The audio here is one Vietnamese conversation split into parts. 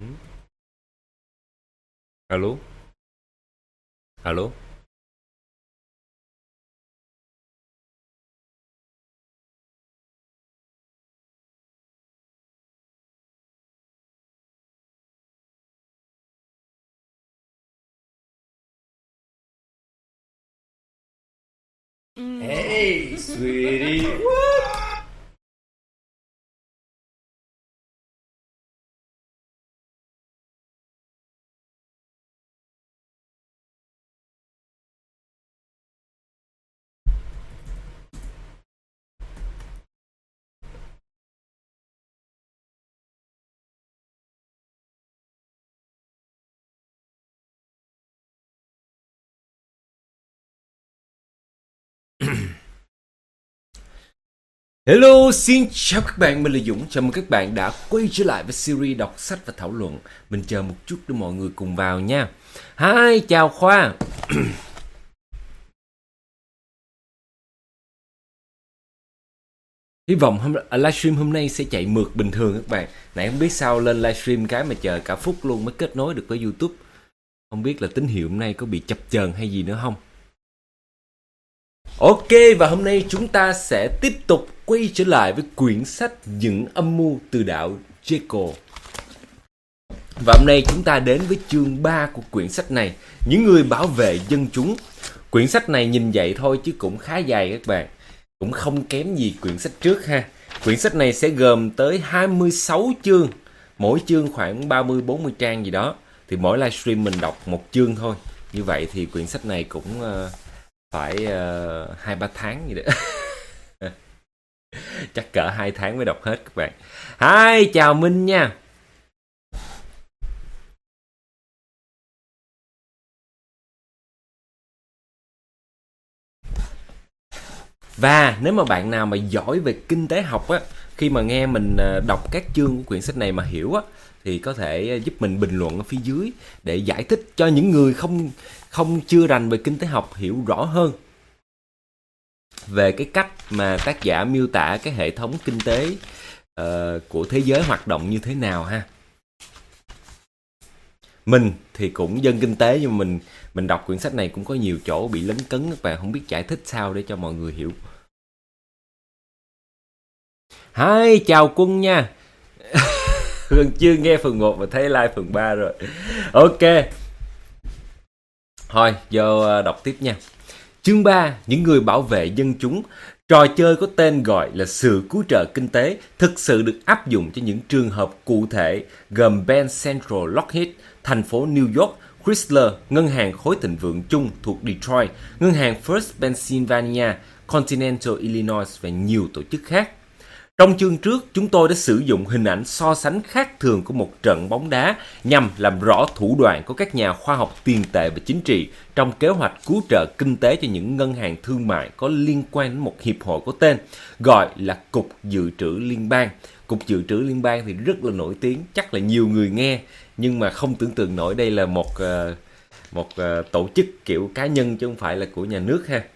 Alo, alo. Hey, sweetie. What? Hello, xin chào các bạn, mình là Dũng. Chào mừng các bạn đã quay trở lại với series đọc sách và thảo luận. Mình chờ một chút để mọi người cùng vào nha. Hi, chào Khoa. Hy vọng livestream hôm nay sẽ chạy mượt bình thường các bạn. Nãy không biết sao lên livestream cái mà chờ cả phút luôn mới kết nối được với YouTube. Không biết là tín hiệu hôm nay có bị chập chờn hay gì nữa không? Ok, và hôm nay chúng ta sẽ tiếp tục quay trở lại với quyển sách Những âm mưu từ đạo Jekyll. Và hôm nay chúng ta đến với chương 3 của quyển sách này, Những người bảo vệ dân chúng. Quyển sách này nhìn vậy thôi chứ cũng khá dài các bạn, cũng không kém gì quyển sách trước ha. Quyển sách này sẽ gồm tới 26 chương, mỗi chương khoảng 30-40 trang gì đó. Thì mỗi livestream mình đọc một chương thôi. Như vậy thì quyển sách này cũng phải 2-3 tháng gì đó. Chắc cỡ 2 tháng mới đọc hết các bạn. Hi, chào Minh nha. Và nếu mà bạn nào mà giỏi về kinh tế học á, khi mà nghe mình đọc các chương của quyển sách này mà hiểu á, thì có thể giúp mình bình luận ở phía dưới để giải thích cho những người không chưa rành về kinh tế học hiểu rõ hơn về cái cách mà tác giả miêu tả cái hệ thống kinh tế của thế giới hoạt động như thế nào ha. Mình thì cũng dân kinh tế, nhưng mà mình đọc quyển sách này cũng có nhiều chỗ bị lấn cấn các bạn, không biết giải thích sao để cho mọi người hiểu. Hi, chào Quân nha. Hương chưa nghe phần 1 mà thấy like phần 3 rồi. Ok. Thôi, vô đọc tiếp nha. Chương 3, Những người bảo vệ dân chúng. Trò chơi có tên gọi là sự cứu trợ kinh tế thực sự được áp dụng cho những trường hợp cụ thể gồm Bank Central Lockheed, thành phố New York, Chrysler, ngân hàng khối thịnh vượng chung thuộc Detroit, ngân hàng First Pennsylvania, Continental Illinois và nhiều tổ chức khác. Trong chương trước, chúng tôi đã sử dụng hình ảnh so sánh khác thường của một trận bóng đá nhằm làm rõ thủ đoạn của các nhà khoa học tiền tệ và chính trị trong kế hoạch cứu trợ kinh tế cho những ngân hàng thương mại có liên quan đến một hiệp hội có tên gọi là Cục Dự trữ Liên bang. Cục Dự trữ Liên bang thì rất là nổi tiếng, chắc là nhiều người nghe, nhưng mà không tưởng tượng nổi đây là một tổ chức kiểu cá nhân chứ không phải là của nhà nước ha.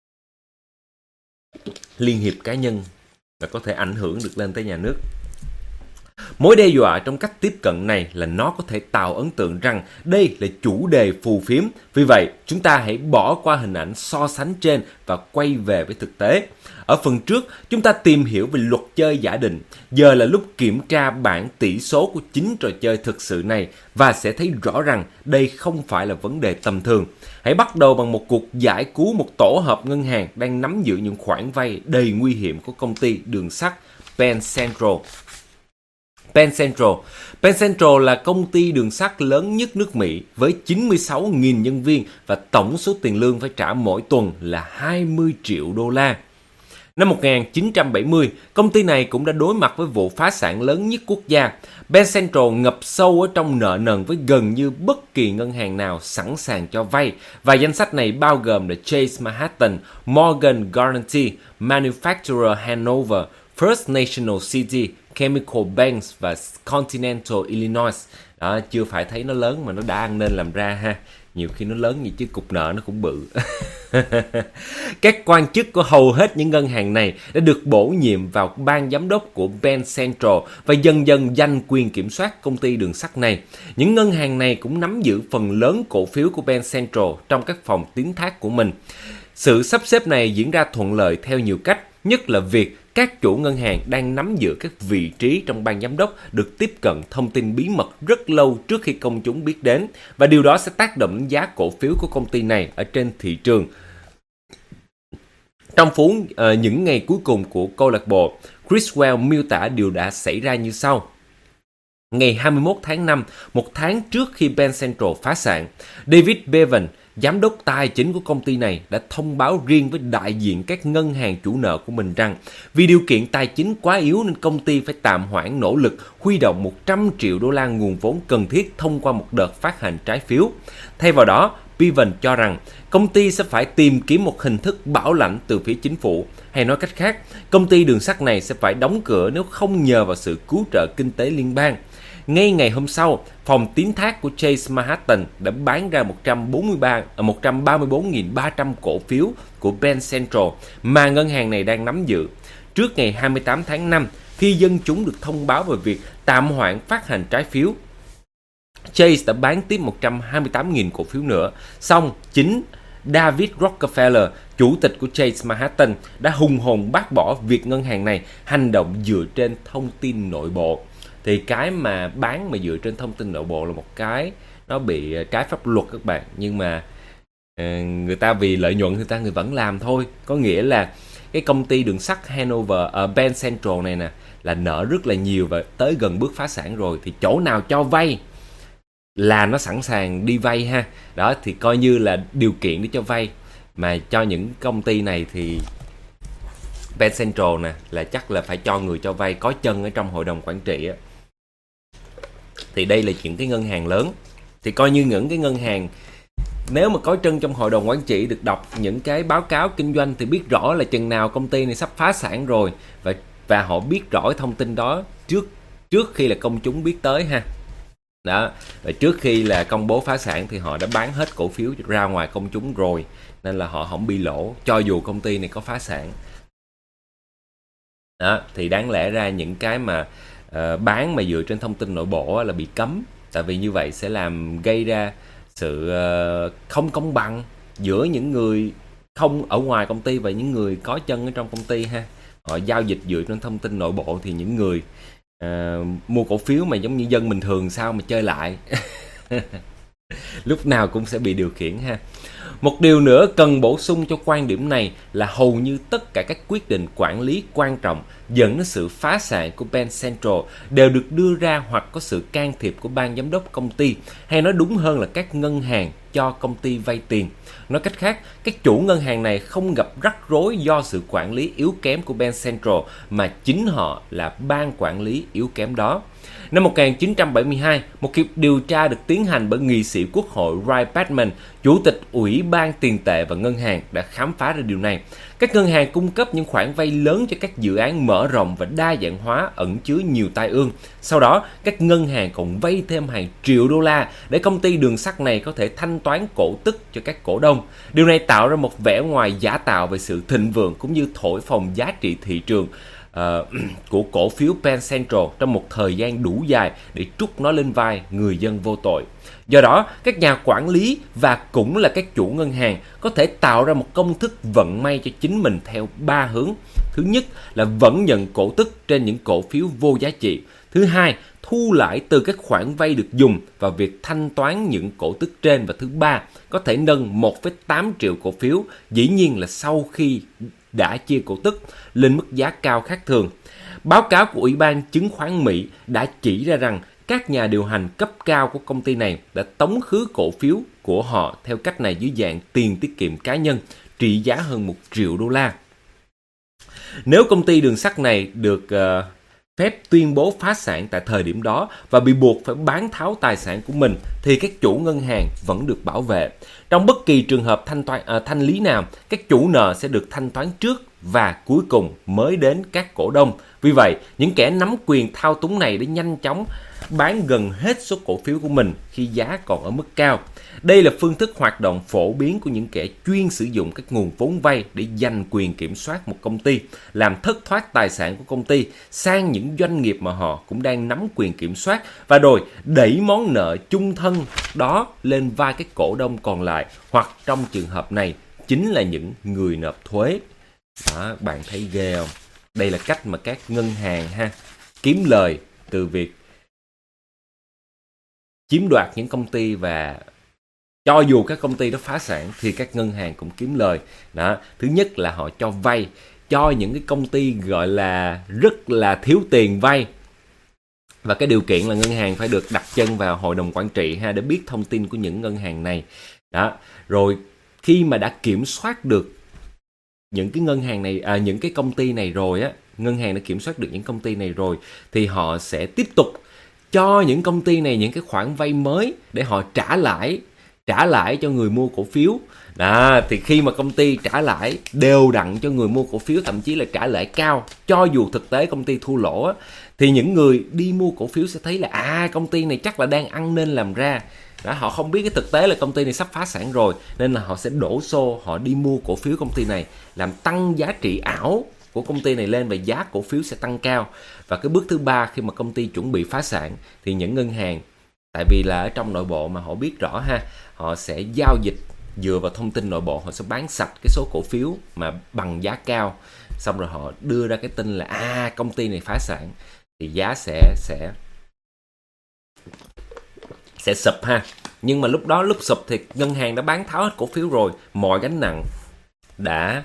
Liên hiệp cá nhân và có thể ảnh hưởng được lên tới nhà nước. Mối đe dọa trong cách tiếp cận này là nó có thể tạo ấn tượng rằng đây là chủ đề phù phiếm. Vì vậy, chúng ta hãy bỏ qua hình ảnh so sánh trên và quay về với thực tế. Ở phần trước, chúng ta tìm hiểu về luật chơi giả định. Giờ là lúc kiểm tra bảng tỷ số của chính trò chơi thực sự này và sẽ thấy rõ rằng đây không phải là vấn đề tầm thường. Hãy bắt đầu bằng một cuộc giải cứu một tổ hợp ngân hàng đang nắm giữ những khoản vay đầy nguy hiểm của công ty đường sắt Penn Central. Penn Central là công ty đường sắt lớn nhất nước Mỹ với 96.000 nhân viên và tổng số tiền lương phải trả mỗi tuần là 20 triệu đô la. Năm 1970, công ty này cũng đã đối mặt với vụ phá sản lớn nhất quốc gia. Penn Central ngập sâu ở trong nợ nần với gần như bất kỳ ngân hàng nào sẵn sàng cho vay, và danh sách này bao gồm là Chase Manhattan, Morgan Guaranty, Manufacturer Hanover, First National City, Chemical Banks và Continental Illinois. Đó, chưa phải thấy nó lớn mà nó đã ăn nên làm ra ha. Nhiều khi nó lớn như chứ cục nợ nó cũng bự. Các quan chức của hầu hết những ngân hàng này đã được bổ nhiệm vào ban giám đốc của Bank Central và dần dần giành quyền kiểm soát công ty đường sắt này. Những ngân hàng này cũng nắm giữ phần lớn cổ phiếu của Bank Central trong các phòng tín thác của mình. Sự sắp xếp này diễn ra thuận lợi theo nhiều cách, nhất là việc các chủ ngân hàng đang nắm giữ các vị trí trong ban giám đốc được tiếp cận thông tin bí mật rất lâu trước khi công chúng biết đến, và điều đó sẽ tác động đến giá cổ phiếu của công ty này ở trên thị trường. Trong những ngày cuối cùng của câu lạc bộ, Criswell miêu tả điều đã xảy ra như sau. Ngày 21 tháng 5, một tháng trước khi Bank Central phá sản, David Bevan, giám đốc tài chính của công ty này, đã thông báo riêng với đại diện các ngân hàng chủ nợ của mình rằng vì điều kiện tài chính quá yếu nên công ty phải tạm hoãn nỗ lực huy động 100 triệu đô la nguồn vốn cần thiết thông qua một đợt phát hành trái phiếu. Thay vào đó, Bevan cho rằng công ty sẽ phải tìm kiếm một hình thức bảo lãnh từ phía chính phủ, hay nói cách khác, công ty đường sắt này sẽ phải đóng cửa nếu không nhờ vào sự cứu trợ kinh tế liên bang. Ngay ngày hôm sau, phòng tín thác của Chase Manhattan đã bán ra 134.300 cổ phiếu của Bank Central mà ngân hàng này đang nắm giữ. Trước ngày 28 tháng 5, khi dân chúng được thông báo về việc tạm hoãn phát hành trái phiếu, Chase đã bán tiếp 128.000 cổ phiếu nữa. Song chính David Rockefeller, chủ tịch của Chase Manhattan, đã hùng hồn bác bỏ việc ngân hàng này hành động dựa trên thông tin nội bộ. Thì cái mà bán mà dựa trên thông tin nội bộ là một cái nó bị trái pháp luật các bạn. Nhưng mà người ta vì lợi nhuận người ta vẫn làm thôi. Có nghĩa là cái công ty đường sắt Hanover ở Bank Central này nè là nợ rất là nhiều và tới gần bước phá sản rồi. Thì chỗ nào cho vay là nó sẵn sàng đi vay ha. Đó thì coi như là điều kiện để cho vay. Mà cho những công ty này thì Bank Central nè là chắc là phải cho người cho vay có chân ở trong hội đồng quản trị á. Thì đây là những cái ngân hàng lớn. Thì coi như những cái ngân hàng nếu mà có chân trong hội đồng quản trị được đọc những cái báo cáo kinh doanh thì biết rõ là chừng nào công ty này sắp phá sản rồi, và họ biết rõ thông tin đó trước khi là công chúng biết tới ha. Đó, và trước khi là công bố phá sản thì họ đã bán hết cổ phiếu ra ngoài công chúng rồi, nên là họ không bị lỗ cho dù công ty này có phá sản. Đó, thì đáng lẽ ra những cái mà bán mà dựa trên thông tin nội bộ là bị cấm, tại vì như vậy sẽ làm gây ra sự không công bằng giữa những người không ở ngoài công ty và những người có chân ở trong công ty ha. Họ giao dịch dựa trên thông tin nội bộ thì những người mua cổ phiếu mà giống như dân bình thường sao mà chơi lại. Lúc nào cũng sẽ bị điều khiển ha. Một điều nữa cần bổ sung cho quan điểm này là hầu như tất cả các quyết định quản lý quan trọng dẫn đến sự phá sản của Bank Central đều được đưa ra hoặc có sự can thiệp của ban giám đốc công ty, hay nói đúng hơn là các ngân hàng cho công ty vay tiền. Nói cách khác, các chủ ngân hàng này không gặp rắc rối do sự quản lý yếu kém của Bank Central, mà chính họ là ban quản lý yếu kém đó. Năm 1972, một cuộc điều tra được tiến hành bởi nghị sĩ quốc hội Ray Batman, chủ tịch Ủy ban Tiền tệ và Ngân hàng, đã khám phá ra điều này. Các ngân hàng cung cấp những khoản vay lớn cho các dự án mở rộng và đa dạng hóa ẩn chứa nhiều tai ương. Sau đó, các ngân hàng còn vay thêm hàng triệu đô la để công ty đường sắt này có thể thanh toán cổ tức cho các cổ đông. Điều này tạo ra một vẻ ngoài giả tạo về sự thịnh vượng cũng như thổi phồng giá trị thị trường của cổ phiếu Bank Central trong một thời gian đủ dài để trút nó lên vai người dân vô tội. Do đó, các nhà quản lý và cũng là các chủ ngân hàng có thể tạo ra một công thức vận may cho chính mình theo 3 hướng. Thứ nhất là vẫn nhận cổ tức trên những cổ phiếu vô giá trị. Thứ hai, thu lãi từ các khoản vay được dùng vào việc thanh toán những cổ tức trên. Và thứ ba, có thể nâng 1,8 triệu cổ phiếu, dĩ nhiên là sau khi đã chia cổ tức lên mức giá cao khác thường. Báo cáo của Ủy ban Chứng khoán Mỹ đã chỉ ra rằng các nhà điều hành cấp cao của công ty này đã tống khứ cổ phiếu của họ theo cách này dưới dạng tiền tiết kiệm cá nhân trị giá hơn 1 triệu đô la. Nếu công ty đường sắt này được phép tuyên bố phá sản tại thời điểm đó và bị buộc phải bán tháo tài sản của mình thì các chủ ngân hàng vẫn được bảo vệ. Trong bất kỳ trường hợp thanh lý nào, các chủ nợ sẽ được thanh toán trước và cuối cùng mới đến các cổ đông. Vì vậy, những kẻ nắm quyền thao túng này đã nhanh chóng bán gần hết số cổ phiếu của mình khi giá còn ở mức cao. Đây là phương thức hoạt động phổ biến của những kẻ chuyên sử dụng các nguồn vốn vay để giành quyền kiểm soát một công ty, làm thất thoát tài sản của công ty sang những doanh nghiệp mà họ cũng đang nắm quyền kiểm soát, và rồi đẩy món nợ chung thân đó lên vai các cổ đông còn lại, hoặc trong trường hợp này chính là những người nộp thuế. Đó, bạn thấy ghê không? Đây là cách mà các ngân hàng kiếm lời từ việc chiếm đoạt những công ty, và cho dù các công ty đó phá sản thì các ngân hàng cũng kiếm lời. Đó, thứ nhất là họ cho vay cho những cái công ty gọi là rất là thiếu tiền vay, và cái điều kiện là ngân hàng phải được đặt chân vào hội đồng quản trị để biết thông tin của những ngân hàng này. Đó, rồi khi mà đã kiểm soát được những cái ngân hàng này, những cái công ty này rồi ngân hàng đã kiểm soát được những công ty này rồi, thì họ sẽ tiếp tục cho những công ty này những cái khoản vay mới để họ trả lãi cho người mua cổ phiếu. Đó, thì khi mà công ty trả lãi đều đặn cho người mua cổ phiếu, thậm chí là trả lãi cao, cho dù thực tế công ty thua lỗ thì những người đi mua cổ phiếu sẽ thấy là công ty này chắc là đang ăn nên làm ra. Đó, họ không biết cái thực tế là công ty này sắp phá sản rồi, nên là họ sẽ đổ xô, họ đi mua cổ phiếu công ty này, làm tăng giá trị ảo của công ty này lên, và giá cổ phiếu sẽ tăng cao. Và cái bước thứ ba, khi mà công ty chuẩn bị phá sản thì những ngân hàng, tại vì là ở trong nội bộ mà họ biết rõ họ sẽ giao dịch dựa vào thông tin nội bộ, họ sẽ bán sạch cái số cổ phiếu mà bằng giá cao, xong rồi họ đưa ra cái tin là công ty này phá sản, thì giá sẽ sụp Nhưng mà lúc sụp thì ngân hàng đã bán tháo hết cổ phiếu rồi, mọi gánh nặng đã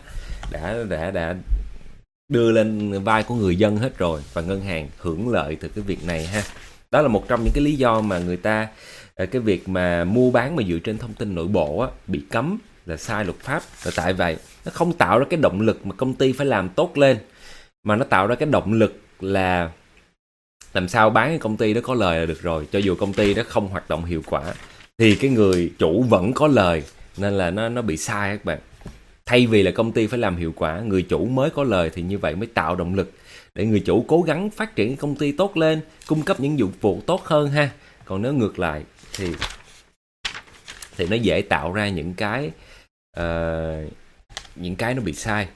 đưa lên vai của người dân hết rồi, và ngân hàng hưởng lợi từ cái việc này Đó là một trong những cái lý do mà người ta, cái việc mà mua bán mà dựa trên thông tin nội bộ bị cấm là sai luật pháp. Và tại vậy nó không tạo ra cái động lực mà công ty phải làm tốt lên, mà nó tạo ra cái động lực là làm sao bán cái công ty đó có lời là được rồi. Cho dù công ty đó không hoạt động hiệu quả thì cái người chủ vẫn có lời, nên là nó bị sai các bạn. Thay vì là công ty phải làm hiệu quả, người chủ mới có lời, thì như vậy mới tạo động lực để người chủ cố gắng phát triển công ty tốt lên, cung cấp những dịch vụ tốt hơn Còn nếu ngược lại thì nó dễ tạo ra những cái nó bị sai.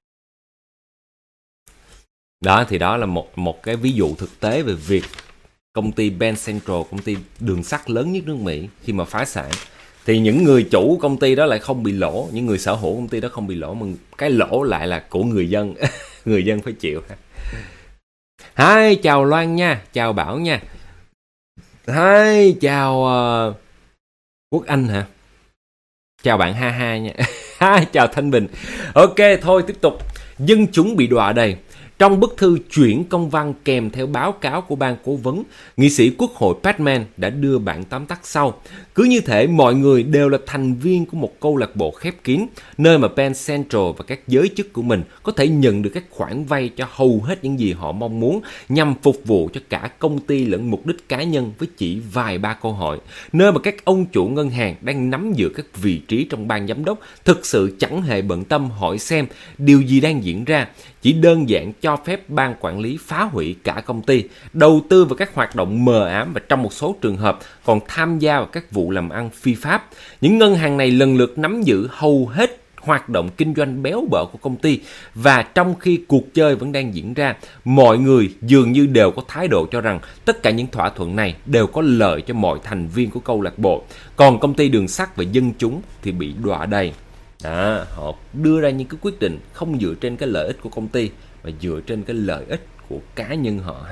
Đó, thì đó là một cái ví dụ thực tế về việc công ty Penn Central, công ty đường sắt lớn nhất nước Mỹ, khi mà phá sản thì những người chủ công ty đó lại không bị lỗ, những người sở hữu công ty đó không bị lỗ, mà cái lỗ lại là của người dân. Người dân phải chịu. Hi, chào Loan nha, chào Bảo nha. Hi, chào Quốc Anh hả? Chào bạn Ha nha. Chào Thanh Bình. Ok, thôi tiếp tục. Dân chúng bị đọa đầy. Trong bức thư chuyển công văn kèm theo báo cáo của ban cố vấn, nghị sĩ Quốc hội Patman đã đưa bản tóm tắt sau. Cứ như thể mọi người đều là thành viên của một câu lạc bộ khép kín, nơi mà Penn Central và các giới chức của mình có thể nhận được các khoản vay cho hầu hết những gì họ mong muốn, nhằm phục vụ cho cả công ty lẫn mục đích cá nhân với chỉ vài ba câu hỏi. Nơi mà các ông chủ ngân hàng đang nắm giữ các vị trí trong ban giám đốc thực sự chẳng hề bận tâm hỏi xem điều gì đang diễn ra, chỉ đơn giản cho phép ban quản lý phá hủy cả công ty, đầu tư vào các hoạt động mờ ám, và trong một số trường hợp còn tham gia vào các vụ làm ăn phi pháp. Những ngân hàng này lần lượt nắm giữ hầu hết hoạt động kinh doanh béo bở của công ty, và trong khi cuộc chơi vẫn đang diễn ra, mọi người dường như đều có thái độ cho rằng tất cả những thỏa thuận này đều có lợi cho mọi thành viên của câu lạc bộ, còn công ty đường sắt và dân chúng thì bị đọa đầy. Đó, họ đưa ra những cái quyết định không dựa trên cái lợi ích của công ty, mà dựa trên cái lợi ích của cá nhân họ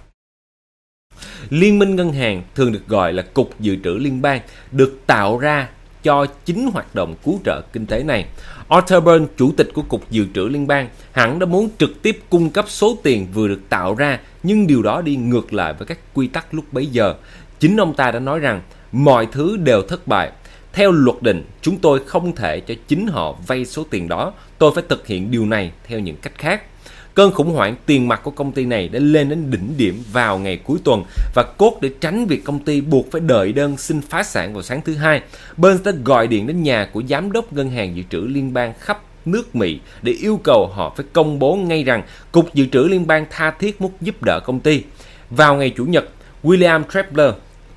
Liên minh ngân hàng, thường được gọi là Cục Dự trữ Liên bang, được tạo ra cho chính hoạt động cứu trợ kinh tế này. Arthur Burns, chủ tịch của Cục Dự trữ Liên bang, hẳn đã muốn trực tiếp cung cấp số tiền vừa được tạo ra, nhưng điều đó đi ngược lại với các quy tắc lúc bấy giờ. Chính ông ta đã nói rằng mọi thứ đều thất bại. Theo luật định, chúng tôi không thể cho chính họ vay số tiền đó. Tôi phải thực hiện điều này theo những cách khác. Cơn khủng hoảng tiền mặt của công ty này đã lên đến đỉnh điểm vào ngày cuối tuần, và cốt để tránh việc công ty buộc phải đợi đơn xin phá sản vào sáng thứ Hai, Burns đã gọi điện đến nhà của giám đốc ngân hàng dự trữ liên bang khắp nước Mỹ để yêu cầu họ phải công bố ngay rằng Cục Dự trữ Liên bang tha thiết muốn giúp đỡ công ty. Vào ngày Chủ nhật, William Trepler,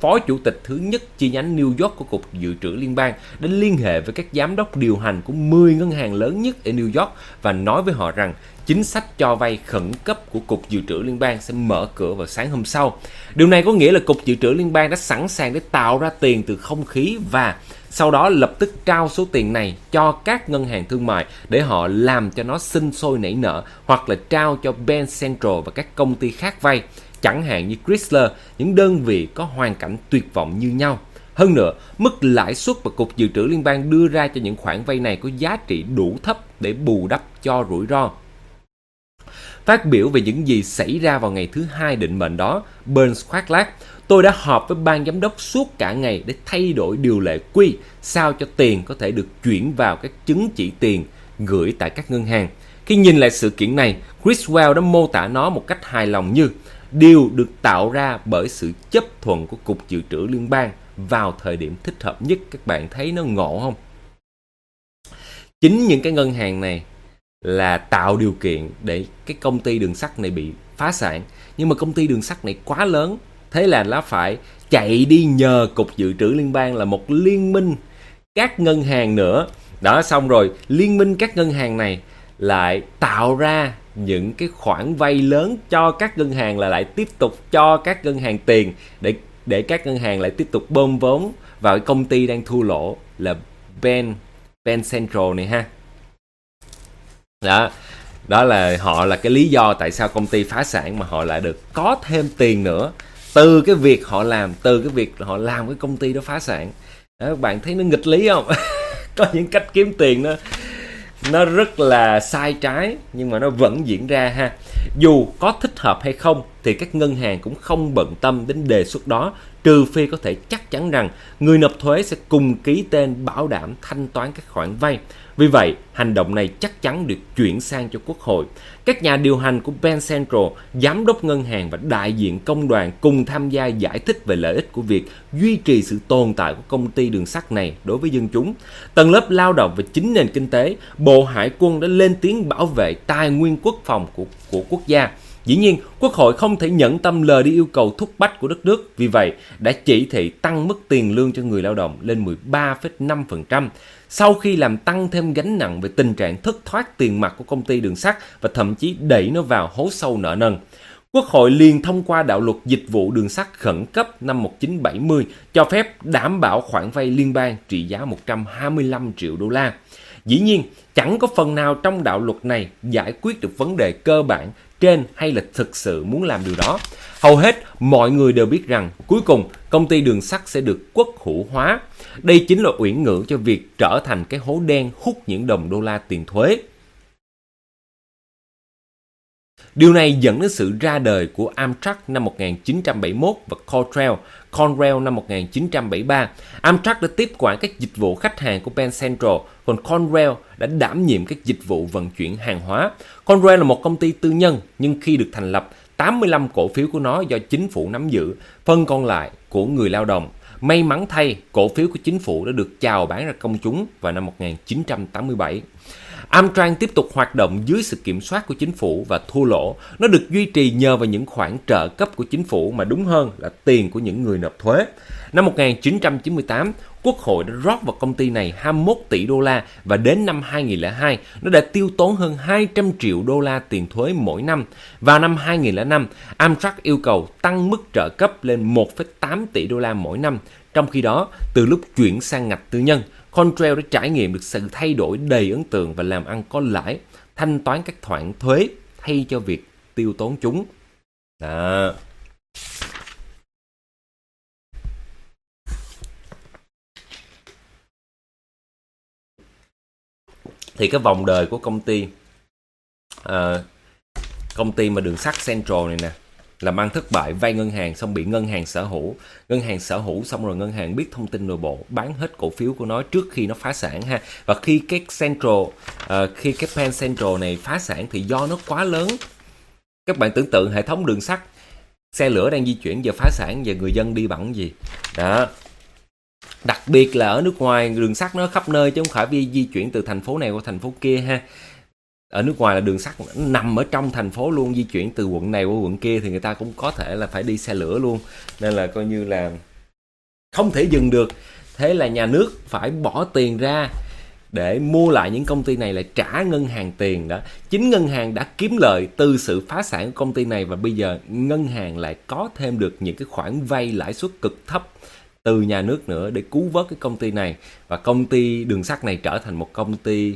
phó chủ tịch thứ nhất chi nhánh New York của Cục Dự trữ Liên bang đã liên hệ với các giám đốc điều hành của 10 ngân hàng lớn nhất ở New York và nói với họ rằng chính sách cho vay khẩn cấp của Cục Dự trữ Liên bang sẽ mở cửa vào sáng hôm sau. Điều này có nghĩa là Cục Dự trữ Liên bang đã sẵn sàng để tạo ra tiền từ không khí và sau đó lập tức trao số tiền này cho các ngân hàng thương mại để họ làm cho nó sinh sôi nảy nở, hoặc là trao cho Bank Central và các công ty khác vay, chẳng hạn như Chrysler, những đơn vị có hoàn cảnh tuyệt vọng như nhau. Hơn nữa, mức lãi suất mà Cục Dự trữ Liên bang đưa ra cho những khoản vay này có giá trị đủ thấp để bù đắp cho rủi ro. Phát biểu về những gì xảy ra vào ngày thứ Hai định mệnh đó, Burns khoác lác: "Tôi đã họp với ban giám đốc suốt cả ngày để thay đổi điều lệ quy sao cho tiền có thể được chuyển vào các chứng chỉ tiền gửi tại các ngân hàng." Khi nhìn lại sự kiện này, Criswell đã mô tả nó một cách hài lòng như điều được tạo ra bởi sự chấp thuận của Cục Dự trữ Liên bang vào thời điểm thích hợp nhất. Các bạn thấy nó ngộ không? Chính những cái ngân hàng này là tạo điều kiện để cái công ty đường sắt này bị phá sản. Nhưng mà công ty đường sắt này quá lớn, thế là nó phải chạy đi nhờ Cục Dự trữ Liên bang là một liên minh các ngân hàng nữa. Đó, xong rồi liên minh các ngân hàng này lại tạo ra những cái khoản vay lớn cho các ngân hàng, là lại tiếp tục cho các ngân hàng tiền để các ngân hàng lại tiếp tục bơm vốn vào cái công ty đang thua lỗ là Bank Central này ha. Đó là họ là cái lý do tại sao công ty phá sản, mà họ lại được có thêm tiền nữa từ cái việc họ làm cái công ty đó phá sản. Đó, các bạn thấy nó nghịch lý không? Có những cách kiếm tiền nó rất là sai trái, nhưng mà nó vẫn diễn ra ha. Dù có thích hợp hay không thì các ngân hàng cũng không bận tâm đến đề xuất đó, trừ phi có thể chắc chắn rằng người nộp thuế sẽ cùng ký tên bảo đảm thanh toán các khoản vay. Vì vậy, hành động này chắc chắn được chuyển sang cho Quốc hội. Các nhà điều hành của Bank Central, giám đốc ngân hàng và đại diện công đoàn cùng tham gia giải thích về lợi ích của việc duy trì sự tồn tại của công ty đường sắt này đối với dân chúng. Tầng lớp lao động và chính nền kinh tế, Bộ Hải quân đã lên tiếng bảo vệ tài nguyên quốc phòng của quốc gia. Dĩ nhiên, Quốc hội không thể nhẫn tâm lờ đi yêu cầu thúc bách của đất nước, vì vậy đã chỉ thị tăng mức tiền lương cho người lao động lên 13,5%, sau khi làm tăng thêm gánh nặng về tình trạng thất thoát tiền mặt của công ty đường sắt và thậm chí đẩy nó vào hố sâu nợ nần. Quốc hội liền thông qua đạo luật dịch vụ đường sắt khẩn cấp năm 1970 cho phép đảm bảo khoản vay liên bang trị giá 125 triệu đô la. Dĩ nhiên, chẳng có phần nào trong đạo luật này giải quyết được vấn đề cơ bản trên hay là thực sự muốn làm điều đó. Hầu hết mọi người đều biết rằng cuối cùng công ty đường sắt sẽ được quốc hữu hóa. Đây chính là uyển ngữ cho việc trở thành cái hố đen hút những đồng đô la tiền thuế. Điều này dẫn đến sự ra đời của Amtrak năm 1971 và Conrail năm 1973. Amtrak đã tiếp quản các dịch vụ khách hàng của Bank Central, còn Conrail đã đảm nhiệm các dịch vụ vận chuyển hàng hóa. Conrail là một công ty tư nhân, nhưng khi được thành lập, 85 cổ phiếu của nó do chính phủ nắm giữ, phần còn lại của người lao động. May mắn thay, cổ phiếu của chính phủ đã được chào bán ra công chúng vào năm 1987. Amtrak tiếp tục hoạt động dưới sự kiểm soát của chính phủ và thua lỗ. Nó được duy trì nhờ vào những khoản trợ cấp của chính phủ, mà đúng hơn là tiền của những người nộp thuế. Năm 1998, Quốc hội đã rót vào công ty này 21 tỷ đô la và đến năm 2002, nó đã tiêu tốn hơn 200 triệu đô la tiền thuế mỗi năm. Vào năm 2005, Amtrak yêu cầu tăng mức trợ cấp lên 1,8 tỷ đô la mỗi năm. Trong khi đó, từ lúc chuyển sang ngạch tư nhân, Conrail đã trải nghiệm được sự thay đổi đầy ấn tượng và làm ăn có lãi, thanh toán các khoản thuế thay cho việc tiêu tốn chúng. Đó. Thì cái vòng đời của công ty mà đường sắt Central này nè, làm ăn thất bại, vay ngân hàng xong bị ngân hàng sở hữu xong rồi ngân hàng biết thông tin nội bộ, bán hết cổ phiếu của nó trước khi nó phá sản ha. Và khi cái Penn Central này phá sản thì do nó quá lớn. Các bạn tưởng tượng hệ thống đường sắt, xe lửa đang di chuyển giờ phá sản, giờ người dân đi bằng gì đó. Đặc biệt là ở nước ngoài, đường sắt nó khắp nơi chứ không phải di chuyển từ thành phố này qua thành phố kia ha. Ở nước ngoài là đường sắt nằm ở trong thành phố luôn, di chuyển từ quận này qua quận kia thì người ta cũng có thể là phải đi xe lửa luôn. Nên là coi như là không thể dừng được. Thế là nhà nước phải bỏ tiền ra để mua lại những công ty này, lại trả ngân hàng tiền đó. Chính ngân hàng đã kiếm lợi từ sự phá sản của công ty này, và bây giờ ngân hàng lại có thêm được những cái khoản vay lãi suất cực thấp từ nhà nước nữa để cứu vớt cái công ty này. Và công ty đường sắt này trở thành một công ty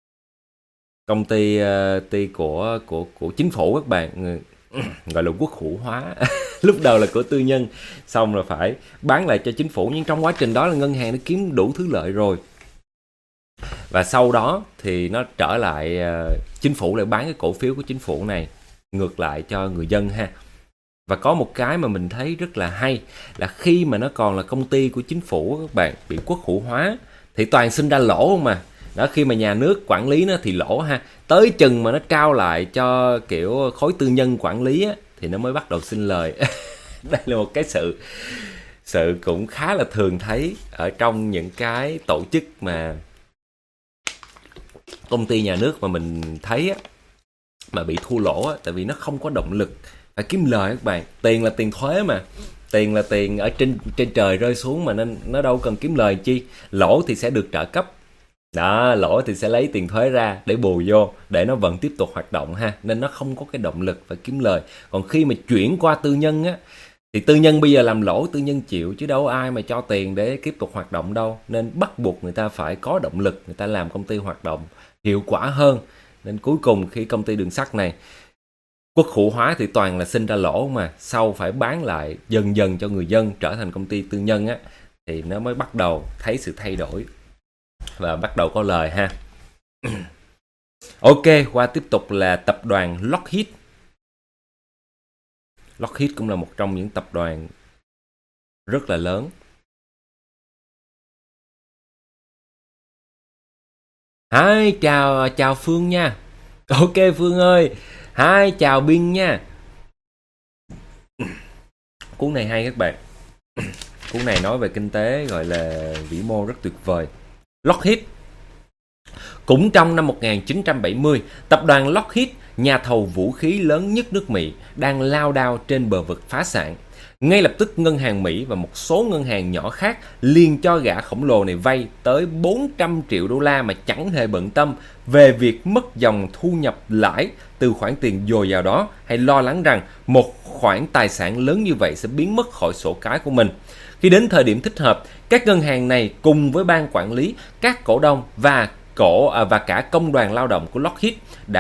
của chính phủ các bạn, gọi là quốc hữu hóa. Lúc đầu là của tư nhân, xong rồi phải bán lại cho chính phủ, nhưng trong quá trình đó là ngân hàng nó kiếm đủ thứ lợi rồi. Và sau đó thì nó trở lại, chính phủ lại bán cái cổ phiếu của chính phủ này ngược lại cho người dân ha. Và có một cái mà mình thấy rất là hay là khi mà nó còn là công ty của chính phủ các bạn, bị quốc hữu hóa thì toàn sinh ra lỗ không mà. Đó, khi mà nhà nước quản lý nó thì lỗ ha. Tới chừng mà nó trao lại cho kiểu khối tư nhân quản lý á, thì nó mới bắt đầu sinh lời. Đây là một cái sự cũng khá là thường thấy ở trong những cái tổ chức mà công ty nhà nước mà mình thấy á, mà bị thua lỗ á, tại vì nó không có động lực phải kiếm lời các bạn. Tiền là tiền thuế mà, tiền là tiền ở trên trời rơi xuống mà, nên nó đâu cần kiếm lời chi. Lỗ thì sẽ được trợ cấp đó, lỗ thì sẽ lấy tiền thuế ra để bù vô để nó vẫn tiếp tục hoạt động ha, nên nó không có cái động lực phải kiếm lời. Còn khi mà chuyển qua tư nhân á, thì tư nhân bây giờ làm lỗ tư nhân chịu, chứ đâu ai mà cho tiền để tiếp tục hoạt động đâu. Nên bắt buộc người ta phải có động lực, người ta làm công ty hoạt động hiệu quả hơn. Nên cuối cùng khi công ty đường sắt này quốc hữu hóa thì toàn là sinh ra lỗ mà, sau phải bán lại dần dần cho người dân, trở thành công ty tư nhân á, thì nó mới bắt đầu thấy sự thay đổi và bắt đầu có lời ha. Ok, qua tiếp tục là tập đoàn Lockheed. Lockheed cũng là một trong những tập đoàn rất là lớn. Hi, chào Phương nha. Ok Phương ơi. Hi, chào Bin nha. Cuốn này hay các bạn. Cuốn này nói về kinh tế gọi là vĩ mô rất tuyệt vời. Lockheed. Cũng trong năm 1970, tập đoàn Lockheed, nhà thầu vũ khí lớn nhất nước Mỹ, đang lao đao trên bờ vực phá sản. Ngay lập tức ngân hàng Mỹ và một số ngân hàng nhỏ khác liền cho gã khổng lồ này vay tới 400 triệu đô la mà chẳng hề bận tâm về việc mất dòng thu nhập lãi từ khoản tiền dồi dào đó, hay lo lắng rằng một khoản tài sản lớn như vậy sẽ biến mất khỏi sổ cái của mình. Khi đến thời điểm thích hợp, các ngân hàng này cùng với ban quản lý, các cổ đông và cả công đoàn lao động của Lockheed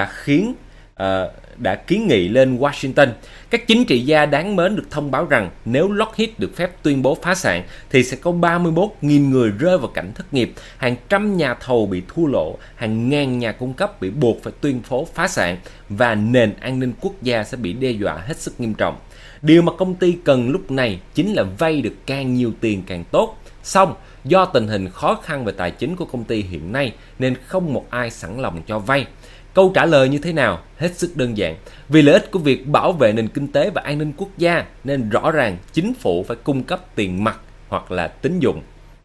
đã kiến nghị lên Washington. Các chính trị gia đáng mến được thông báo rằng nếu Lockheed được phép tuyên bố phá sản thì sẽ có 31.000 người rơi vào cảnh thất nghiệp, hàng trăm nhà thầu bị thua lỗ, hàng ngàn nhà cung cấp bị buộc phải tuyên bố phá sản, và nền an ninh quốc gia sẽ bị đe dọa hết sức nghiêm trọng. Điều mà công ty cần lúc này chính là vay được càng nhiều tiền càng tốt. Song do tình hình khó khăn về tài chính của công ty hiện nay nên không một ai sẵn lòng cho vay. Câu trả lời như thế nào? Hết sức đơn giản. Vì lợi ích của việc bảo vệ nền kinh tế và an ninh quốc gia nên rõ ràng chính phủ phải cung cấp tiền mặt hoặc là tín dụng.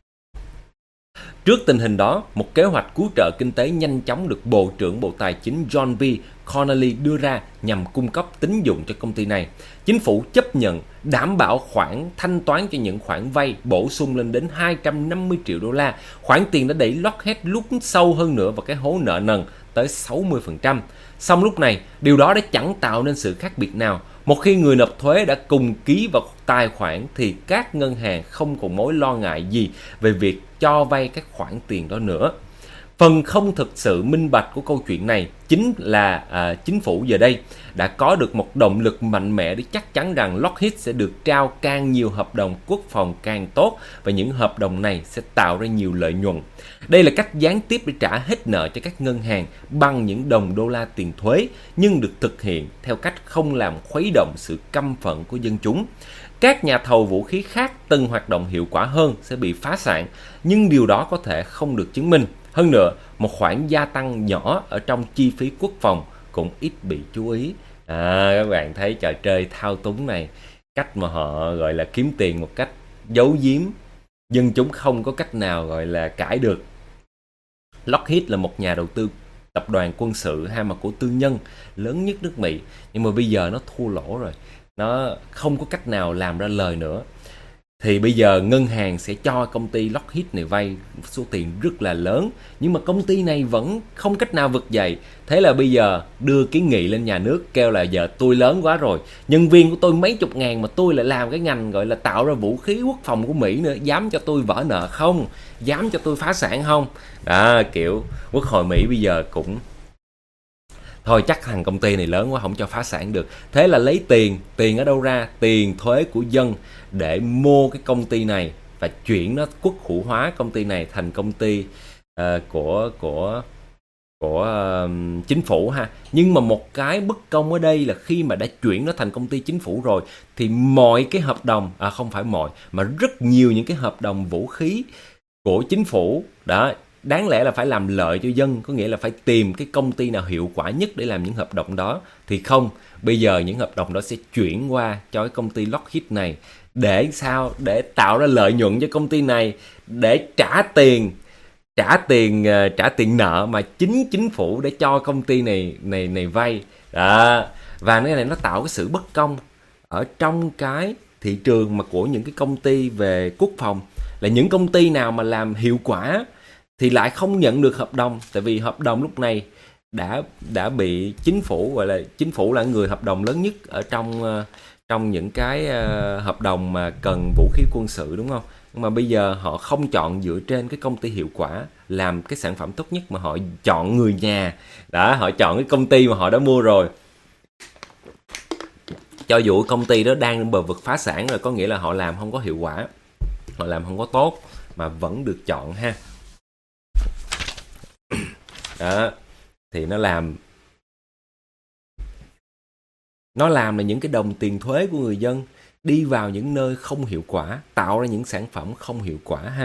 Trước tình hình đó, một kế hoạch cứu trợ kinh tế nhanh chóng được Bộ trưởng Bộ Tài chính John B. Connally đưa ra nhằm cung cấp tín dụng cho công ty này. Chính phủ chấp nhận đảm bảo khoản thanh toán cho những khoản vay bổ sung lên đến 250 triệu đô la. Khoản tiền đã đẩy Lockheed lún sâu hơn nữa vào cái hố nợ nần tới 60%. Song lúc này, điều đó đã chẳng tạo nên sự khác biệt nào. Một khi người nộp thuế đã cùng ký vào tài khoản thì các ngân hàng không còn mối lo ngại gì về việc cho vay các khoản tiền đó nữa. Phần không thực sự minh bạch của câu chuyện này chính là chính phủ giờ đây đã có được một động lực mạnh mẽ để chắc chắn rằng Lockheed sẽ được trao càng nhiều hợp đồng quốc phòng càng tốt, và những hợp đồng này sẽ tạo ra nhiều lợi nhuận. Đây là cách gián tiếp để trả hết nợ cho các ngân hàng bằng những đồng đô la tiền thuế, nhưng được thực hiện theo cách không làm khuấy động sự căm phẫn của dân chúng. Các nhà thầu vũ khí khác từng hoạt động hiệu quả hơn sẽ bị phá sản, nhưng điều đó có thể không được chứng minh. Hơn nữa, một khoản gia tăng nhỏ ở trong chi phí quốc phòng cũng ít bị chú ý. Các bạn thấy trò chơi thao túng này, cách mà họ gọi là kiếm tiền một cách giấu giếm, dân chúng không có cách nào gọi là cãi được. Lockheed là một nhà đầu tư tập đoàn quân sự hay mà của tư nhân lớn nhất nước Mỹ, nhưng mà bây giờ nó thua lỗ rồi, nó không có cách nào làm ra lời nữa. Thì bây giờ ngân hàng sẽ cho công ty Lockheed này vay số tiền rất là lớn, nhưng mà công ty này vẫn không cách nào vực dậy. Thế là bây giờ đưa kiến nghị lên nhà nước, kêu là giờ tôi lớn quá rồi, nhân viên của tôi mấy chục ngàn mà tôi lại làm cái ngành gọi là tạo ra vũ khí quốc phòng của Mỹ nữa, dám cho tôi vỡ nợ không? Dám cho tôi phá sản không? Đó, kiểu Quốc hội Mỹ bây giờ cũng thôi, chắc thằng công ty này lớn quá không cho phá sản được. Thế là lấy tiền ở đâu ra? Tiền thuế của dân để mua cái công ty này và chuyển nó quốc hữu hóa công ty này thành công ty của chính phủ ha. Nhưng mà một cái bất công ở đây là khi mà đã chuyển nó thành công ty chính phủ rồi thì mọi cái hợp đồng, không phải mọi mà rất nhiều những cái hợp đồng vũ khí của chính phủ đó, đáng lẽ là phải làm lợi cho dân, có nghĩa là phải tìm cái công ty nào hiệu quả nhất để làm những hợp đồng đó, thì không. Bây giờ những hợp đồng đó sẽ chuyển qua cho cái công ty Lockheed này. Để sao? Để tạo ra lợi nhuận cho công ty này, để trả tiền nợ mà chính phủ để cho công ty này vay đó. Và cái này nó tạo cái sự bất công ở trong cái thị trường mà của những cái công ty về quốc phòng, là những công ty nào mà làm hiệu quả thì lại không nhận được hợp đồng, tại vì hợp đồng lúc này đã bị chính phủ, gọi là chính phủ là người hợp đồng lớn nhất ở trong những cái hợp đồng mà cần vũ khí quân sự, đúng không? Nhưng mà bây giờ họ không chọn dựa trên cái công ty hiệu quả làm cái sản phẩm tốt nhất, mà họ chọn người nhà đã, họ chọn cái công ty mà họ đã mua rồi. Cho dù công ty đó đang bờ vực phá sản rồi, có nghĩa là họ làm không có hiệu quả, họ làm không có tốt mà vẫn được chọn ha. Đó, thì nó làm là những cái đồng tiền thuế của người dân đi vào những nơi không hiệu quả, tạo ra những sản phẩm không hiệu quả ha.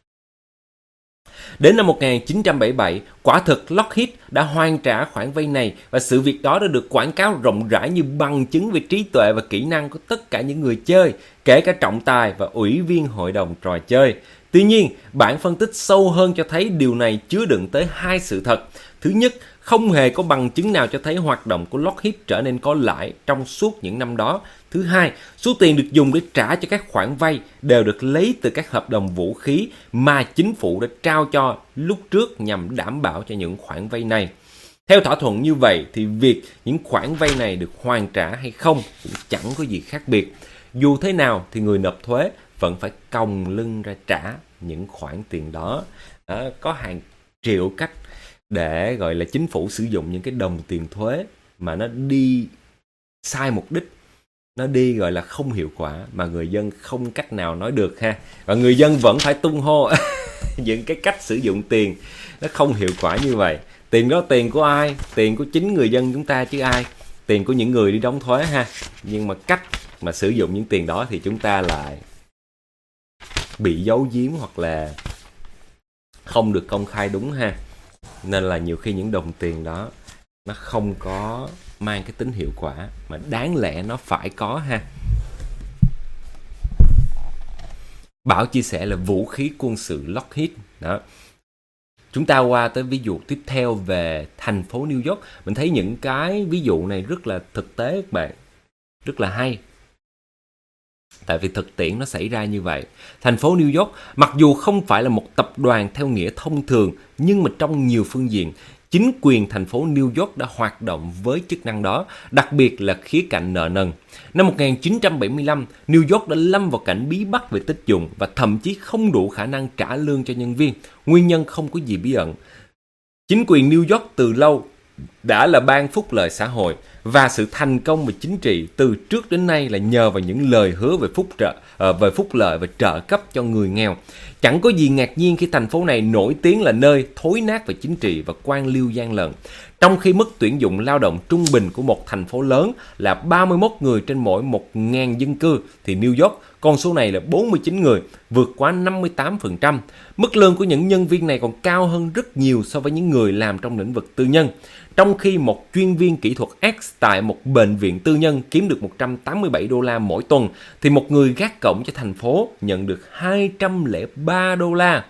Đến năm 1977, quả thực Lockheed đã hoàn trả khoản vay này, và sự việc đó đã được quảng cáo rộng rãi như bằng chứng về trí tuệ và kỹ năng của tất cả những người chơi, kể cả trọng tài và ủy viên hội đồng trò chơi. Tuy nhiên, bản phân tích sâu hơn cho thấy điều này chứa đựng tới hai sự thật. Thứ nhất, không hề có bằng chứng nào cho thấy hoạt động của Lockheed trở nên có lãi trong suốt những năm đó. Thứ hai, số tiền được dùng để trả cho các khoản vay đều được lấy từ các hợp đồng vũ khí mà chính phủ đã trao cho lúc trước nhằm đảm bảo cho những khoản vay này. Theo thỏa thuận như vậy thì việc những khoản vay này được hoàn trả hay không cũng chẳng có gì khác biệt. Dù thế nào thì người nộp thuế vẫn phải còng lưng ra trả những khoản tiền đó. Có hàng triệu cách để gọi là chính phủ sử dụng những cái đồng tiền thuế mà nó đi sai mục đích, nó đi gọi là không hiệu quả, mà người dân không cách nào nói được ha. Và người dân vẫn phải tung hô những cái cách sử dụng tiền nó không hiệu quả như vậy. Tiền đó tiền của ai? Tiền của chính người dân chúng ta chứ ai. Tiền của những người đi đóng thuế ha. Nhưng mà cách mà sử dụng những tiền đó thì chúng ta lại bị giấu giếm hoặc là không được công khai đúng ha. Nên là nhiều khi những đồng tiền đó nó không có mang cái tính hiệu quả mà đáng lẽ nó phải có ha. Bảo chia sẻ là vũ khí quân sự Lockheed đó. Chúng ta qua tới ví dụ tiếp theo về thành phố New York. Mình thấy những cái ví dụ này rất là thực tế các bạn, rất là hay. Tại vì thực tiễn nó xảy ra như vậy. Thành phố New York mặc dù không phải là một tập đoàn theo nghĩa thông thường, nhưng mà trong nhiều phương diện, chính quyền thành phố New York đã hoạt động với chức năng đó, đặc biệt là khía cạnh nợ nần. Năm 1975, New York đã lâm vào cảnh bí bách về tích dụng và thậm chí không đủ khả năng trả lương cho nhân viên. Nguyên nhân không có gì bí ẩn. Chính quyền New York từ lâu đã là bang phúc lợi xã hội, và sự thành công về chính trị từ trước đến nay là nhờ vào những lời hứa về phúc lợi và trợ cấp cho người nghèo. Chẳng có gì ngạc nhiên khi thành phố này nổi tiếng là nơi thối nát về chính trị và quan liêu gian lận. Trong khi mức tuyển dụng lao động trung bình của một thành phố lớn là 31 người trên mỗi 1.000 dân cư, thì New York con số này là 49 người, vượt quá 58%. Mức lương của những nhân viên này còn cao hơn rất nhiều so với những người làm trong lĩnh vực tư nhân. Trong khi một chuyên viên kỹ thuật X tại một bệnh viện tư nhân kiếm được 187 đô la mỗi tuần, thì một người gác cổng cho thành phố nhận được 203 đô la.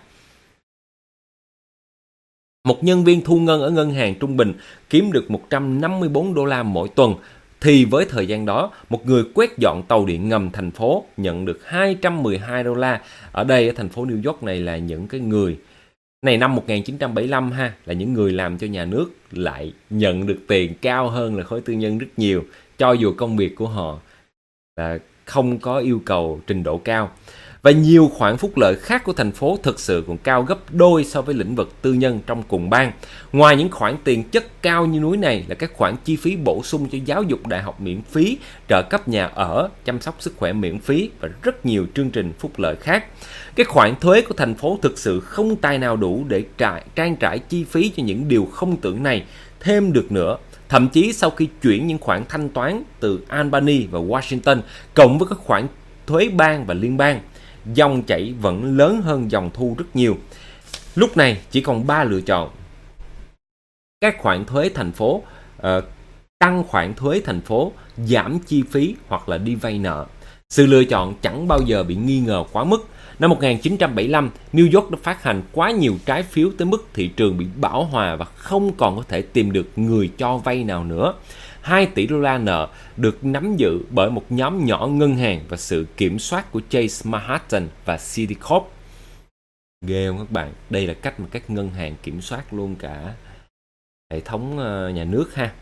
Một nhân viên thu ngân ở ngân hàng trung bình kiếm được 154 đô la mỗi tuần. thì với thời gian đó, một người quét dọn tàu điện ngầm thành phố nhận được 212 đô la. Ở đây ở thành phố New York này là những cái người này năm 1975 ha, là những người làm cho nhà nước lại nhận được tiền cao hơn là khối tư nhân rất nhiều, cho dù công việc của họ là không có yêu cầu trình độ cao. Và nhiều khoản phúc lợi khác của thành phố thực sự còn cao gấp đôi so với lĩnh vực tư nhân trong cùng bang. Ngoài những khoản tiền chất cao như núi này là các khoản chi phí bổ sung cho giáo dục đại học miễn phí, trợ cấp nhà ở, chăm sóc sức khỏe miễn phí và rất nhiều chương trình phúc lợi khác. Các khoản thuế của thành phố thực sự không tài nào đủ để trang trải chi phí cho những điều không tưởng này thêm được nữa. Thậm chí sau khi chuyển những khoản thanh toán từ Albany và Washington cộng với các khoản thuế bang và liên bang, dòng chảy vẫn lớn hơn dòng thu rất nhiều. Lúc này chỉ còn 3 lựa chọn: các khoản thuế thành phố, tăng khoản thuế thành phố, giảm chi phí hoặc là đi vay nợ. Sự lựa chọn chẳng bao giờ bị nghi ngờ quá mức. Năm 1975, New York đã phát hành quá nhiều trái phiếu tới mức thị trường bị bão hòa và không còn có thể tìm được người cho vay nào nữa. 2 tỷ đô la nợ được nắm giữ bởi một nhóm nhỏ ngân hàng và sự kiểm soát của Chase Manhattan và Citicorp. Ghê không các bạn? Đây là cách mà các ngân hàng kiểm soát luôn cả hệ thống nhà nước ha.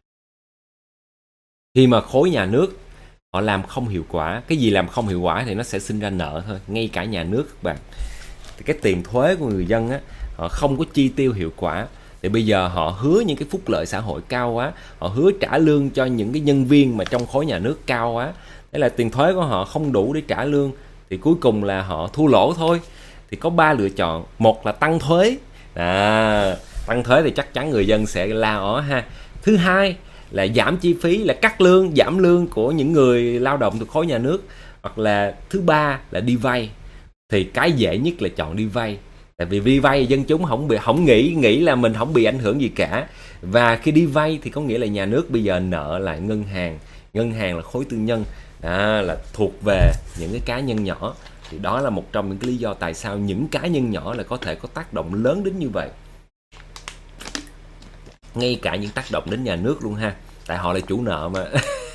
Khi mà khối nhà nước họ làm không hiệu quả, cái gì làm không hiệu quả thì nó sẽ sinh ra nợ thôi, ngay cả nhà nước các bạn. Thì cái tiền thuế của người dân á, họ không có chi tiêu hiệu quả, thì bây giờ họ hứa những cái phúc lợi xã hội cao quá, họ hứa trả lương cho những cái nhân viên mà trong khối nhà nước cao quá, thế là tiền thuế của họ không đủ để trả lương, thì cuối cùng là họ thua lỗ thôi. Thì có 3 lựa chọn: một là tăng thuế, tăng thuế thì chắc chắn người dân sẽ la ó ha. Thứ hai là giảm chi phí, là cắt lương, giảm lương của những người lao động thuộc khối nhà nước. Hoặc là thứ ba là đi vay. Thì cái dễ nhất là chọn đi vay. Tại vì đi vay dân chúng không nghĩ là mình không bị ảnh hưởng gì cả. Và khi đi vay thì có nghĩa là nhà nước bây giờ nợ lại ngân hàng. Ngân hàng là khối tư nhân, là thuộc về những cái cá nhân nhỏ. Thì đó là một trong những cái lý do tại sao những cá nhân nhỏ là có thể có tác động lớn đến như vậy. Ngay cả những tác động đến nhà nước luôn ha, tại họ là chủ nợ mà.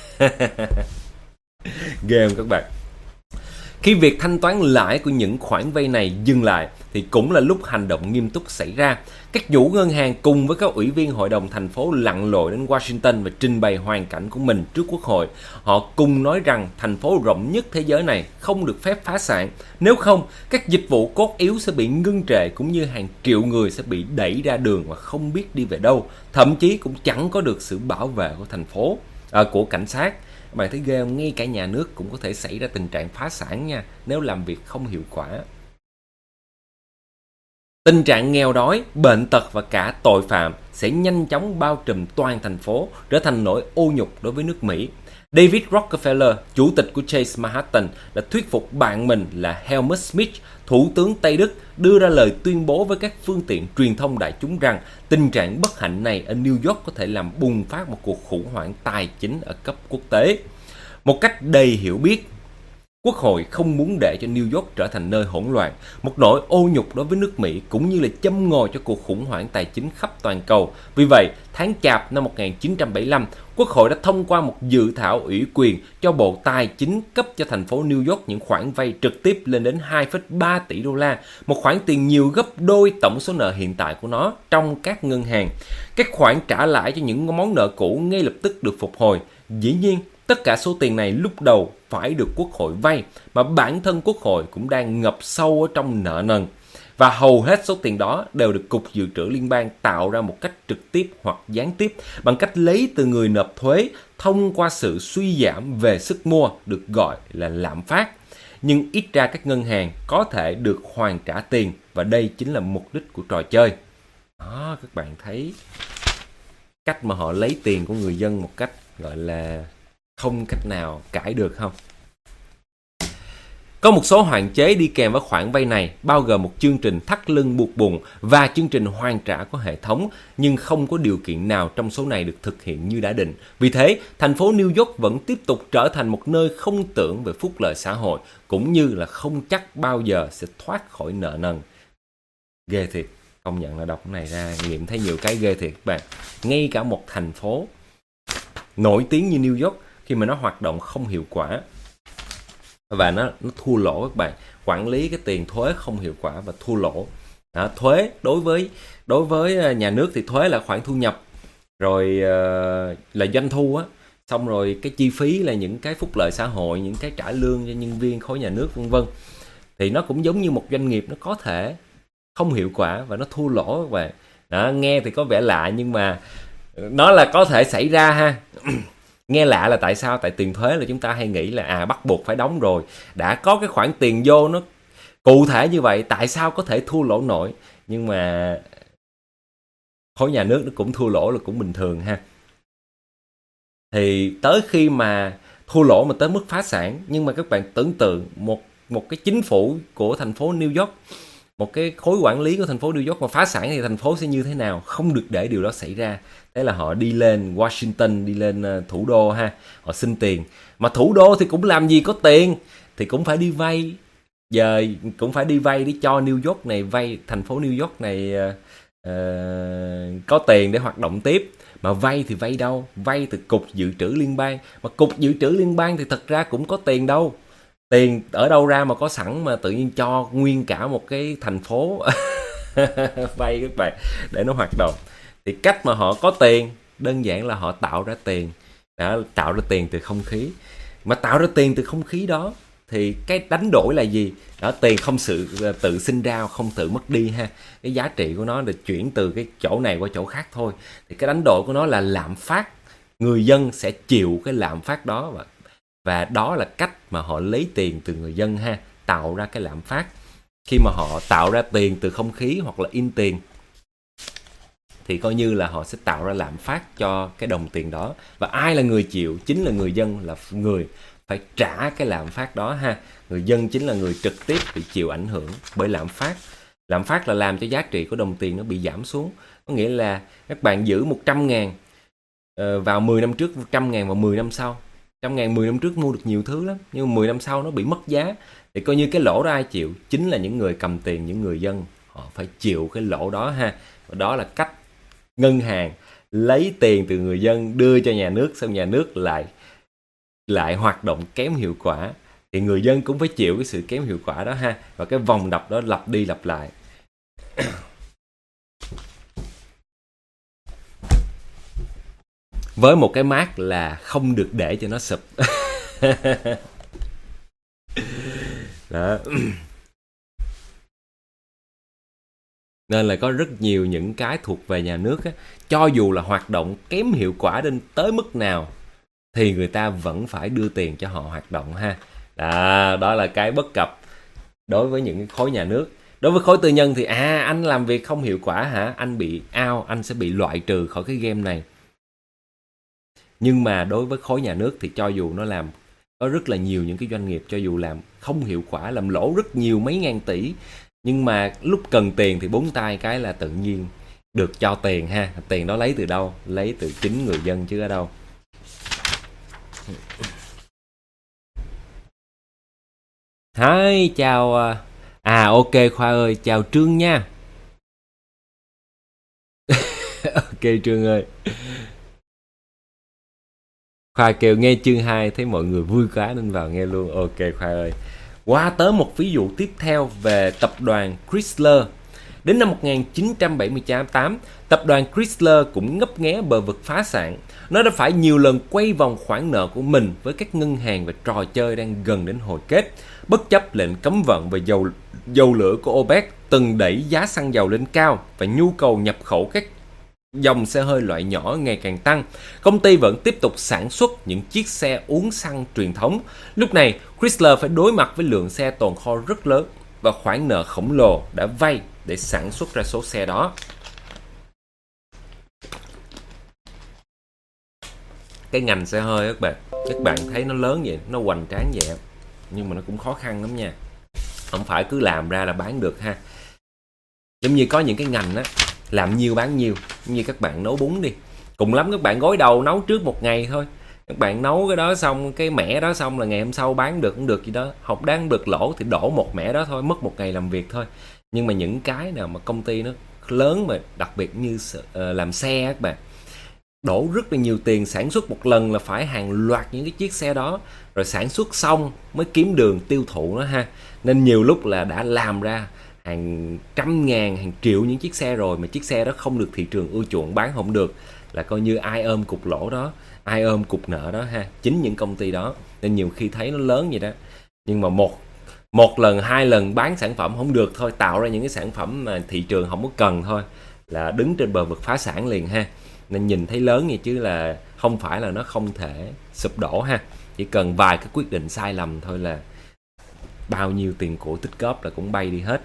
Ghê không các bạn? Khi việc thanh toán lãi của những khoản vay này dừng lại thì cũng là lúc hành động nghiêm túc xảy ra. Các chủ ngân hàng cùng với các ủy viên hội đồng thành phố lặn lội đến Washington và trình bày hoàn cảnh của mình trước Quốc hội. Họ cùng nói rằng thành phố rộng nhất thế giới này không được phép phá sản. Nếu không, các dịch vụ cốt yếu sẽ bị ngưng trệ, cũng như hàng triệu người sẽ bị đẩy ra đường và không biết đi về đâu. Thậm chí cũng chẳng có được sự bảo vệ của thành phố, của cảnh sát. Các bạn thấy ghê không? Ngay cả nhà nước cũng có thể xảy ra tình trạng phá sản nha, nếu làm việc không hiệu quả. Tình trạng nghèo đói, bệnh tật và cả tội phạm sẽ nhanh chóng bao trùm toàn thành phố, trở thành nỗi ô nhục đối với nước Mỹ. David Rockefeller, chủ tịch của Chase Manhattan, đã thuyết phục bạn mình là Helmut Schmidt, thủ tướng Tây Đức, đưa ra lời tuyên bố với các phương tiện truyền thông đại chúng rằng tình trạng bất hạnh này ở New York có thể làm bùng phát một cuộc khủng hoảng tài chính ở cấp quốc tế. Một cách đầy hiểu biết, Quốc hội không muốn để cho New York trở thành nơi hỗn loạn, một nỗi ô nhục đối với nước Mỹ, cũng như là châm ngòi cho cuộc khủng hoảng tài chính khắp toàn cầu. Vì vậy, tháng Chạp năm 1975, Quốc hội đã thông qua một dự thảo ủy quyền cho Bộ Tài chính cấp cho thành phố New York những khoản vay trực tiếp lên đến 2,3 tỷ đô la, một khoản tiền nhiều gấp đôi tổng số nợ hiện tại của nó trong các ngân hàng. Các khoản trả lãi cho những món nợ cũ ngay lập tức được phục hồi. Dĩ nhiên, tất cả số tiền này lúc đầu phải được Quốc hội vay, mà bản thân Quốc hội cũng đang ngập sâu ở trong nợ nần. Và hầu hết số tiền đó đều được Cục Dự trữ Liên bang tạo ra một cách trực tiếp hoặc gián tiếp bằng cách lấy từ người nộp thuế thông qua sự suy giảm về sức mua, được gọi là lạm phát. Nhưng ít ra các ngân hàng có thể được hoàn trả tiền, và đây chính là mục đích của trò chơi. Đó, các bạn thấy cách mà họ lấy tiền của người dân một cách gọi là không cách nào cãi được không? Có một số hạn chế đi kèm với khoản vay này, bao gồm một chương trình thắt lưng buộc bụng và chương trình hoàn trả của hệ thống, nhưng không có điều kiện nào trong số này được thực hiện như đã định. Vì thế, thành phố New York vẫn tiếp tục trở thành một nơi không tưởng về phúc lợi xã hội, cũng như là không chắc bao giờ sẽ thoát khỏi nợ nần. Ghê thiệt, công nhận là đọc cái này ra, nghiệm thấy nhiều cái ghê thiệt các bạn. Ngay cả một thành phố nổi tiếng như New York khi mà nó hoạt động không hiệu quả và nó thua lỗ các bạn. Quản lý cái tiền thuế không hiệu quả và thua lỗ. Đó, thuế đối với nhà nước thì thuế là khoản thu nhập, rồi là doanh thu á, xong rồi cái chi phí là những cái phúc lợi xã hội, những cái trả lương cho nhân viên khối nhà nước vân vân. Thì nó cũng giống như một doanh nghiệp, nó có thể không hiệu quả và nó thua lỗ các bạn. Đó, nghe thì có vẻ lạ nhưng mà nó là có thể xảy ra ha. Nghe lạ là tại sao? Tại tiền thuế là chúng ta hay nghĩ là bắt buộc phải đóng rồi, đã có cái khoản tiền vô nó cụ thể như vậy, tại sao có thể thua lỗ nổi? Nhưng mà khối nhà nước nó cũng thua lỗ là cũng bình thường ha. Thì tới khi mà thua lỗ mà tới mức phá sản, nhưng mà các bạn tưởng tượng một cái chính phủ của thành phố New York, một cái khối quản lý của thành phố New York mà phá sản thì thành phố sẽ như thế nào? Không được để điều đó xảy ra. Thế là họ đi lên Washington, đi lên thủ đô ha, họ xin tiền. Mà thủ đô thì cũng làm gì có tiền, thì cũng phải đi vay. Giờ cũng phải đi vay để cho New York này vay, thành phố New York này có tiền để hoạt động tiếp. Mà vay thì vay đâu? Vay từ Cục Dự trữ Liên bang. Mà Cục Dự trữ Liên bang thì thật ra cũng có tiền đâu. Tiền ở đâu ra mà có sẵn mà tự nhiên cho nguyên cả một cái thành phố vay các bạn để nó hoạt động. Thì cách mà họ có tiền đơn giản là họ tạo ra tiền. Đó, tạo ra tiền từ không khí. Mà tạo ra tiền từ không khí đó thì cái đánh đổi là gì? Đó, tiền không tự sinh ra, không tự mất đi ha. Cái giá trị của nó là chuyển từ cái chỗ này qua chỗ khác thôi. Thì cái đánh đổi của nó là lạm phát. Người dân sẽ chịu cái lạm phát đó, và đó là cách mà họ lấy tiền từ người dân ha, tạo ra cái lạm phát. Khi mà họ tạo ra tiền từ không khí hoặc là in tiền thì coi như là họ sẽ tạo ra lạm phát cho cái đồng tiền đó. Và ai là người chịu? Chính là người dân, là người phải trả cái lạm phát đó ha. Người dân chính là người trực tiếp bị chịu ảnh hưởng bởi lạm phát. Lạm phát là làm cho giá trị của đồng tiền nó bị giảm xuống. Có nghĩa là các bạn giữ 100.000 vào 10 năm trước, 100.000 vào 10 năm sau. 100.000 10 năm trước mua được nhiều thứ lắm, nhưng mà 10 năm sau nó bị mất giá. Thì coi như cái lỗ đó ai chịu? Chính là những người cầm tiền, những người dân. Họ phải chịu cái lỗ đó ha. Và đó là cách ngân hàng lấy tiền từ người dân đưa cho nhà nước, xong nhà nước lại hoạt động kém hiệu quả, thì người dân cũng phải chịu cái sự kém hiệu quả đó ha. Và cái vòng đập đó lặp đi lặp lại. Với một cái mác là không được để cho nó sụp. Đó. Nên là có rất nhiều những cái thuộc về nhà nước á, cho dù là hoạt động kém hiệu quả đến tới mức nào thì người ta vẫn phải đưa tiền cho họ hoạt động ha. Đó là cái bất cập đối với những khối nhà nước. Đối với khối tư nhân thì anh làm việc không hiệu quả hả? Anh bị out, anh sẽ bị loại trừ khỏi cái game này. Nhưng mà đối với khối nhà nước thì cho dù nó làm, có rất là nhiều những cái doanh nghiệp cho dù làm không hiệu quả, làm lỗ rất nhiều, mấy ngàn tỷ, nhưng mà lúc cần tiền thì búng tay cái là tự nhiên được cho tiền ha. Tiền đó lấy từ đâu? Lấy từ chính người dân chứ ở đâu. Hi, chào. Ok Khoa ơi, chào Trương nha. Ok Trương ơi. Khoa kêu nghe chương 2 thấy mọi người vui quá nên vào nghe luôn. Ok Khoa ơi. Qua tới một ví dụ tiếp theo về tập đoàn Chrysler. Đến năm 1978, tập đoàn Chrysler cũng ngấp nghé bờ vực phá sản. Nó đã phải nhiều lần quay vòng khoản nợ của mình với các ngân hàng và trò chơi đang gần đến hồi kết. Bất chấp lệnh cấm vận về dầu lửa của OPEC từng đẩy giá xăng dầu lên cao và nhu cầu nhập khẩu các dòng xe hơi loại nhỏ ngày càng tăng, công ty vẫn tiếp tục sản xuất những chiếc xe uống xăng truyền thống. Lúc này, Chrysler phải đối mặt với lượng xe tồn kho rất lớn và khoản nợ khổng lồ đã vay để sản xuất ra số xe đó. Cái ngành xe hơi các bạn thấy nó lớn vậy, nó hoành tráng vậy, nhưng mà nó cũng khó khăn lắm nha. Không phải cứ làm ra là bán được ha. Giống như có những cái ngành á, làm nhiều bán nhiều, như các bạn nấu bún đi, cùng lắm các bạn gối đầu nấu trước một ngày thôi, các bạn nấu cái đó xong, cái mẻ đó xong là ngày hôm sau bán được cũng được gì đó, học đáng được lỗ thì đổ một mẻ đó thôi, mất một ngày làm việc thôi. Nhưng mà những cái nào mà công ty nó lớn mà đặc biệt như làm xe các bạn, đổ rất là nhiều tiền, sản xuất một lần là phải hàng loạt những cái chiếc xe đó, rồi sản xuất xong mới kiếm đường tiêu thụ nó ha. Nên nhiều lúc là đã làm ra hàng trăm ngàn, hàng triệu những chiếc xe rồi mà chiếc xe đó không được thị trường ưa chuộng, bán không được, là coi như ai ôm cục lỗ đó, ai ôm cục nợ đó ha, chính những công ty đó. Nên nhiều khi thấy nó lớn vậy đó, nhưng mà một lần, hai lần bán sản phẩm không được thôi, tạo ra những cái sản phẩm mà thị trường không có cần thôi, là đứng trên bờ vực phá sản liền ha. Nên nhìn thấy lớn vậy chứ là không phải là nó không thể sụp đổ ha, chỉ cần vài cái quyết định sai lầm thôi là bao nhiêu tiền của tích góp là cũng bay đi hết.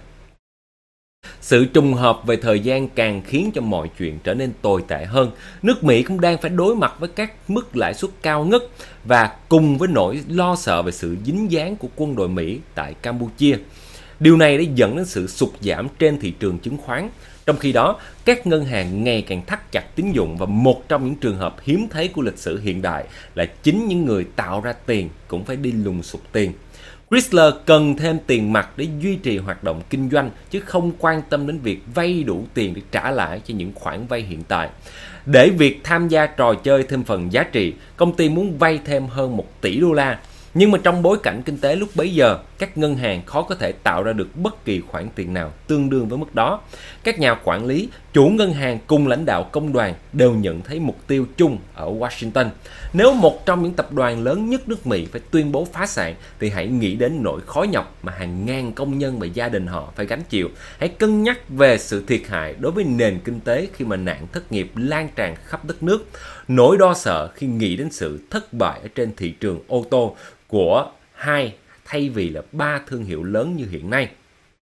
Sự trùng hợp về thời gian càng khiến cho mọi chuyện trở nên tồi tệ hơn. Nước Mỹ cũng đang phải đối mặt với các mức lãi suất cao ngất và cùng với nỗi lo sợ về sự dính dáng của quân đội Mỹ tại Campuchia. Điều này đã dẫn đến sự sụt giảm trên thị trường chứng khoán. Trong khi đó, các ngân hàng ngày càng thắt chặt tín dụng và một trong những trường hợp hiếm thấy của lịch sử hiện đại là chính những người tạo ra tiền cũng phải đi lùng sục tiền. Chrysler cần thêm tiền mặt để duy trì hoạt động kinh doanh chứ không quan tâm đến việc vay đủ tiền để trả lại cho những khoản vay hiện tại. Để việc tham gia trò chơi thêm phần giá trị, công ty muốn vay thêm hơn 1 tỷ đô la. Nhưng mà trong bối cảnh kinh tế lúc bấy giờ, các ngân hàng khó có thể tạo ra được bất kỳ khoản tiền nào tương đương với mức đó. Các nhà quản lý, chủ ngân hàng cùng lãnh đạo công đoàn đều nhận thấy mục tiêu chung ở Washington. Nếu một trong những tập đoàn lớn nhất nước Mỹ phải tuyên bố phá sản, thì hãy nghĩ đến nỗi khó nhọc mà hàng ngàn công nhân và gia đình họ phải gánh chịu. Hãy cân nhắc về sự thiệt hại đối với nền kinh tế khi mà nạn thất nghiệp lan tràn khắp đất nước. Nỗi lo sợ khi nghĩ đến sự thất bại ở trên thị trường ô tô của 2 thay vì là 3 thương hiệu lớn như hiện nay.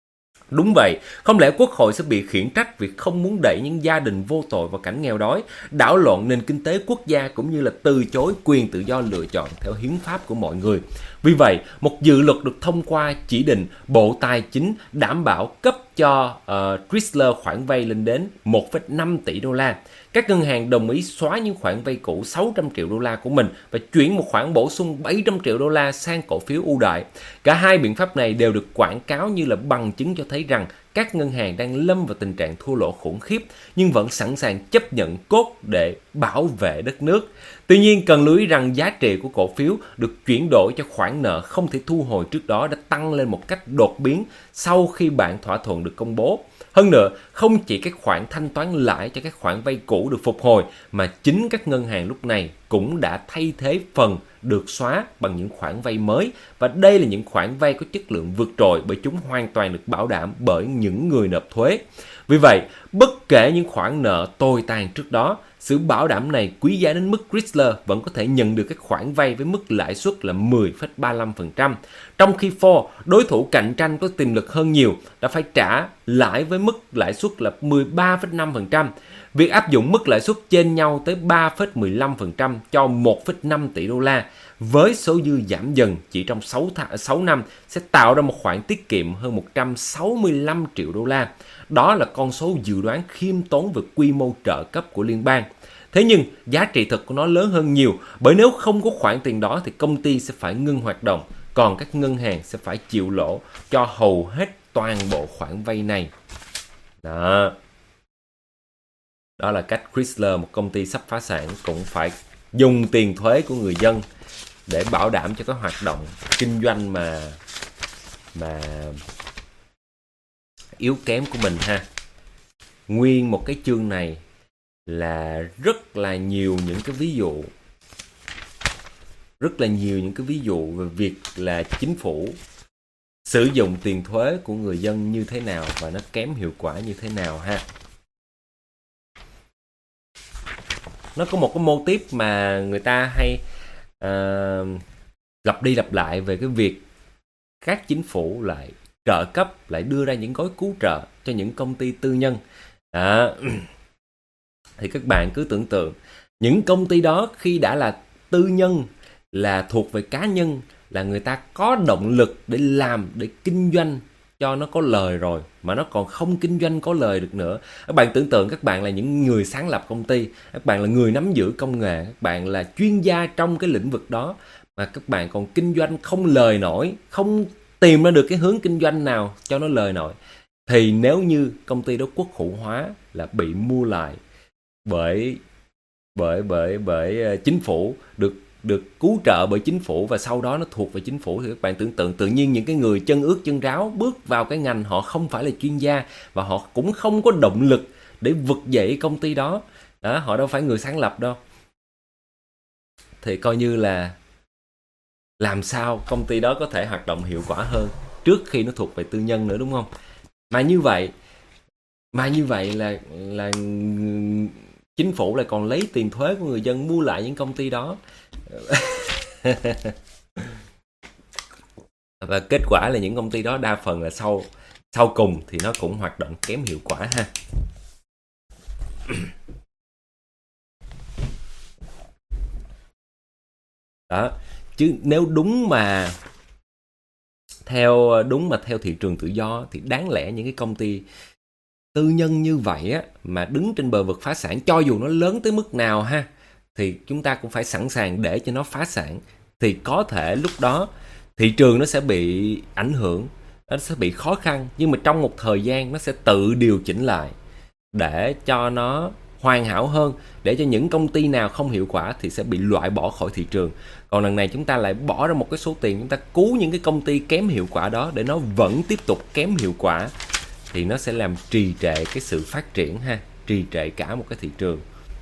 Đúng vậy, không lẽ Quốc hội sẽ bị khiển trách vì không muốn đẩy những gia đình vô tội vào cảnh nghèo đói, đảo lộn nền kinh tế quốc gia cũng như là từ chối quyền tự do lựa chọn theo hiến pháp của mọi người. Vì vậy, một dự luật được thông qua chỉ định Bộ Tài chính đảm bảo cấp cho Chrysler khoản vay lên đến 1,5 tỷ đô la. Các ngân hàng đồng ý xóa những khoản vay cũ 600 triệu đô la của mình và chuyển một khoản bổ sung 700 triệu đô la sang cổ phiếu ưu đãi. Cả hai biện pháp này đều được quảng cáo như là bằng chứng cho thấy rằng các ngân hàng đang lâm vào tình trạng thua lỗ khủng khiếp nhưng vẫn sẵn sàng chấp nhận cốt để bảo vệ đất nước. Tuy nhiên, cần lưu ý rằng giá trị của cổ phiếu được chuyển đổi cho khoản nợ không thể thu hồi trước đó đã tăng lên một cách đột biến sau khi bản thỏa thuận được công bố. Hơn nữa, không chỉ các khoản thanh toán lãi cho các khoản vay cũ được phục hồi, mà chính các ngân hàng lúc này cũng đã thay thế phần được xóa bằng những khoản vay mới. Và đây là những khoản vay có chất lượng vượt trội bởi chúng hoàn toàn được bảo đảm bởi những người nộp thuế. Vì vậy, bất kể những khoản nợ tồi tàn trước đó, sự bảo đảm này quý giá đến mức Chrysler vẫn có thể nhận được các khoản vay với mức lãi suất là 10,35%. Trong khi Ford, đối thủ cạnh tranh có tiềm lực hơn nhiều, đã phải trả lãi với mức lãi suất là 13,5%. Việc áp dụng mức lãi suất trên nhau tới 3,15% cho 1,5 tỷ đô la với số dư giảm dần chỉ trong 6 năm sẽ tạo ra một khoản tiết kiệm hơn 165 triệu đô la. Đó là con số dự đoán khiêm tốn về quy mô trợ cấp của liên bang. Thế nhưng, giá trị thực của nó lớn hơn nhiều, bởi nếu không có khoản tiền đó thì công ty sẽ phải ngưng hoạt động, còn các ngân hàng sẽ phải chịu lỗ cho hầu hết toàn bộ khoản vay này. Đó là cách Chrysler, một công ty sắp phá sản, cũng phải dùng tiền thuế của người dân để bảo đảm cho các hoạt động kinh doanh mà yếu kém của mình ha. Nguyên một cái chương này là rất là nhiều những cái ví dụ về việc là chính phủ sử dụng tiền thuế của người dân như thế nào và nó kém hiệu quả như thế nào ha. Nó có một cái mô típ mà người ta hay lặp đi lặp lại về cái việc các chính phủ lại trợ cấp, lại đưa ra những gói cứu trợ cho những công ty tư nhân. Thì các bạn cứ tưởng tượng, những công ty đó khi đã là tư nhân, là thuộc về cá nhân, là người ta có động lực để làm, để kinh doanh cho nó có lời rồi, mà nó còn không kinh doanh có lời được nữa. Các bạn tưởng tượng các bạn là những người sáng lập công ty, các bạn là người nắm giữ công nghệ, các bạn là chuyên gia trong cái lĩnh vực đó, mà các bạn còn kinh doanh không lời nổi, không tìm ra được cái hướng kinh doanh nào cho nó lời nổi, thì nếu như công ty đó quốc hữu hóa, là bị mua lại bởi bởi chính phủ, được được cứu trợ bởi chính phủ, và sau đó nó thuộc về chính phủ. Thì các bạn tưởng tượng tự nhiên những cái người chân ướt chân ráo bước vào cái ngành họ không phải là chuyên gia, và họ cũng không có động lực để vực dậy công ty đó. Đó, họ đâu phải người sáng lập đâu. Thì coi như là làm sao công ty đó có thể hoạt động hiệu quả hơn trước khi nó thuộc về tư nhân nữa, đúng không? Mà như vậy là chính phủ lại còn lấy tiền thuế của người dân mua lại những công ty đó. Và kết quả là những công ty đó đa phần là sau cùng thì nó cũng hoạt động kém hiệu quả ha. Đó, chứ nếu đúng mà theo thị trường tự do thì đáng lẽ những cái công ty tư nhân như vậy á, mà đứng trên bờ vực phá sản, cho dù nó lớn tới mức nào ha, thì chúng ta cũng phải sẵn sàng để cho nó phá sản. Thì có thể lúc đó thị trường nó sẽ bị ảnh hưởng, nó sẽ bị khó khăn, nhưng mà trong một thời gian nó sẽ tự điều chỉnh lại để cho nó hoàn hảo hơn, để cho những công ty nào không hiệu quả thì sẽ bị loại bỏ khỏi thị trường. Còn lần này chúng ta lại bỏ ra một cái số tiền, chúng ta cứu những cái công ty kém hiệu quả đó để nó vẫn tiếp tục kém hiệu quả, thì nó sẽ làm trì trệ cái sự phát triển ha, trì trệ cả một cái thị trường.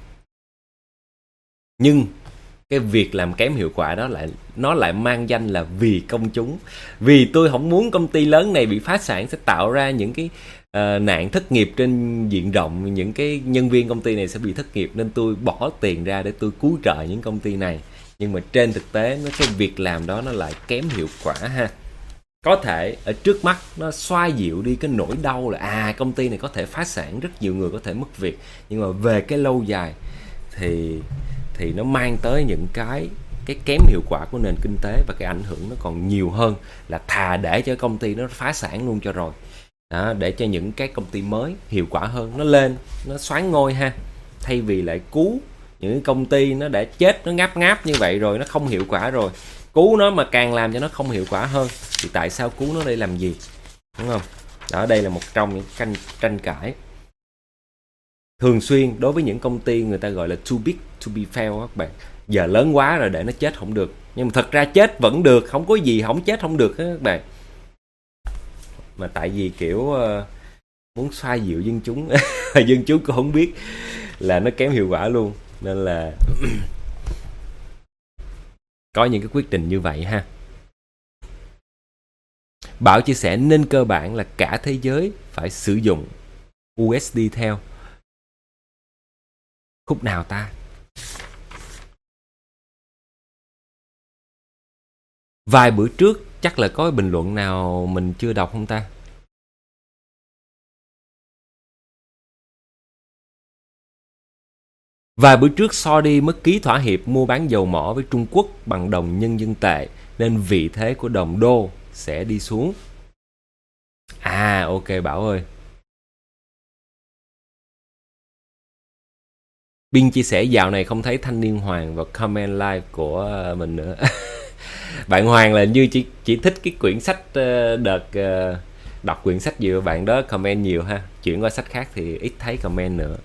Nhưng cái việc làm kém hiệu quả đó nó lại mang danh là vì công chúng. Vì tôi không muốn công ty lớn này bị phá sản sẽ tạo ra những cái nạn thất nghiệp trên diện rộng, những cái nhân viên công ty này sẽ bị thất nghiệp, nên tôi bỏ tiền ra để tôi cứu trợ những công ty này. Nhưng mà trên thực tế cái việc làm đó nó lại kém hiệu quả ha. Có thể ở trước mắt nó xoa dịu đi cái nỗi đau là công ty này có thể phá sản, rất nhiều người có thể mất việc, nhưng mà về cái lâu dài thì nó mang tới những cái kém hiệu quả của nền kinh tế, và cái ảnh hưởng nó còn nhiều hơn là thà để cho công ty nó phá sản luôn cho rồi. Đó, để cho những cái công ty mới hiệu quả hơn nó lên, nó soán ngôi ha, thay vì lại cứu những công ty nó đã chết, nó ngáp như vậy rồi, nó không hiệu quả rồi, cứu nó mà càng làm cho nó không hiệu quả hơn, thì tại sao cứu nó để làm gì, đúng không? Đó, đây là một trong những tranh cãi thường xuyên đối với những công ty người ta gọi là too big to be fail các bạn. Giờ lớn quá rồi để nó chết không được, nhưng mà thật ra chết vẫn được, không có gì không chết không được hết các bạn. Mà tại vì kiểu muốn xoa dịu dân chúng dân chúng cũng không biết là nó kém hiệu quả luôn, nên là có những cái quyết định như vậy ha. Bảo chia sẻ nên cơ bản là cả thế giới phải sử dụng USD theo. Khúc nào ta? Vài bữa trước chắc là có bình luận nào mình chưa đọc không ta? Vài bữa trước Saudi mới ký thỏa hiệp mua bán dầu mỏ với Trung Quốc bằng đồng nhân dân tệ, nên vị thế của đồng đô sẽ đi xuống. Ok Bảo ơi. Bin chia sẻ dạo này không thấy Thanh Niên Hoàng vào comment live của mình nữa. Bạn Hoàng là như chỉ thích cái quyển sách đợt đọc quyển sách gì bạn đó comment nhiều ha. Chuyển qua sách khác thì ít thấy comment nữa.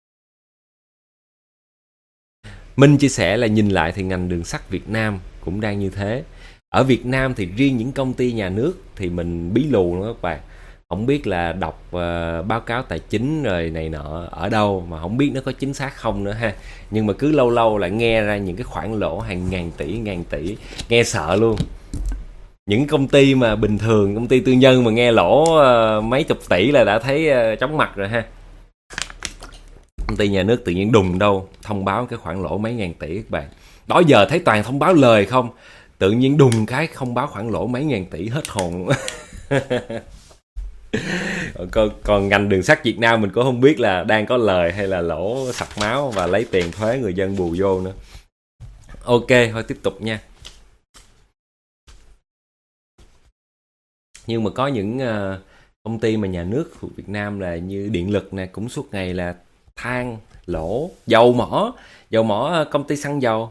Minh chia sẻ là nhìn lại thì ngành đường sắt Việt Nam cũng đang như thế. Ở Việt Nam thì riêng những công ty nhà nước thì mình bí lù nữa các bạn. Không biết là đọc báo cáo tài chính rồi này nọ ở đâu mà không biết nó có chính xác không nữa ha. Nhưng mà cứ lâu lâu lại nghe ra những cái khoản lỗ hàng ngàn tỷ, nghe sợ luôn. Những công ty mà bình thường, công ty tư nhân mà nghe lỗ mấy chục tỷ là đã thấy chóng mặt rồi ha. Công ty nhà nước tự nhiên đùng đâu thông báo cái khoản lỗ mấy ngàn tỷ các bạn. Đó giờ thấy toàn thông báo lời không, tự nhiên đùng cái thông báo khoản lỗ mấy ngàn tỷ, hết hồn. Còn ngành đường sắt Việt Nam mình cũng không biết là đang có lời hay là lỗ sặc máu và lấy tiền thuế người dân bù vô nữa. Ok, thôi tiếp tục nha. Nhưng mà có những công ty mà nhà nước của Việt Nam là như điện lực nè, cũng suốt ngày là than lỗ. Dầu mỏ công ty xăng dầu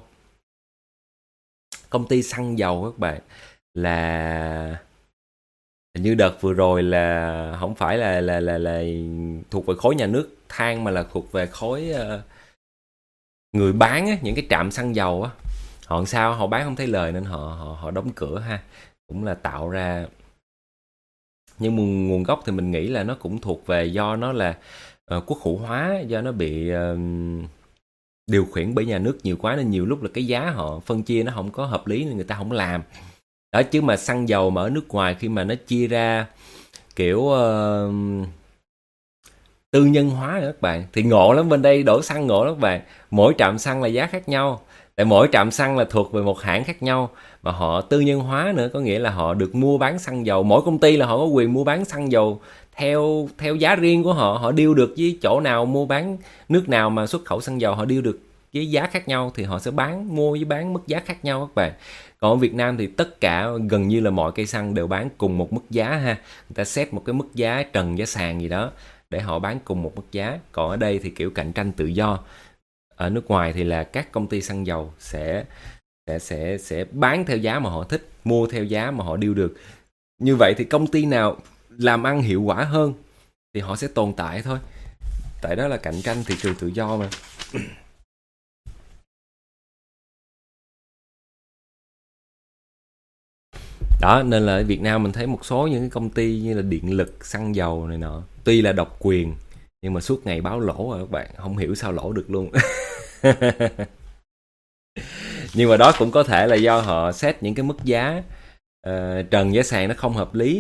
các bạn, là như đợt vừa rồi là không phải là thuộc về khối nhà nước than, mà là thuộc về khối người bán á, những cái trạm xăng dầu á, họ làm sao họ bán không thấy lời nên họ đóng cửa ha, cũng là tạo ra. Nhưng nguồn gốc thì mình nghĩ là nó cũng thuộc về do nó là quốc hữu hóa, do nó bị điều khiển bởi nhà nước nhiều quá nên nhiều lúc là cái giá họ phân chia nó không có hợp lý nên người ta không làm. Đó, chứ mà xăng dầu mà ở nước ngoài khi mà nó chia ra kiểu tư nhân hóa rồi các bạn, thì ngộ lắm, bên đây đổ xăng ngộ lắm các bạn. Mỗi trạm xăng là giá khác nhau, tại mỗi trạm xăng là thuộc về một hãng khác nhau, mà họ tư nhân hóa nữa, có nghĩa là họ được mua bán xăng dầu, mỗi công ty là họ có quyền mua bán xăng dầu theo giá riêng của họ, họ deal được với chỗ nào mua bán, nước nào mà xuất khẩu xăng dầu họ deal được với giá khác nhau thì họ sẽ mua với bán mức giá khác nhau các bạn. Còn ở Việt Nam thì tất cả gần như là mọi cây xăng đều bán cùng một mức giá ha, người ta set một cái mức giá trần giá sàn gì đó để họ bán cùng một mức giá. Còn ở đây thì kiểu cạnh tranh tự do. Ở nước ngoài thì là các công ty xăng dầu sẽ bán theo giá mà họ thích, mua theo giá mà họ deal được. Như vậy thì công ty nào làm ăn hiệu quả hơn thì họ sẽ tồn tại thôi. Tại đó là cạnh tranh thị trường tự do mà. Đó, nên là ở Việt Nam mình thấy một số những cái công ty như là điện lực, xăng dầu này nọ, tuy là độc quyền nhưng mà suốt ngày báo lỗ rồi các bạn, không hiểu sao lỗ được luôn. Nhưng mà đó cũng có thể là do họ set những cái mức giá trần giá sàn nó không hợp lý.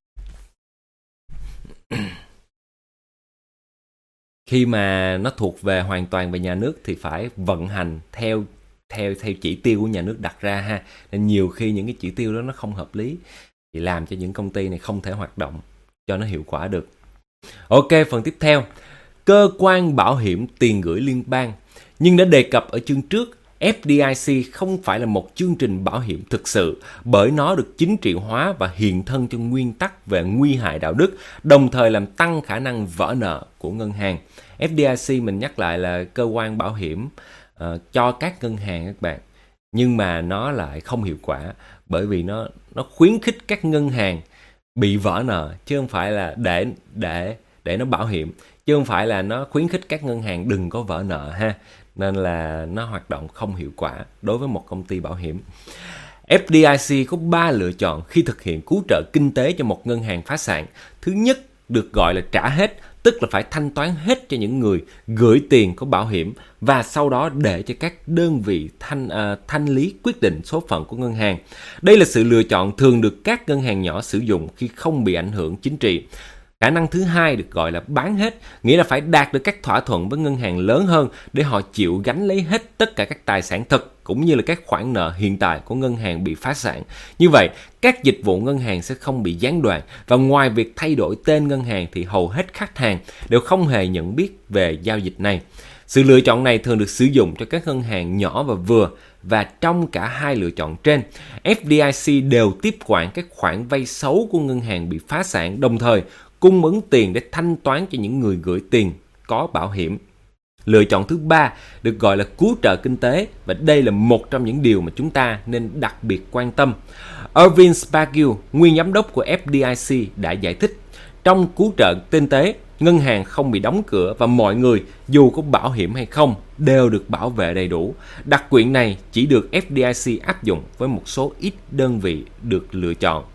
Khi mà nó thuộc về hoàn toàn về nhà nước thì phải vận hành theo chỉ tiêu của nhà nước đặt ra ha. Nên nhiều khi những cái chỉ tiêu đó nó không hợp lý thì làm cho những công ty này không thể hoạt động cho nó hiệu quả được. Ok, phần tiếp theo, cơ quan bảo hiểm tiền gửi liên bang. Nhưng đã đề cập ở chương trước, FDIC không phải là một chương trình bảo hiểm thực sự bởi nó được chính trị hóa và hiện thân cho nguyên tắc về nguy hại đạo đức, đồng thời làm tăng khả năng vỡ nợ của ngân hàng. FDIC mình nhắc lại là cơ quan bảo hiểm cho các ngân hàng các bạn, nhưng mà nó lại không hiệu quả bởi vì nó khuyến khích các ngân hàng bị vỡ nợ chứ không phải là để nó bảo hiểm, chứ không phải là nó khuyến khích các ngân hàng đừng có vỡ nợ ha. Nên là nó hoạt động không hiệu quả đối với một công ty bảo hiểm. FDIC có 3 lựa chọn khi thực hiện cứu trợ kinh tế cho một ngân hàng phá sản. Thứ nhất được gọi là trả hết, tức là phải thanh toán hết cho những người gửi tiền có bảo hiểm và sau đó để cho các đơn vị thanh lý quyết định số phận của ngân hàng. Đây là sự lựa chọn thường được các ngân hàng nhỏ sử dụng khi không bị ảnh hưởng chính trị. Khả năng thứ hai được gọi là bán hết, nghĩa là phải đạt được các thỏa thuận với ngân hàng lớn hơn để họ chịu gánh lấy hết tất cả các tài sản thực cũng như là các khoản nợ hiện tại của ngân hàng bị phá sản. Như vậy, các dịch vụ ngân hàng sẽ không bị gián đoạn và ngoài việc thay đổi tên ngân hàng thì hầu hết khách hàng đều không hề nhận biết về giao dịch này. Sự lựa chọn này thường được sử dụng cho các ngân hàng nhỏ và vừa, và trong cả hai lựa chọn trên, FDIC đều tiếp quản các khoản vay xấu của ngân hàng bị phá sản, đồng thời cung ứng tiền để thanh toán cho những người gửi tiền có bảo hiểm. Lựa chọn thứ ba được gọi là cứu trợ kinh tế, và đây là một trong những điều mà chúng ta nên đặc biệt quan tâm. Irving Spargill, nguyên giám đốc của FDIC đã giải thích, trong cứu trợ kinh tế, ngân hàng không bị đóng cửa và mọi người, dù có bảo hiểm hay không, đều được bảo vệ đầy đủ. Đặc quyền này chỉ được FDIC áp dụng với một số ít đơn vị được lựa chọn.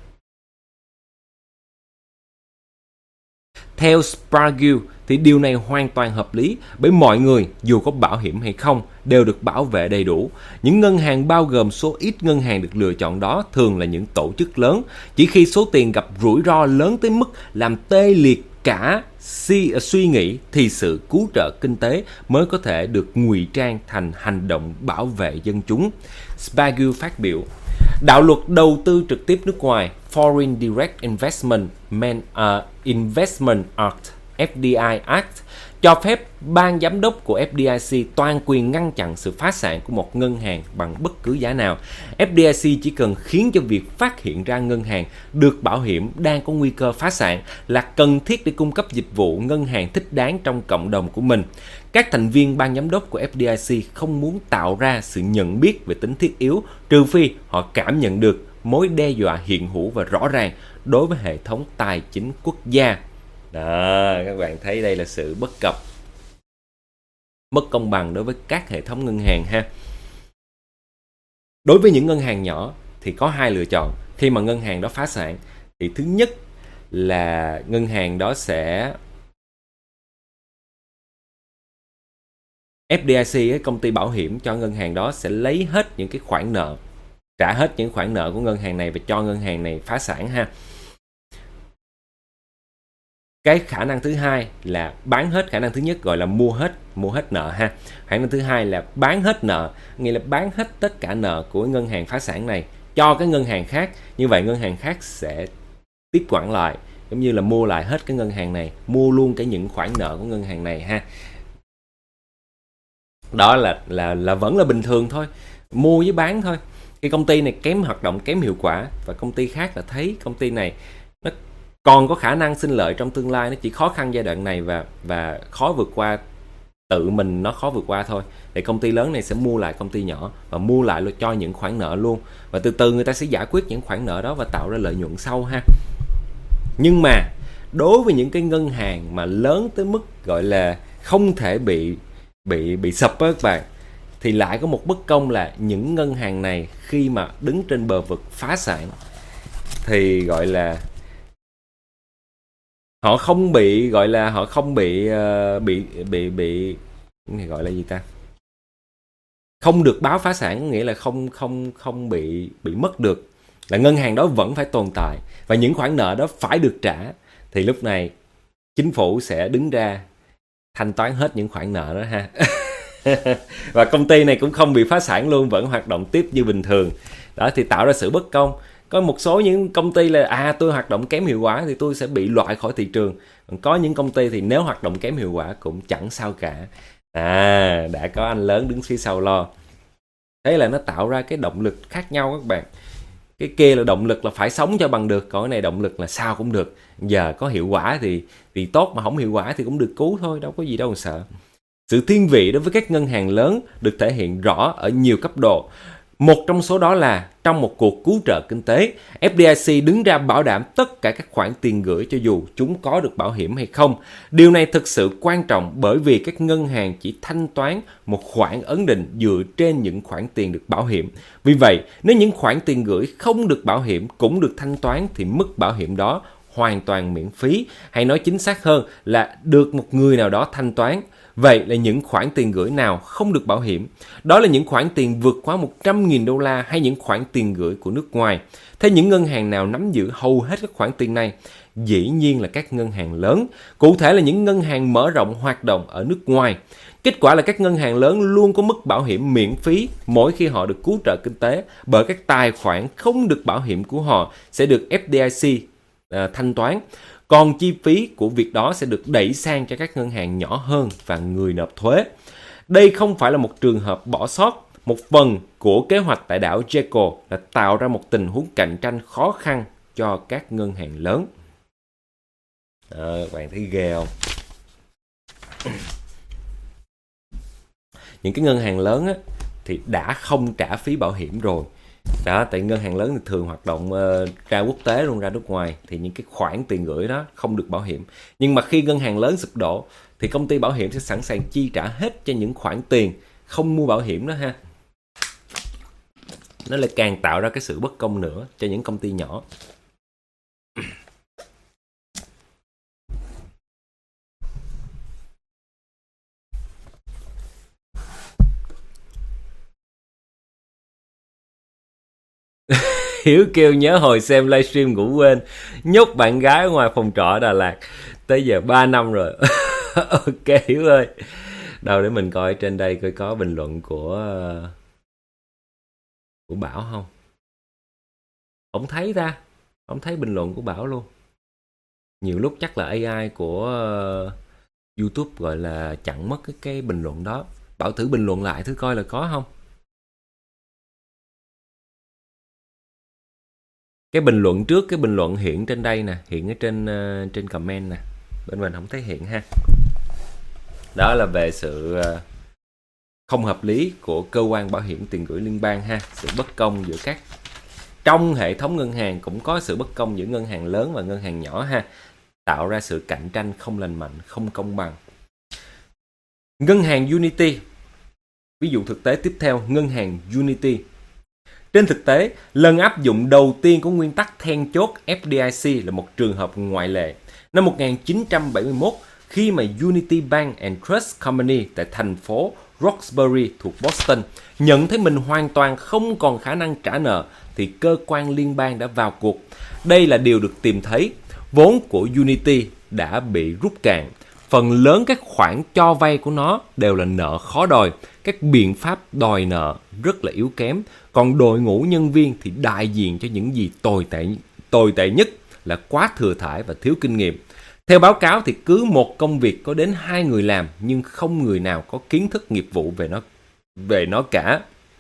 Theo Spargill thì điều này hoàn toàn hợp lý bởi mọi người, dù có bảo hiểm hay không, đều được bảo vệ đầy đủ. Những ngân hàng bao gồm số ít ngân hàng được lựa chọn đó thường là những tổ chức lớn. Chỉ khi số tiền gặp rủi ro lớn tới mức làm tê liệt cả suy nghĩ thì sự cứu trợ kinh tế mới có thể được ngụy trang thành hành động bảo vệ dân chúng. Spargill phát biểu, đạo luật đầu tư trực tiếp nước ngoài Foreign Direct Investment Act FDI Act cho phép ban giám đốc của FDIC toàn quyền ngăn chặn sự phá sản của một ngân hàng bằng bất cứ giá nào. FDIC chỉ cần khiến cho việc phát hiện ra ngân hàng được bảo hiểm đang có nguy cơ phá sản là cần thiết để cung cấp dịch vụ ngân hàng thích đáng trong cộng đồng của mình. Các thành viên ban giám đốc của FDIC không muốn tạo ra sự nhận biết về tính thiết yếu trừ phi họ cảm nhận được mối đe dọa hiện hữu và rõ ràng đối với hệ thống tài chính quốc gia. Đó, các bạn thấy đây là sự bất cập. mất công bằng đối với các hệ thống ngân hàng ha. Đối với những ngân hàng nhỏ thì có hai lựa chọn. Khi mà ngân hàng đó phá sản thì thứ nhất là ngân hàng đó sẽ FDIC, công ty bảo hiểm cho ngân hàng đó, sẽ lấy hết những cái khoản nợ, trả hết những khoản nợ của ngân hàng này và cho ngân hàng này phá sản ha. Cái khả năng thứ hai là bán hết. Khả năng thứ nhất gọi là mua hết nợ ha. Khả năng thứ hai là bán hết nợ, nghĩa là bán hết tất cả nợ của ngân hàng phá sản này cho cái ngân hàng khác. Như vậy ngân hàng khác sẽ tiếp quản lại, giống như là mua lại hết cái ngân hàng này, mua luôn cái những khoản nợ của ngân hàng này ha. Đó là vẫn là bình thường thôi, mua với bán thôi. Khi công ty này hoạt động kém hiệu quả và công ty khác là thấy công ty này nó còn có khả năng sinh lợi trong tương lai, nó chỉ khó khăn giai đoạn này và khó vượt qua, tự mình nó khó vượt qua thôi, thì công ty lớn này sẽ mua lại công ty nhỏ và mua lại cho những khoản nợ luôn, và từ từ người ta sẽ giải quyết những khoản nợ đó và tạo ra lợi nhuận sau ha. Nhưng mà đối với những cái ngân hàng mà lớn tới mức gọi là không thể bị sập á các bạn, thì lại có một bất công là những ngân hàng này khi mà đứng trên bờ vực phá sản thì gọi là họ không bị gọi là họ không bị gọi là gì ta, không được báo phá sản, nghĩa là không bị mất được, là ngân hàng đó vẫn phải tồn tại và những khoản nợ đó phải được trả, thì lúc này chính phủ sẽ đứng ra thanh toán hết những khoản nợ đó ha. Và công ty này cũng không bị phá sản luôn, vẫn hoạt động tiếp như bình thường. Đó thì tạo ra sự bất công. Có một số những công ty là tôi hoạt động kém hiệu quả thì tôi sẽ bị loại khỏi thị trường. Còn có những công ty thì nếu hoạt động kém hiệu quả cũng chẳng sao cả. Đã có anh lớn đứng phía sau lo. Thế là nó tạo ra cái động lực khác nhau các bạn. Cái kia là động lực là phải sống cho bằng được, còn cái này động lực là sao cũng được. Giờ có hiệu quả thì tốt, mà không hiệu quả thì cũng được cứu thôi, đâu có gì đâu mà sợ. Sự thiên vị đối với các ngân hàng lớn được thể hiện rõ ở nhiều cấp độ. Một trong số đó là trong một cuộc cứu trợ kinh tế, FDIC đứng ra bảo đảm tất cả các khoản tiền gửi cho dù chúng có được bảo hiểm hay không. Điều này thực sự quan trọng bởi vì các ngân hàng chỉ thanh toán một khoản ấn định dựa trên những khoản tiền được bảo hiểm. Vì vậy, nếu những khoản tiền gửi không được bảo hiểm cũng được thanh toán thì mức bảo hiểm đó hoàn toàn miễn phí, hay nói chính xác hơn là được một người nào đó thanh toán. Vậy là những khoản tiền gửi nào không được bảo hiểm? Đó là những khoản tiền vượt quá 100.000 đô la hay những khoản tiền gửi của nước ngoài. Thế những ngân hàng nào nắm giữ hầu hết các khoản tiền này? Dĩ nhiên là các ngân hàng lớn, cụ thể là những ngân hàng mở rộng hoạt động ở nước ngoài. Kết quả là các ngân hàng lớn luôn có mức bảo hiểm miễn phí mỗi khi họ được cứu trợ kinh tế, bởi các tài khoản không được bảo hiểm của họ sẽ được FDIC thanh toán. Còn chi phí của việc đó sẽ được đẩy sang cho các ngân hàng nhỏ hơn và người nộp thuế. Đây không phải là một trường hợp bỏ sót. Một phần của kế hoạch tại đảo Jekyll là tạo ra một tình huống cạnh tranh khó khăn cho các ngân hàng lớn. Bạn thấy ghê không? Những cái ngân hàng lớn á, thì đã không trả phí bảo hiểm rồi. Đó, tại ngân hàng lớn thì thường hoạt động ra quốc tế luôn, ra nước ngoài, thì những cái khoản tiền gửi đó không được bảo hiểm. Nhưng mà khi ngân hàng lớn sụp đổ thì công ty bảo hiểm sẽ sẵn sàng chi trả hết cho những khoản tiền không mua bảo hiểm đó ha. Nó lại càng tạo ra cái sự bất công nữa cho những công ty nhỏ. Hiếu kêu nhớ hồi xem livestream ngủ quên nhốt bạn gái ở ngoài phòng trọ ở Đà Lạt tới giờ 3 năm rồi. Ok Hiếu ơi, đâu để mình coi trên đây coi có bình luận của Bảo không. Không thấy ta, không thấy bình luận của Bảo luôn. Nhiều lúc chắc là AI của YouTube gọi là chặn mất cái bình luận đó. Bảo thử bình luận lại thử coi là có không. Cái bình luận trước, cái bình luận hiện trên đây nè, hiện ở trên comment nè, bên mình không thấy hiện ha. Đó là về sự không hợp lý của cơ quan bảo hiểm tiền gửi liên bang ha, sự bất công giữa các trong hệ thống ngân hàng, cũng có sự bất công giữa ngân hàng lớn và ngân hàng nhỏ ha, tạo ra sự cạnh tranh không lành mạnh, không công bằng. Ngân hàng Unity. Ví dụ thực tế tiếp theo, ngân hàng Unity. Trên thực tế, lần áp dụng đầu tiên của nguyên tắc then chốt FDIC là một trường hợp ngoại lệ. Năm 1971, khi mà Unity Bank and Trust Company tại thành phố Roxbury thuộc Boston nhận thấy mình hoàn toàn không còn khả năng trả nợ, thì cơ quan liên bang đã vào cuộc. Đây là điều được tìm thấy. Vốn của Unity đã bị rút cạn. Phần lớn các khoản cho vay của nó đều là nợ khó đòi. Các biện pháp đòi nợ rất là yếu kém. Còn đội ngũ nhân viên thì đại diện cho những gì tồi tệ nhất là quá thừa thãi và thiếu kinh nghiệm. Theo báo cáo thì cứ một công việc có đến 2 người làm, nhưng không người nào có kiến thức nghiệp vụ về nó cả.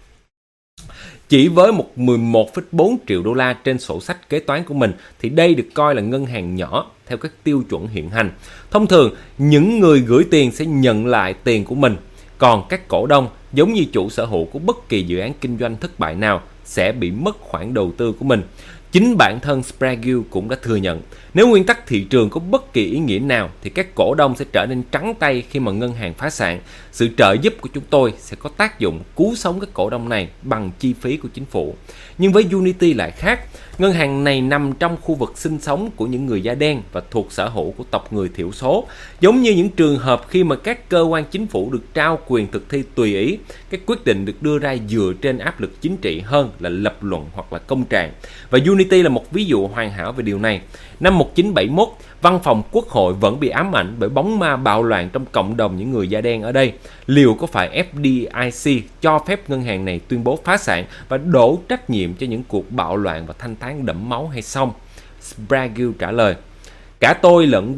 Chỉ với 11,4 triệu đô la trên sổ sách kế toán của mình thì đây được coi là ngân hàng nhỏ theo các tiêu chuẩn hiện hành. Thông thường, những người gửi tiền sẽ nhận lại tiền của mình, còn các cổ đông, giống như chủ sở hữu của bất kỳ dự án kinh doanh thất bại nào, sẽ bị mất khoản đầu tư của mình. Chính bản thân Sprague cũng đã thừa nhận, nếu nguyên tắc thị trường có bất kỳ ý nghĩa nào thì các cổ đông sẽ trở nên trắng tay khi mà ngân hàng phá sản. Sự trợ giúp của chúng tôi sẽ có tác dụng cứu sống các cổ đông này bằng chi phí của chính phủ. Nhưng với Unity lại khác, ngân hàng này nằm trong khu vực sinh sống của những người da đen và thuộc sở hữu của tộc người thiểu số. Giống như những trường hợp khi mà các cơ quan chính phủ được trao quyền thực thi tùy ý, các quyết định được đưa ra dựa trên áp lực chính trị hơn là lập luận hoặc là công trạng. Và Unity là một ví dụ hoàn hảo về điều này. Năm 1971, Văn phòng Quốc hội vẫn bị ám ảnh bởi bóng ma bạo loạn trong cộng đồng những người da đen ở đây. Liệu có phải FDIC cho phép ngân hàng này tuyên bố phá sản và đổ trách nhiệm cho những cuộc bạo loạn và thanh thản đẫm máu hay không? Sprague trả lời, cả tôi lẫn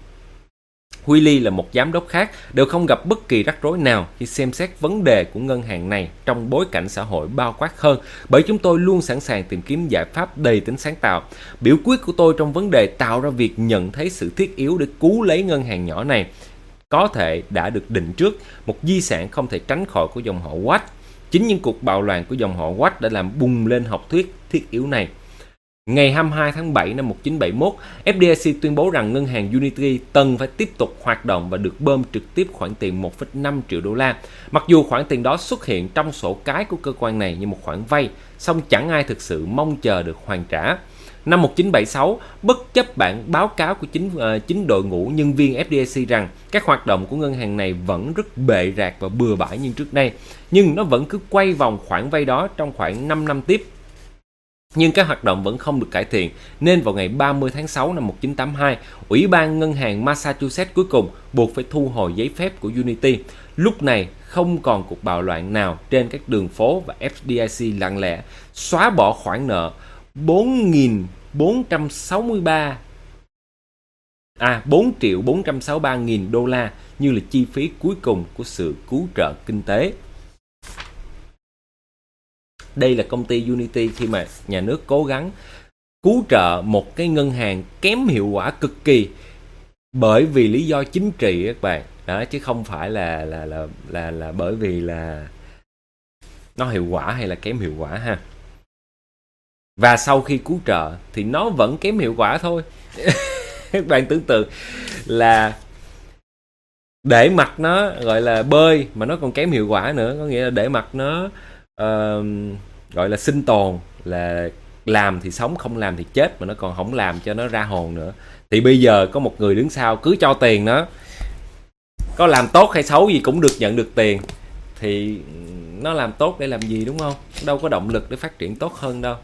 Willie là một giám đốc khác đều không gặp bất kỳ rắc rối nào khi xem xét vấn đề của ngân hàng này trong bối cảnh xã hội bao quát hơn, bởi chúng tôi luôn sẵn sàng tìm kiếm giải pháp đầy tính sáng tạo. Biểu quyết của tôi trong vấn đề tạo ra việc nhận thấy sự thiết yếu để cứu lấy ngân hàng nhỏ này có thể đã được định trước, một di sản không thể tránh khỏi của dòng họ Watt. Chính những cuộc bạo loạn của dòng họ Watt đã làm bùng lên học thuyết thiết yếu này. Ngày 22 tháng 7 năm 1971, FDIC tuyên bố rằng ngân hàng Unity cần phải tiếp tục hoạt động và được bơm trực tiếp khoản tiền 1,5 triệu đô la. Mặc dù khoản tiền đó xuất hiện trong sổ cái của cơ quan này như một khoản vay, song chẳng ai thực sự mong chờ được hoàn trả. Năm 1976, bất chấp bản báo cáo của chính đội ngũ nhân viên FDIC rằng các hoạt động của ngân hàng này vẫn rất bệ rạc và bừa bãi như trước đây, nhưng nó vẫn cứ quay vòng khoản vay đó trong khoảng 5 năm tiếp. Nhưng các hoạt động vẫn không được cải thiện, nên vào ngày 30 tháng 6 năm 1982, Ủy ban Ngân hàng Massachusetts cuối cùng buộc phải thu hồi giấy phép của Unity. Lúc này không còn cuộc bạo loạn nào trên các đường phố và FDIC lặng lẽ xóa bỏ khoản nợ 4.463.000 đô la như là chi phí cuối cùng của sự cứu trợ kinh tế. Đây là công ty Unity khi mà nhà nước cố gắng cứu trợ một cái ngân hàng kém hiệu quả cực kỳ bởi vì lý do chính trị các bạn. Đó, chứ không phải là bởi vì là nó hiệu quả hay là kém hiệu quả ha. Và sau khi cứu trợ thì nó vẫn kém hiệu quả thôi. Các bạn tưởng tượng là để mặc nó gọi là bơi mà nó còn kém hiệu quả nữa, có nghĩa là để mặc nó gọi là sinh tồn, là làm thì sống, không làm thì chết, mà nó còn không làm cho nó ra hồn nữa. Thì bây giờ có một người đứng sau cứ cho tiền nó, có làm tốt hay xấu gì cũng được nhận được tiền, thì nó làm tốt để làm gì, đúng không? Đâu có động lực để phát triển tốt hơn đâu.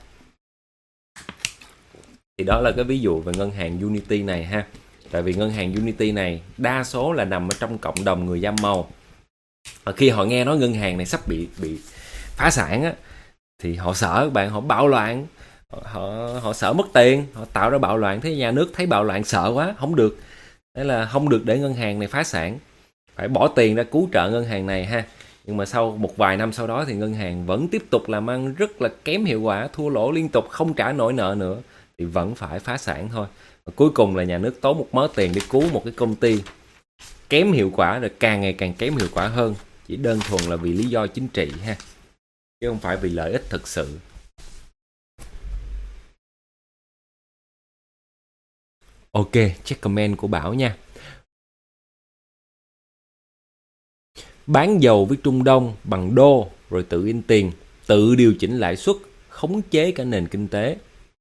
Thì đó là cái ví dụ về ngân hàng Unity này ha. Tại vì ngân hàng Unity này đa số là nằm ở trong cộng đồng người da màu. Và khi họ nghe nói ngân hàng này sắp bị phá sản á, thì họ sợ các bạn, họ bạo loạn, họ sợ mất tiền, họ tạo ra bạo loạn. Thế nhà nước thấy bạo loạn sợ quá, không được. Thế là không được để ngân hàng này phá sản, phải bỏ tiền ra cứu trợ ngân hàng này ha. Nhưng mà sau một vài năm sau đó thì ngân hàng vẫn tiếp tục làm ăn rất là kém hiệu quả, thua lỗ liên tục, không trả nổi nợ nữa, thì vẫn phải phá sản thôi. Và cuối cùng là nhà nước tốn một mớ tiền để cứu một cái công ty kém hiệu quả, rồi càng ngày càng kém hiệu quả hơn, chỉ đơn thuần là vì lý do chính trị ha, chứ không phải vì lợi ích thực sự. Ok, check comment của Bảo nha. bán dầu với Trung Đông bằng đô, rồi tự in tiền, tự điều chỉnh lãi suất, khống chế cả nền kinh tế.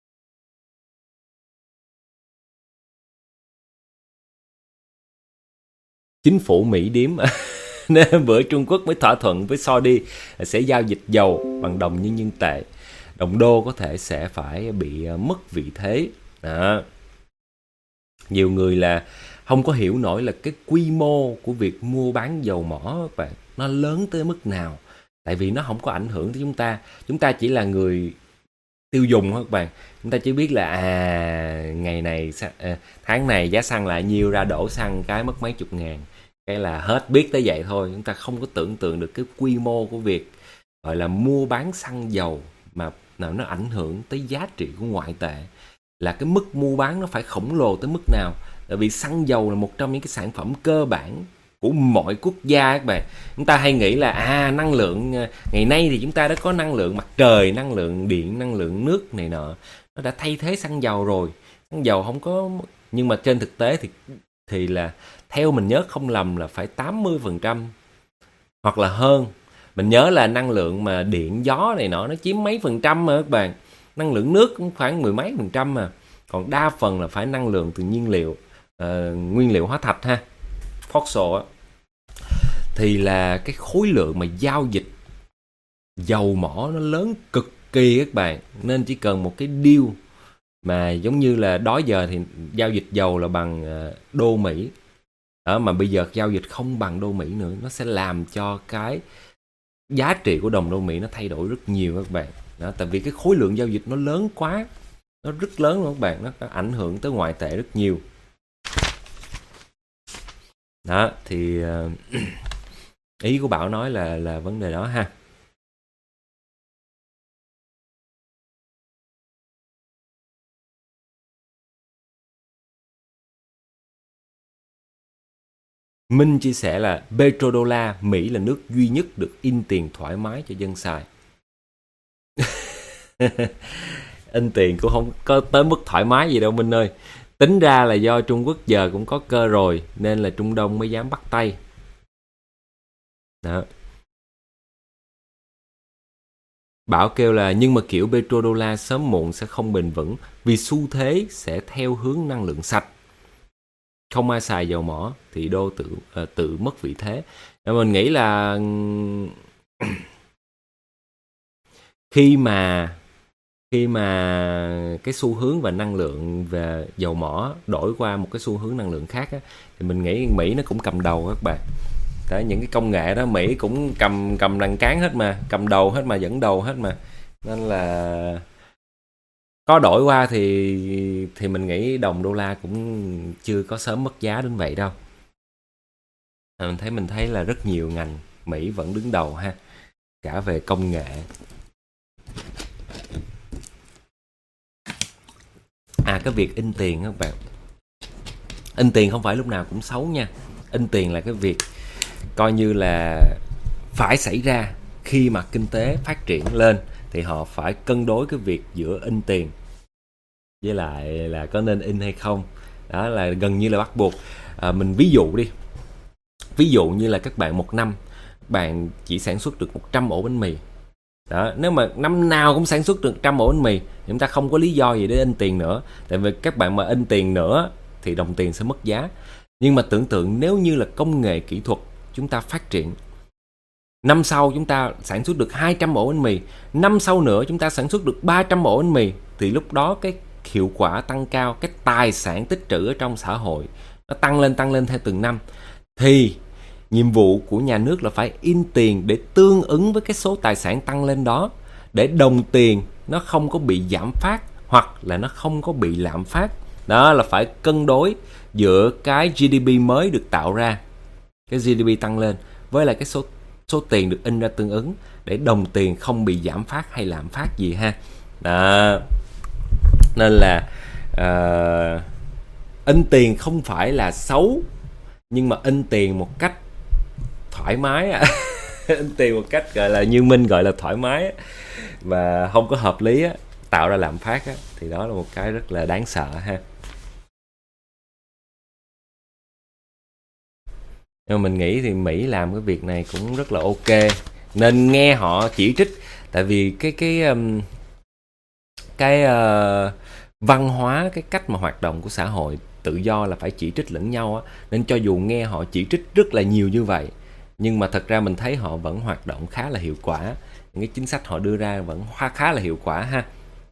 Chính phủ Mỹ điếm nên bữa Trung Quốc mới thỏa thuận với Saudi sẽ giao dịch dầu bằng đồng nhân dân tệ. Đồng đô có thể sẽ phải bị mất vị thế. Đó. Nhiều người là không có hiểu nổi là cái quy mô của việc mua bán dầu mỏ các bạn, nó lớn tới mức nào. Tại vì nó không có ảnh hưởng tới chúng ta. Chúng ta chỉ là người tiêu dùng các bạn. Chúng ta chỉ biết là ngày này, tháng này giá xăng lại nhiêu, ra đổ xăng cái mất mấy chục ngàn. Cái là hết biết tới vậy thôi. Chúng ta không có tưởng tượng được cái quy mô của việc gọi là mua bán xăng dầu mà nào nó ảnh hưởng tới giá trị của ngoại tệ. Là cái mức mua bán nó phải khổng lồ tới mức nào. Tại vì xăng dầu là một trong những cái sản phẩm cơ bản của mọi quốc gia các bạn. Chúng ta hay nghĩ là năng lượng, ngày nay thì chúng ta đã có năng lượng mặt trời, năng lượng điện, năng lượng nước này nọ, nó đã thay thế xăng dầu rồi. Xăng dầu không có, nhưng mà trên thực tế thì là theo mình nhớ không lầm là phải 80% hoặc là hơn. Mình nhớ là năng lượng mà điện gió này nọ nó chiếm mấy phần trăm mà các bạn. Năng lượng nước cũng khoảng mười mấy phần trăm mà. Còn đa phần là phải năng lượng từ nhiên liệu, nguyên liệu hóa thạch ha, fossil á. Thì là cái khối lượng mà giao dịch dầu mỏ nó lớn cực kỳ các bạn. Nên chỉ cần một cái deal mà giống như là đó giờ thì giao dịch dầu là bằng đô Mỹ. Đó, mà bây giờ giao dịch không bằng đô Mỹ nữa, nó sẽ làm cho cái giá trị của đồng đô Mỹ nó thay đổi rất nhiều các bạn. Đó, tại vì cái khối lượng giao dịch nó lớn quá, nó rất lớn luôn các bạn, nó có ảnh hưởng tới ngoại tệ rất nhiều. Đó thì ý của Bảo nói là vấn đề đó ha. Minh chia sẻ là petrodollar, Mỹ là nước duy nhất được in tiền thoải mái cho dân xài. In tiền cũng không có tới mức thoải mái gì đâu Minh ơi. Tính ra là do Trung Quốc giờ cũng có cơ rồi, nên là Trung Đông mới dám bắt tay. Đó. Bảo kêu là nhưng mà kiểu petrodollar sớm muộn sẽ không bền vững vì xu thế sẽ theo hướng năng lượng sạch. Không ai xài dầu mỏ thì đô tự mất vị thế. Mình nghĩ là khi mà cái xu hướng và năng lượng về dầu mỏ đổi qua một cái xu hướng năng lượng khác á, thì mình nghĩ Mỹ nó cũng cầm đầu các bạn. Đấy, những cái công nghệ đó Mỹ cũng cầm đằng cán hết mà, cầm đầu hết mà, dẫn đầu hết mà. Nên là có đổi qua thì mình nghĩ đồng đô la cũng chưa có sớm mất giá đến vậy đâu. Mình thấy là rất nhiều ngành Mỹ vẫn đứng đầu ha, cả về công nghệ. Cái việc in tiền các bạn. In tiền không phải lúc nào cũng xấu nha. In tiền là cái việc coi như là phải xảy ra khi mà kinh tế phát triển lên, thì họ phải cân đối cái việc giữa in tiền với lại là có nên in hay không. Đó là gần như là bắt buộc. Mình ví dụ đi. Ví dụ như là các bạn một năm bạn chỉ sản xuất được 100 ổ bánh mì. Đó, nếu mà năm nào cũng sản xuất được 100 ổ bánh mì thì chúng ta không có lý do gì để in tiền nữa. Tại vì các bạn mà in tiền nữa thì đồng tiền sẽ mất giá. Nhưng mà tưởng tượng nếu như là công nghệ kỹ thuật chúng ta phát triển, năm sau chúng ta sản xuất được 200 ổ bánh mì, năm sau nữa chúng ta sản xuất được 300 ổ bánh mì, thì lúc đó cái hiệu quả tăng cao, cái tài sản tích trữ ở trong xã hội nó tăng lên theo từng năm. Thì nhiệm vụ của nhà nước là phải in tiền để tương ứng với cái số tài sản tăng lên đó, để đồng tiền nó không có bị giảm phát hoặc là nó không có bị lạm phát. Đó là phải cân đối giữa cái GDP mới được tạo ra, cái GDP tăng lên, với lại cái số tiền được in ra tương ứng, để đồng tiền không bị giảm phát hay lạm phát gì ha. Đó. Nên là in tiền không phải là xấu, nhưng mà in tiền một cách thoải mái in tiền một cách gọi là như Minh gọi là thoải mái và không có hợp lý tạo ra lạm phát thì đó là một cái rất là đáng sợ ha. Nhưng mà mình nghĩ thì Mỹ làm cái việc này cũng rất là ok, nên nghe họ chỉ trích. Tại vì văn hóa, cái cách mà hoạt động của xã hội tự do là phải chỉ trích lẫn nhau á, nên cho dù nghe họ chỉ trích rất là nhiều như vậy, nhưng mà thật ra mình thấy họ vẫn hoạt động khá là hiệu quả. Những cái chính sách họ đưa ra vẫn khá là hiệu quả ha.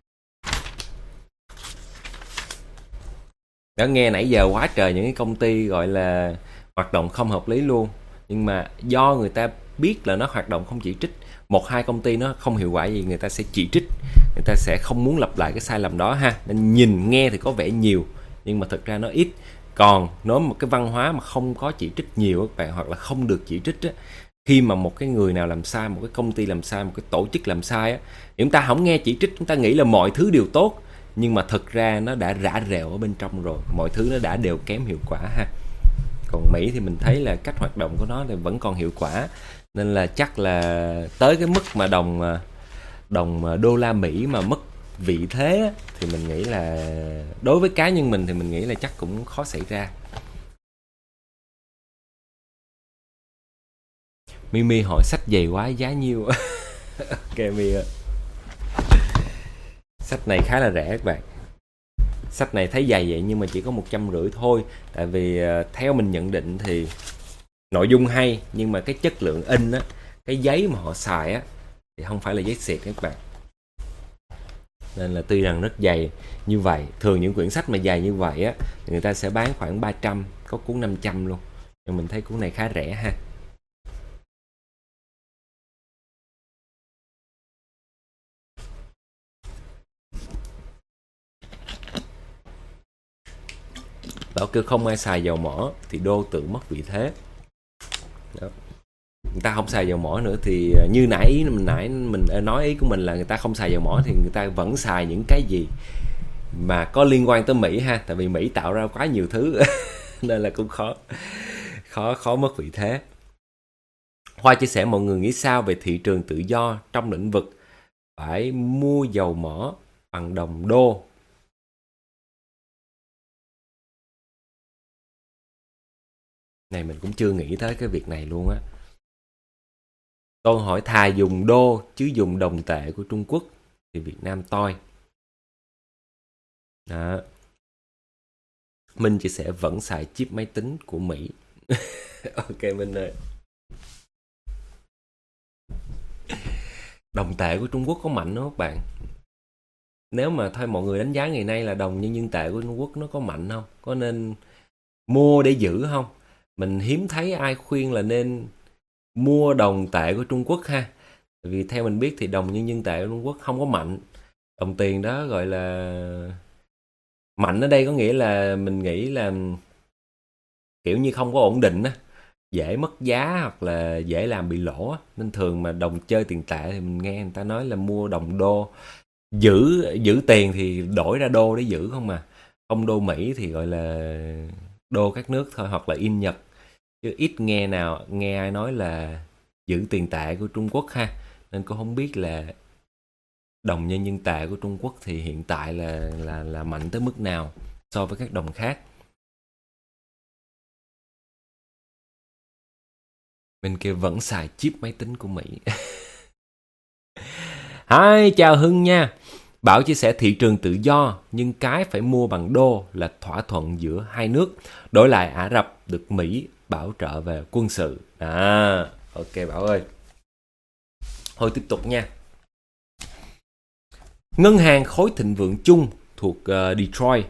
Đã nghe nãy giờ quá trời những cái công ty gọi là hoạt động không hợp lý luôn, nhưng mà do người ta biết là nó hoạt động không chỉ trích, một hai công ty nó không hiệu quả gì người ta sẽ chỉ trích, người ta sẽ không muốn lặp lại cái sai lầm đó ha. Nên nhìn nghe thì có vẻ nhiều nhưng mà thực ra nó ít. Còn nếu một cái văn hóa mà không có chỉ trích nhiều các bạn, hoặc là không được chỉ trích á, khi mà một cái người nào làm sai, một cái công ty làm sai, một cái tổ chức làm sai á, chúng ta không nghe chỉ trích, chúng ta nghĩ là mọi thứ đều tốt, nhưng mà thực ra nó đã rã rệu ở bên trong rồi, mọi thứ nó đã đều kém hiệu quả ha. Còn Mỹ thì mình thấy là cách hoạt động của nó thì vẫn còn hiệu quả, nên là chắc là tới cái mức mà đồng đô la Mỹ mà mất vị thế á, thì mình nghĩ là đối với cá nhân mình thì mình nghĩ là chắc cũng khó xảy ra. Mimi hỏi sách dày quá giá nhiêu? Ok Mi ơi, sách này khá là rẻ các bạn. Sách này thấy dày vậy nhưng mà chỉ có 150 thôi. Tại vì theo mình nhận định thì nội dung hay, nhưng mà cái chất lượng in á, cái giấy mà họ xài á thì không phải là giấy xịt các bạn. Nên là tuy rằng rất dày như vậy, thường những quyển sách mà dày như vậy á thì người ta sẽ bán khoảng 300, có cuốn 500 luôn. Nhưng mình thấy cuốn này khá rẻ ha. Bảo kêu không ai xài dầu mỏ thì đô tự mất vị thế. Đó. Người ta không xài dầu mỏ nữa thì như nãy mình nói, ý của mình là người ta không xài dầu mỏ thì người ta vẫn xài những cái gì mà có liên quan tới Mỹ ha. Tại vì Mỹ tạo ra quá nhiều thứ nên là cũng khó mất vị thế. Hoa chia sẻ mọi người nghĩ sao về thị trường tự do trong lĩnh vực phải mua dầu mỏ bằng đồng đô? Này mình cũng chưa nghĩ tới cái việc này luôn á. Tôi hỏi thà dùng đô chứ dùng đồng tệ của Trung Quốc thì Việt Nam toi. Đó. Minh chia sẻ vẫn xài chip máy tính của Mỹ. Ok Minh ơi. Đồng tệ của Trung Quốc có mạnh không các bạn? Nếu mà thôi mọi người đánh giá ngày nay là đồng nhân dân tệ của Trung Quốc nó có mạnh không? Có nên mua để giữ không? Mình hiếm thấy ai khuyên là nên mua đồng tệ của Trung Quốc ha. Vì theo mình biết thì đồng nhân dân tệ của Trung Quốc không có mạnh. Đồng tiền đó gọi là mạnh ở đây có nghĩa là mình nghĩ là kiểu như không có ổn định á, dễ mất giá hoặc là dễ làm bị lỗ á. Nên thường mà đồng chơi tiền tệ thì mình nghe người ta nói là mua đồng đô, giữ tiền thì đổi ra đô để giữ không mà. Không đô Mỹ thì gọi là đô các nước thôi, hoặc là in Nhật. Chứ ít nghe ai nói là giữ tiền tệ của Trung Quốc ha. Nên cô không biết là đồng nhân dân tệ của Trung Quốc thì hiện tại là mạnh tới mức nào so với các đồng khác. Bên kia vẫn xài chip máy tính của Mỹ. Hi, chào Hưng nha. Bảo chia sẻ thị trường tự do nhưng cái phải mua bằng đô là thỏa thuận giữa hai nước. Đổi lại Ả Rập được Mỹ bảo trợ về quân sự. Ok Bảo ơi. Thôi tiếp tục nha. Ngân hàng khối thịnh vượng chung thuộc Detroit.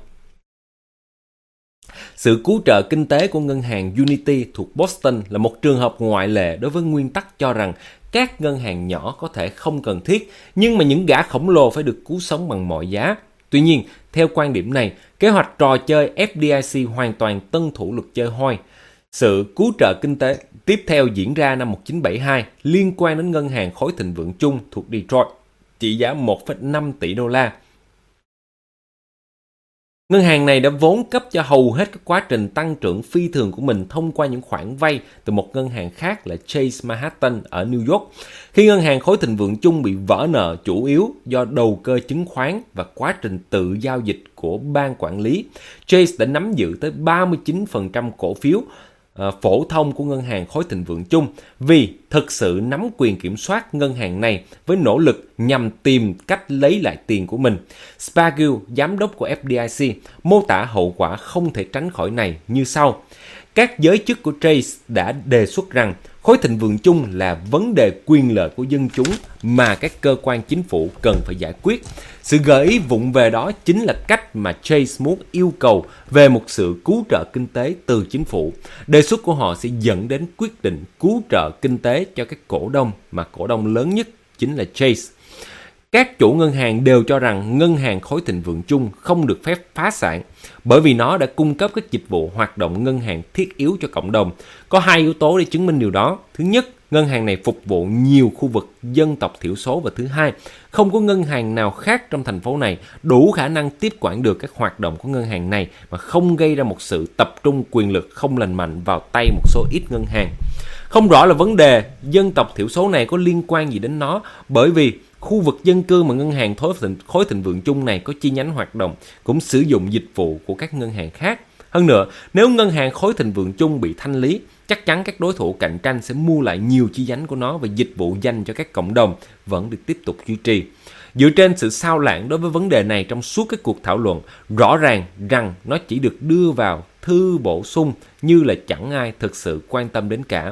Sự cứu trợ kinh tế của ngân hàng Unity thuộc Boston là một trường hợp ngoại lệ đối với nguyên tắc cho rằng các ngân hàng nhỏ có thể không cần thiết, nhưng mà những gã khổng lồ phải được cứu sống bằng mọi giá. Tuy nhiên, theo quan điểm này, kế hoạch trò chơi FDIC hoàn toàn tuân thủ luật chơi hoi. Sự cứu trợ kinh tế tiếp theo diễn ra năm 1972 liên quan đến ngân hàng khối thịnh vượng chung thuộc Detroit, trị giá 1,5 tỷ đô la. Ngân hàng này đã vốn cấp cho hầu hết các quá trình tăng trưởng phi thường của mình thông qua những khoản vay từ một ngân hàng khác là Chase Manhattan ở New York. Khi ngân hàng khối thịnh vượng chung bị vỡ nợ chủ yếu do đầu cơ chứng khoán và quá trình tự giao dịch của ban quản lý, Chase đã nắm giữ tới 39% cổ phiếu phổ thông của ngân hàng khối thịnh vượng chung vì thực sự nắm quyền kiểm soát ngân hàng này với nỗ lực nhằm tìm cách lấy lại tiền của mình. Spargill, giám đốc của FDIC, mô tả hậu quả không thể tránh khỏi này như sau. Các giới chức của Chase đã đề xuất rằng khối thịnh vượng chung là vấn đề quyền lợi của dân chúng mà các cơ quan chính phủ cần phải giải quyết. Sự gợi ý vụng về đó chính là cách mà Chase muốn yêu cầu về một sự cứu trợ kinh tế từ chính phủ. Đề xuất của họ sẽ dẫn đến quyết định cứu trợ kinh tế cho các cổ đông, mà cổ đông lớn nhất chính là Chase. Các chủ ngân hàng đều cho rằng ngân hàng khối thịnh vượng chung không được phép phá sản bởi vì nó đã cung cấp các dịch vụ hoạt động ngân hàng thiết yếu cho cộng đồng. Có hai yếu tố để chứng minh điều đó. Thứ nhất, ngân hàng này phục vụ nhiều khu vực dân tộc thiểu số, và thứ hai, không có ngân hàng nào khác trong thành phố này đủ khả năng tiếp quản được các hoạt động của ngân hàng này mà không gây ra một sự tập trung quyền lực không lành mạnh vào tay một số ít ngân hàng. Không rõ là vấn đề dân tộc thiểu số này có liên quan gì đến nó, bởi vì khu vực dân cư mà ngân hàng khối thịnh vượng chung này có chi nhánh hoạt động cũng sử dụng dịch vụ của các ngân hàng khác. Hơn nữa, nếu ngân hàng khối thịnh vượng chung bị thanh lý, chắc chắn các đối thủ cạnh tranh sẽ mua lại nhiều chi nhánh của nó và dịch vụ dành cho các cộng đồng vẫn được tiếp tục duy trì. Dựa trên sự xao lãng đối với vấn đề này trong suốt các cuộc thảo luận, rõ ràng rằng nó chỉ được đưa vào thư bổ sung như là chẳng ai thực sự quan tâm đến cả.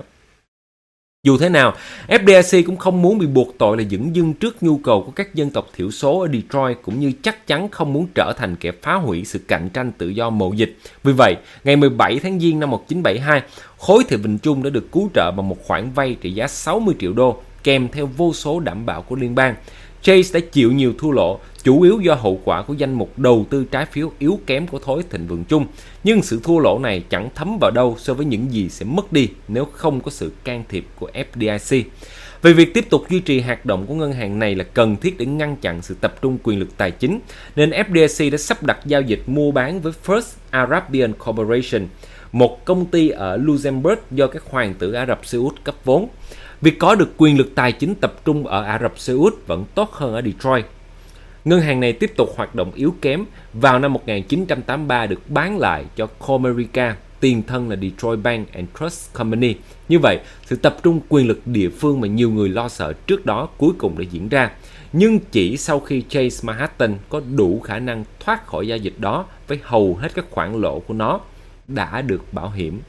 Dù thế nào, FDIC cũng không muốn bị buộc tội là dửng dưng trước nhu cầu của các dân tộc thiểu số ở Detroit, cũng như chắc chắn không muốn trở thành kẻ phá hủy sự cạnh tranh tự do mậu dịch. Vì vậy, ngày 17 tháng Giêng năm 1972, khối thịnh vượng chung đã được cứu trợ bằng một khoản vay trị giá 60 triệu đô, kèm theo vô số đảm bảo của liên bang. Chase đã chịu nhiều thua lỗ, chủ yếu do hậu quả của danh mục đầu tư trái phiếu yếu kém của khối thịnh vượng chung. Nhưng sự thua lỗ này chẳng thấm vào đâu so với những gì sẽ mất đi nếu không có sự can thiệp của FDIC. Về việc tiếp tục duy trì hoạt động của ngân hàng này là cần thiết để ngăn chặn sự tập trung quyền lực tài chính, nên FDIC đã sắp đặt giao dịch mua bán với First Arabian Corporation, một công ty ở Luxembourg do các hoàng tử Ả Rập Xê Út cấp vốn. Việc có được quyền lực tài chính tập trung ở Ả Rập Xê Út vẫn tốt hơn ở Detroit. Ngân hàng này tiếp tục hoạt động yếu kém, vào năm 1983 được bán lại cho Comerica, tiền thân là Detroit Bank and Trust Company. Như vậy, sự tập trung quyền lực địa phương mà nhiều người lo sợ trước đó cuối cùng đã diễn ra. Nhưng chỉ sau khi Chase Manhattan có đủ khả năng thoát khỏi giao dịch đó với hầu hết các khoản lỗ của nó đã được bảo hiểm.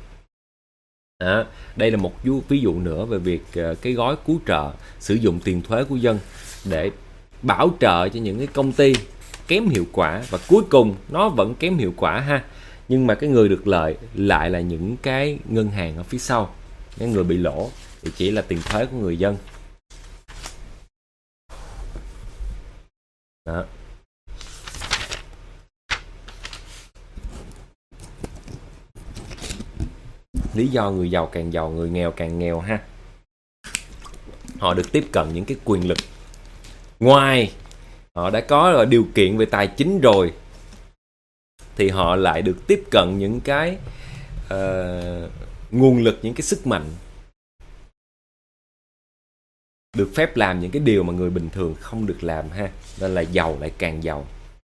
Đây là một ví dụ nữa về việc cái gói cứu trợ sử dụng tiền thuế của dân để bảo trợ cho những cái công ty kém hiệu quả, và cuối cùng nó vẫn kém hiệu quả ha. Nhưng mà cái người được lợi lại là những cái ngân hàng ở phía sau. Cái người bị lỗ thì chỉ là tiền thuế của người dân. Đó. Lý do người giàu càng giàu, người nghèo càng nghèo ha. Họ được tiếp cận những cái quyền lực. Ngoài họ đã có điều kiện về tài chính rồi, thì họ lại được tiếp cận những cái nguồn lực, những cái sức mạnh, được phép làm những cái điều mà người bình thường không được làm ha. Nên là giàu lại càng giàu.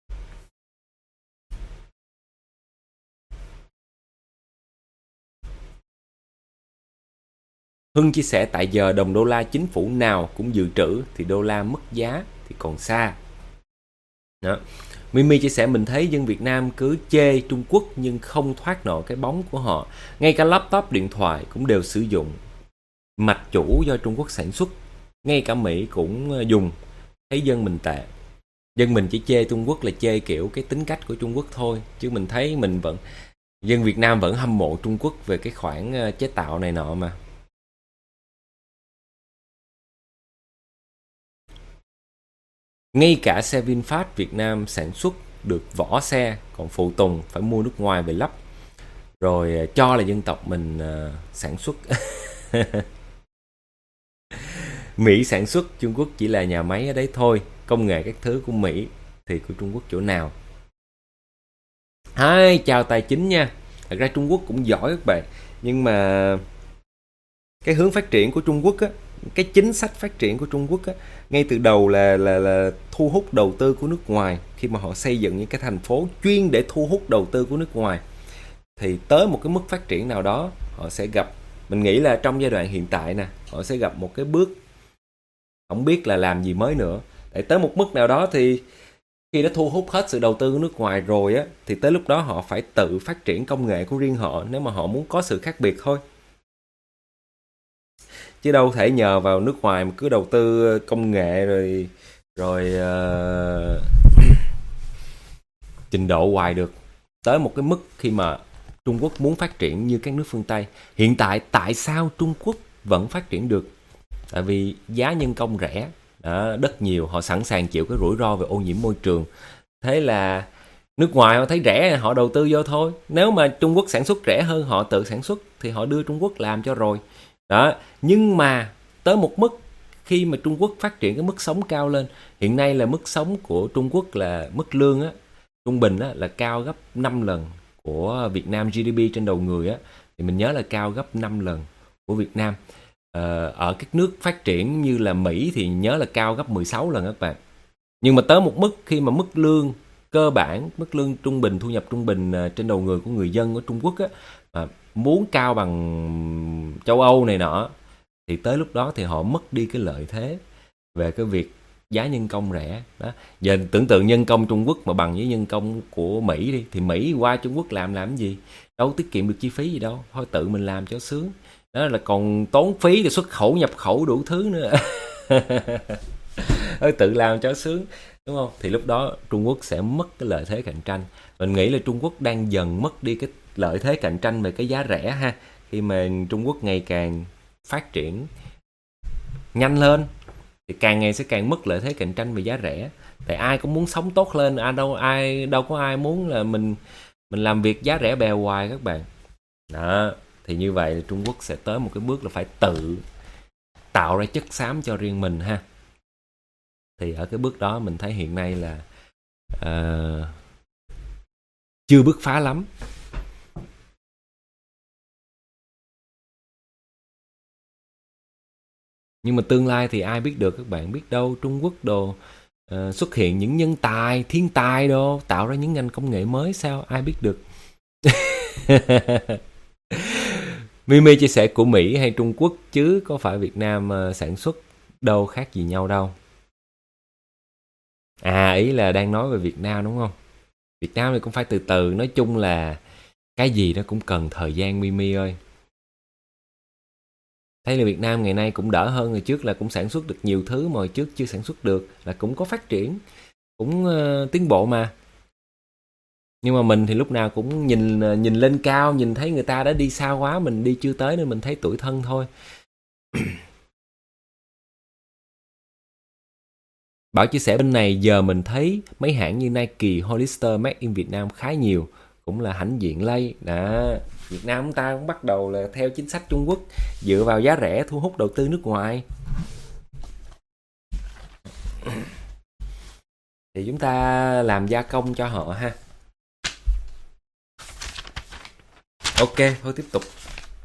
Hưng chia sẻ tại giờ đồng đô la chính phủ nào cũng dự trữ thì đô la mất giá thì còn xa. Đó. Mimi chia sẻ mình thấy dân Việt Nam cứ chê Trung Quốc nhưng không thoát nổi cái bóng của họ. Ngay cả laptop, điện thoại cũng đều sử dụng mạch chủ do Trung Quốc sản xuất. Ngay cả Mỹ cũng dùng. Thấy dân mình tệ. Dân mình chỉ chê Trung Quốc là chê kiểu cái tính cách của Trung Quốc thôi. Chứ mình thấy dân Việt Nam vẫn hâm mộ Trung Quốc về cái khoản chế tạo này nọ mà. Ngay cả xe VinFast Việt Nam sản xuất được vỏ xe, còn phụ tùng phải mua nước ngoài về lắp, rồi cho là dân tộc mình sản xuất. Mỹ sản xuất, Trung Quốc chỉ là nhà máy ở đấy thôi. Công nghệ các thứ của Mỹ thì của Trung Quốc chỗ nào. Chào tài chính nha. Thật ra Trung Quốc cũng giỏi các bạn, nhưng mà cái hướng phát triển của Trung Quốc á, cái chính sách phát triển của Trung Quốc á, ngay từ đầu là thu hút đầu tư của nước ngoài. Khi mà họ xây dựng những cái thành phố chuyên để thu hút đầu tư của nước ngoài, thì tới một cái mức phát triển nào đó họ sẽ gặp, mình nghĩ là trong giai đoạn hiện tại nè, họ sẽ gặp một cái bước không biết là làm gì mới nữa. Để tới một mức nào đó thì khi đã thu hút hết sự đầu tư của nước ngoài rồi á, thì tới lúc đó họ phải tự phát triển công nghệ của riêng họ nếu mà họ muốn có sự khác biệt thôi. Chứ đâu thể nhờ vào nước ngoài mà cứ đầu tư công nghệ rồi trình độ hoài được. Tới một cái mức khi mà Trung Quốc muốn phát triển như các nước phương Tây. Hiện tại tại sao Trung Quốc vẫn phát triển được? Tại vì giá nhân công rẻ, đất nhiều, họ sẵn sàng chịu cái rủi ro về ô nhiễm môi trường. Thế là nước ngoài họ thấy rẻ, họ đầu tư vô thôi. Nếu mà Trung Quốc sản xuất rẻ hơn họ tự sản xuất thì họ đưa Trung Quốc làm cho rồi. Đó, nhưng mà tới một mức khi mà Trung Quốc phát triển cái mức sống cao lên, hiện nay là mức sống của Trung Quốc là mức lương á, trung bình á, là cao gấp 5 lần của Việt Nam. GDP trên đầu người á, thì mình nhớ là cao gấp 5 lần của Việt Nam. Ở các nước phát triển như là Mỹ thì nhớ là cao gấp 16 lần các bạn. Nhưng mà tới một mức khi mà mức lương cơ bản, mức lương trung bình, thu nhập trung bình trên đầu người của người dân của Trung Quốc á, mà muốn cao bằng châu Âu này nọ, thì tới lúc đó thì họ mất đi cái lợi thế về cái việc giá nhân công rẻ đó. Giờ tưởng tượng nhân công Trung Quốc mà bằng với nhân công của Mỹ đi, thì Mỹ qua Trung Quốc làm cái gì, đâu tiết kiệm được chi phí gì đâu, thôi tự mình làm cho sướng. Đó là còn tốn phí để xuất khẩu nhập khẩu đủ thứ nữa. Thôi tự làm cho sướng, đúng không? Thì lúc đó Trung Quốc sẽ mất cái lợi thế cạnh tranh. Mình nghĩ là Trung Quốc đang dần mất đi cái lợi thế cạnh tranh về cái giá rẻ ha. Khi mà Trung Quốc ngày càng phát triển nhanh lên thì càng ngày sẽ càng mất lợi thế cạnh tranh về giá rẻ. Tại ai cũng muốn sống tốt lên, đâu có ai muốn là mình làm việc giá rẻ bèo hoài các bạn. Đó, thì như vậy là Trung Quốc sẽ tới một cái bước là phải tự tạo ra chất xám cho riêng mình ha. Thì ở cái bước đó mình thấy hiện nay là chưa bứt phá lắm. Nhưng mà tương lai thì ai biết được các bạn, biết đâu Trung Quốc xuất hiện những nhân tài, thiên tài tạo ra những ngành công nghệ mới sao, ai biết được. Mimi chia sẻ của Mỹ hay Trung Quốc chứ có phải Việt Nam sản xuất đâu khác gì nhau đâu. Ý là đang nói về Việt Nam đúng không? Việt Nam thì cũng phải từ từ, nói chung là cái gì nó cũng cần thời gian Mimi ơi. Thấy là Việt Nam ngày nay cũng đỡ hơn hồi trước, là cũng sản xuất được nhiều thứ mà hồi trước chưa sản xuất được, là cũng có phát triển, cũng tiến bộ mà. Nhưng mà mình thì lúc nào cũng nhìn lên cao, nhìn thấy người ta đã đi xa quá, mình đi chưa tới nên mình thấy tủi thân thôi. Bảo chia sẻ bên này giờ mình thấy mấy hãng như Nike, Hollister, Made in Việt Nam khá nhiều, cũng là hãnh diện lây. Đó, Việt Nam chúng ta cũng bắt đầu là theo chính sách Trung Quốc, dựa vào giá rẻ thu hút đầu tư nước ngoài. Thì chúng ta làm gia công cho họ ha. Ok, thôi tiếp tục.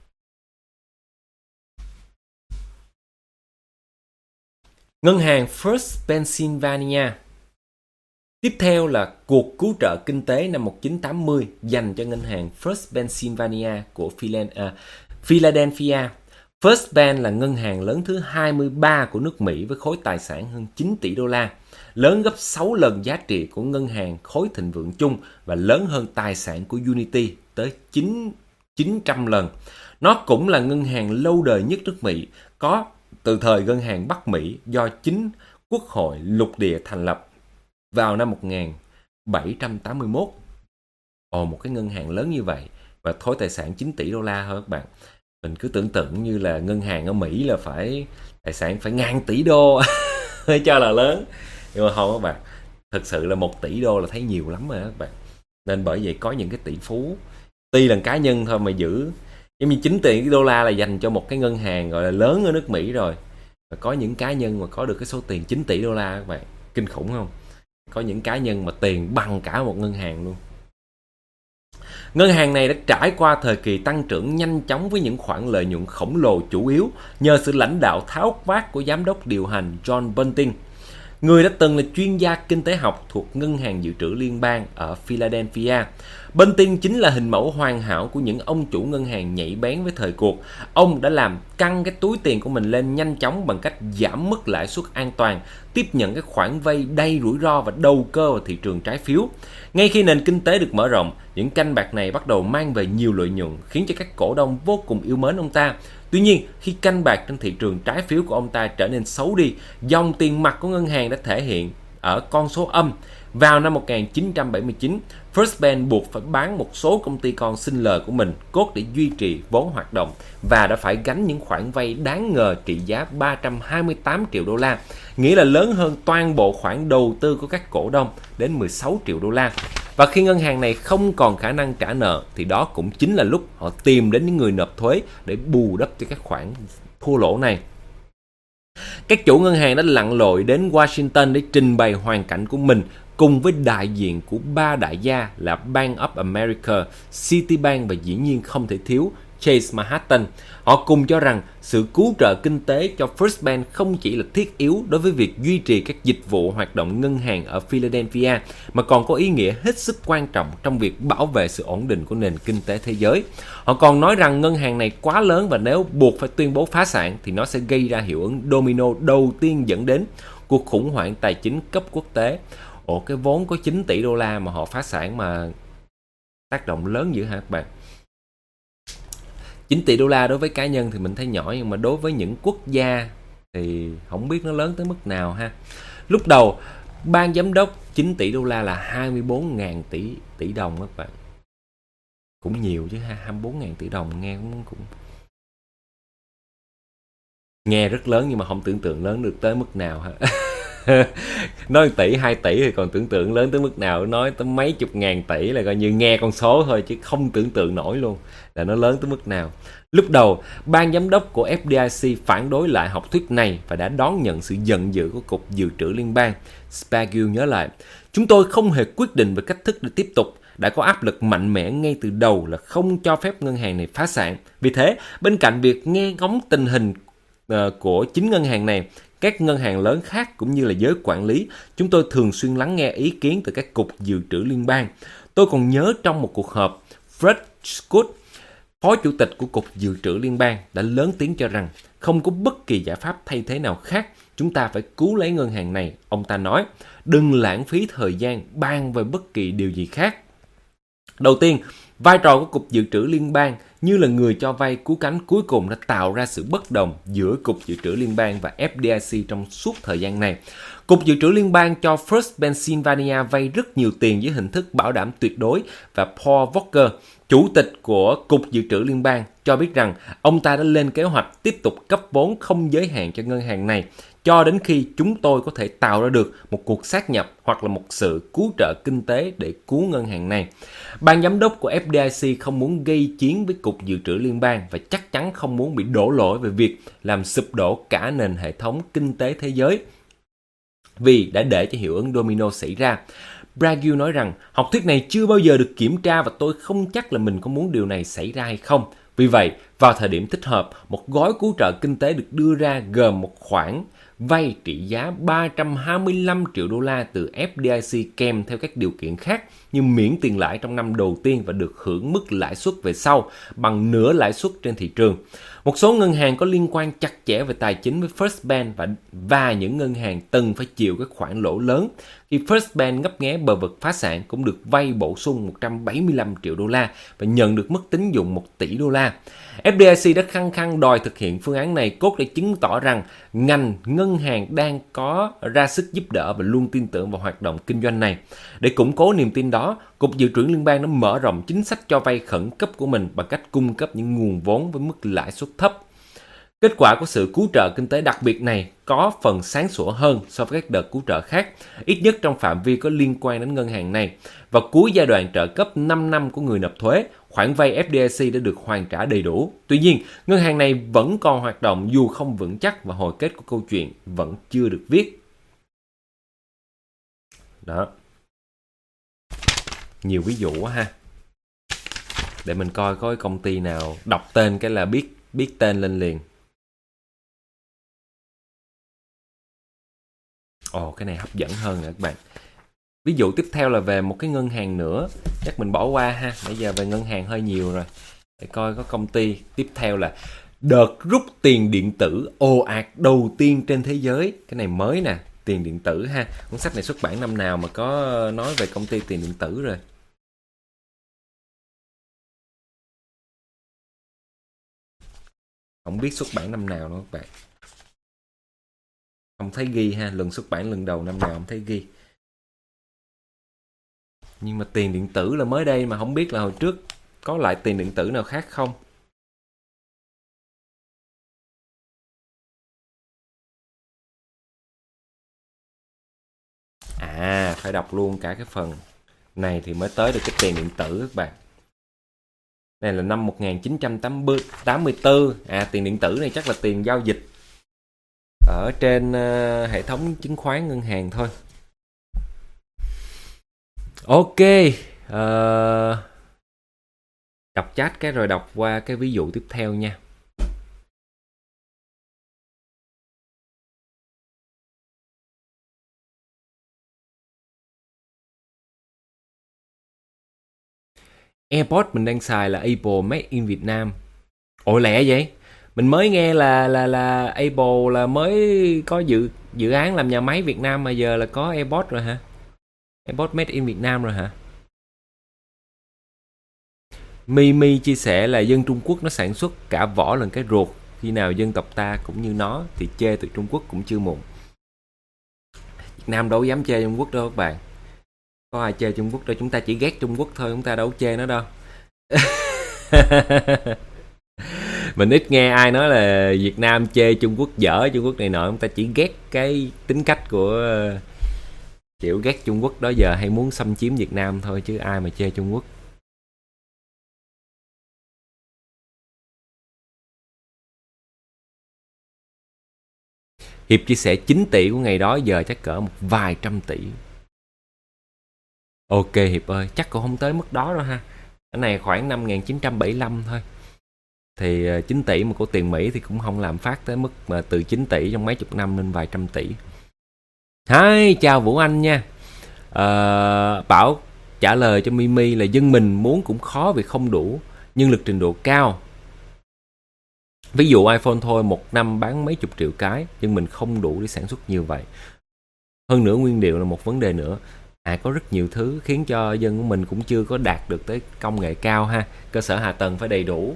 Ngân hàng First Pennsylvania. Tiếp theo là cuộc cứu trợ kinh tế năm 1980 dành cho ngân hàng First Pennsylvania của Philadelphia. First Bank là ngân hàng lớn thứ 23 của nước Mỹ với khối tài sản hơn 9 tỷ đô la, lớn gấp 6 lần giá trị của ngân hàng khối thịnh vượng chung và lớn hơn tài sản của Unity tới 900 lần. Nó cũng là ngân hàng lâu đời nhất nước Mỹ, có từ thời ngân hàng Bắc Mỹ do chính Quốc hội lục địa thành lập vào năm 1781. Một cái ngân hàng lớn như vậy và khối tài sản 9 tỷ đô la thôi các bạn. Mình cứ tưởng tượng như là ngân hàng ở Mỹ là phải tài sản phải ngàn tỷ đô mới cho là lớn. Nhưng mà không các bạn, thực sự là 1 tỷ đô là thấy nhiều lắm rồi các bạn. Nên bởi vậy có những cái tỷ phú, tuy là cá nhân thôi mà giữ, giống như 9 tỷ đô la là dành cho một cái ngân hàng gọi là lớn ở nước Mỹ rồi. Và có những cá nhân mà có được cái số tiền 9 tỷ đô la các bạn, kinh khủng không? Có những cá nhân mà tiền bằng cả một ngân hàng luôn. Ngân hàng này đã trải qua thời kỳ tăng trưởng nhanh chóng với những khoản lợi nhuận khổng lồ chủ yếu nhờ sự lãnh đạo tháo vát của giám đốc điều hành John Bunting. người đã từng là chuyên gia kinh tế học thuộc Ngân hàng Dự trữ Liên bang ở Philadelphia. Bên tiên chính là hình mẫu hoàn hảo của những ông chủ ngân hàng nhạy bén với thời cuộc. Ông đã làm căng cái túi tiền của mình lên nhanh chóng bằng cách giảm mức lãi suất an toàn, tiếp nhận các khoản vay đầy rủi ro và đầu cơ vào thị trường trái phiếu. Ngay khi nền kinh tế được mở rộng, những canh bạc này bắt đầu mang về nhiều lợi nhuận, khiến cho các cổ đông vô cùng yêu mến ông ta. Tuy nhiên, khi canh bạc trên thị trường trái phiếu của ông ta trở nên xấu đi, dòng tiền mặt của ngân hàng đã thể hiện ở con số âm. Vào năm 1979, First Bank buộc phải bán một số công ty con sinh lời của mình cốt để duy trì vốn hoạt động và đã phải gánh những khoản vay đáng ngờ trị giá 328 triệu đô la, nghĩa là lớn hơn toàn bộ khoản đầu tư của các cổ đông đến 16 triệu đô la. Và khi ngân hàng này không còn khả năng trả nợ thì đó cũng chính là lúc họ tìm đến những người nộp thuế để bù đắp cho các khoản thua lỗ này. Các chủ ngân hàng đã lặn lội đến Washington để trình bày hoàn cảnh của mình cùng với đại diện của ba đại gia là Bank of America, Citibank và dĩ nhiên không thể thiếu Chase Manhattan. Họ cùng cho rằng sự cứu trợ kinh tế cho First Bank không chỉ là thiết yếu đối với việc duy trì các dịch vụ hoạt động ngân hàng ở Philadelphia, mà còn có ý nghĩa hết sức quan trọng trong việc bảo vệ sự ổn định của nền kinh tế thế giới. Họ còn nói rằng ngân hàng này quá lớn và nếu buộc phải tuyên bố phá sản thì nó sẽ gây ra hiệu ứng domino đầu tiên dẫn đến cuộc khủng hoảng tài chính cấp quốc tế. Ồ, cái vốn có 9 tỷ đô la mà họ phá sản mà tác động lớn dữ hả các bạn? 9 tỷ đô la đối với cá nhân thì mình thấy nhỏ, nhưng mà đối với những quốc gia thì không biết nó lớn tới mức nào ha. Lúc đầu, ban giám đốc 9 tỷ đô la là 24.000 tỷ đồng các bạn. Cũng nhiều chứ ha, 24.000 tỷ đồng nghe cũng nghe rất lớn, nhưng mà không tưởng tượng lớn được tới mức nào ha. Nói 1 tỷ, 2 tỷ thì còn tưởng tượng lớn tới mức nào, nói tới mấy chục ngàn tỷ là coi như nghe con số thôi chứ không tưởng tượng nổi luôn là nó lớn tới mức nào. Lúc đầu, ban giám đốc của FDIC phản đối lại học thuyết này và đã đón nhận sự giận dữ của Cục Dự trữ Liên bang. Spagill nhớ lại, chúng tôi không hề quyết định về cách thức để tiếp tục, đã có áp lực mạnh mẽ ngay từ đầu là không cho phép ngân hàng này phá sản. Vì thế, bên cạnh việc nghe ngóng tình hình của chính ngân hàng này, các ngân hàng lớn khác cũng như là giới quản lý, chúng tôi thường xuyên lắng nghe ý kiến từ các cục dự trữ liên bang. Tôi còn nhớ trong một cuộc họp, Fred Scott, phó chủ tịch của Cục Dự trữ Liên bang, đã lớn tiếng cho rằng không có bất kỳ giải pháp thay thế nào khác. Chúng ta phải cứu lấy ngân hàng này. Ông ta nói, đừng lãng phí thời gian bàn về bất kỳ điều gì khác. Đầu tiên, vai trò của Cục Dự trữ Liên bang như là người cho vay cứu cánh cuối cùng đã tạo ra sự bất đồng giữa Cục Dự trữ Liên bang và FDIC trong suốt thời gian này. Cục Dự trữ Liên bang cho First Pennsylvania vay rất nhiều tiền dưới hình thức bảo đảm tuyệt đối, và Paul Volcker, chủ tịch của Cục Dự trữ Liên bang, cho biết rằng ông ta đã lên kế hoạch tiếp tục cấp vốn không giới hạn cho ngân hàng này cho đến khi chúng tôi có thể tạo ra được một cuộc sát nhập hoặc là một sự cứu trợ kinh tế để cứu ngân hàng này. Ban giám đốc của FDIC không muốn gây chiến với Cục Dự trữ Liên bang và chắc chắn không muốn bị đổ lỗi về việc làm sụp đổ cả nền hệ thống kinh tế thế giới, vì đã để cho hiệu ứng domino xảy ra. Bragill nói rằng học thuyết này chưa bao giờ được kiểm tra và tôi không chắc là mình có muốn điều này xảy ra hay không. Vì vậy, vào thời điểm thích hợp, một gói cứu trợ kinh tế được đưa ra gồm một khoản vay trị giá 325 triệu đô la từ FDIC kèm theo các điều kiện khác như miễn tiền lãi trong năm đầu tiên và được hưởng mức lãi suất về sau bằng nửa lãi suất trên thị trường. Một số ngân hàng có liên quan chặt chẽ về tài chính với First Bank và những ngân hàng từng phải chịu các khoản lỗ lớn khi First Bank ngấp nghé bờ vực phá sản cũng được vay bổ sung 175 triệu đô la và nhận được mức tín dụng 1 tỷ đô la. FDIC đã khăng khăng đòi thực hiện phương án này cốt để chứng tỏ rằng ngành ngân hàng đang có ra sức giúp đỡ và luôn tin tưởng vào hoạt động kinh doanh này. Để củng cố niềm tin đó, Cục Dự trữ Liên bang đã mở rộng chính sách cho vay khẩn cấp của mình bằng cách cung cấp những nguồn vốn với mức lãi suất thấp. Kết quả của sự cứu trợ kinh tế đặc biệt này có phần sáng sủa hơn so với các đợt cứu trợ khác, ít nhất trong phạm vi có liên quan đến ngân hàng này. Vào cuối giai đoạn trợ cấp 5 năm của người nộp thuế, khoản vay FDIC đã được hoàn trả đầy đủ. Tuy nhiên, ngân hàng này vẫn còn hoạt động dù không vững chắc và hồi kết của câu chuyện vẫn chưa được viết. Đó. Nhiều ví dụ quá ha. Để mình coi có cái công ty nào đọc tên cái là biết tên lên liền. Ồ, cái này hấp dẫn hơn nè các bạn. Ví dụ tiếp theo là về một cái ngân hàng nữa. Chắc mình bỏ qua ha. Bây giờ về ngân hàng hơi nhiều rồi. Để coi có công ty. Tiếp theo là đợt rút tiền điện tử ồ ạt đầu tiên trên thế giới. Cái này mới nè. Tiền điện tử ha. Cuốn sách này xuất bản năm nào mà có nói về công ty tiền điện tử rồi. Không biết xuất bản năm nào nữa các bạn. Không thấy ghi ha. Lần xuất bản lần đầu năm nào không thấy ghi. Nhưng mà tiền điện tử là mới đây mà không biết là hồi trước có lại tiền điện tử nào khác không. À, phải đọc luôn cả cái phần này thì mới tới được cái tiền điện tử các bạn. Này là năm 1984. À, tiền điện tử này chắc là tiền giao dịch ở trên hệ thống chứng khoán ngân hàng thôi. Ok. Đọc chat cái rồi đọc qua cái ví dụ tiếp theo nha. AirPods mình đang xài là Apple Made in Việt Nam. Ồ, lẹ vậy. Mình mới nghe là Apple là mới có dự án làm nhà máy Việt Nam mà giờ là có AirPods rồi hả? AirPods Made in Việt Nam rồi hả? Mimi chia sẻ là dân Trung Quốc nó sản xuất cả vỏ lẫn cái ruột. Khi nào dân tộc ta cũng như nó thì chê từ Trung Quốc cũng chưa muộn. Việt Nam đâu dám chê Trung Quốc đâu các bạn. Có ai chê Trung Quốc đâu, chúng ta chỉ ghét Trung Quốc thôi, chúng ta đâu chê nó đâu. Mình ít nghe ai nói là Việt Nam chê Trung Quốc dở, Trung Quốc này nọ. Chúng ta chỉ ghét cái tính cách của kiểu ghét Trung Quốc đó giờ hay muốn xâm chiếm Việt Nam thôi, chứ ai mà chê Trung Quốc. Hiệp chia sẻ 9 tỷ của ngày đó giờ chắc cỡ một vài trăm tỷ. Ok Hiệp ơi, chắc cũng không tới mức đó đâu ha. Cái này khoảng năm 1975 thôi. Thì 9 tỷ mà của tiền Mỹ thì cũng không làm phát tới mức mà từ 9 tỷ trong mấy chục năm lên vài trăm tỷ. Hi, chào Vũ Anh nha. Bảo trả lời cho Mimi là dân mình muốn cũng khó vì không đủ nhân lực trình độ cao. Ví dụ iPhone thôi, một năm bán mấy chục triệu cái, nhưng mình không đủ để sản xuất nhiều vậy. Hơn nữa nguyên liệu là một vấn đề nữa. Có rất nhiều thứ khiến cho dân của mình cũng chưa có đạt được tới công nghệ cao ha. Cơ sở hạ tầng phải đầy đủ.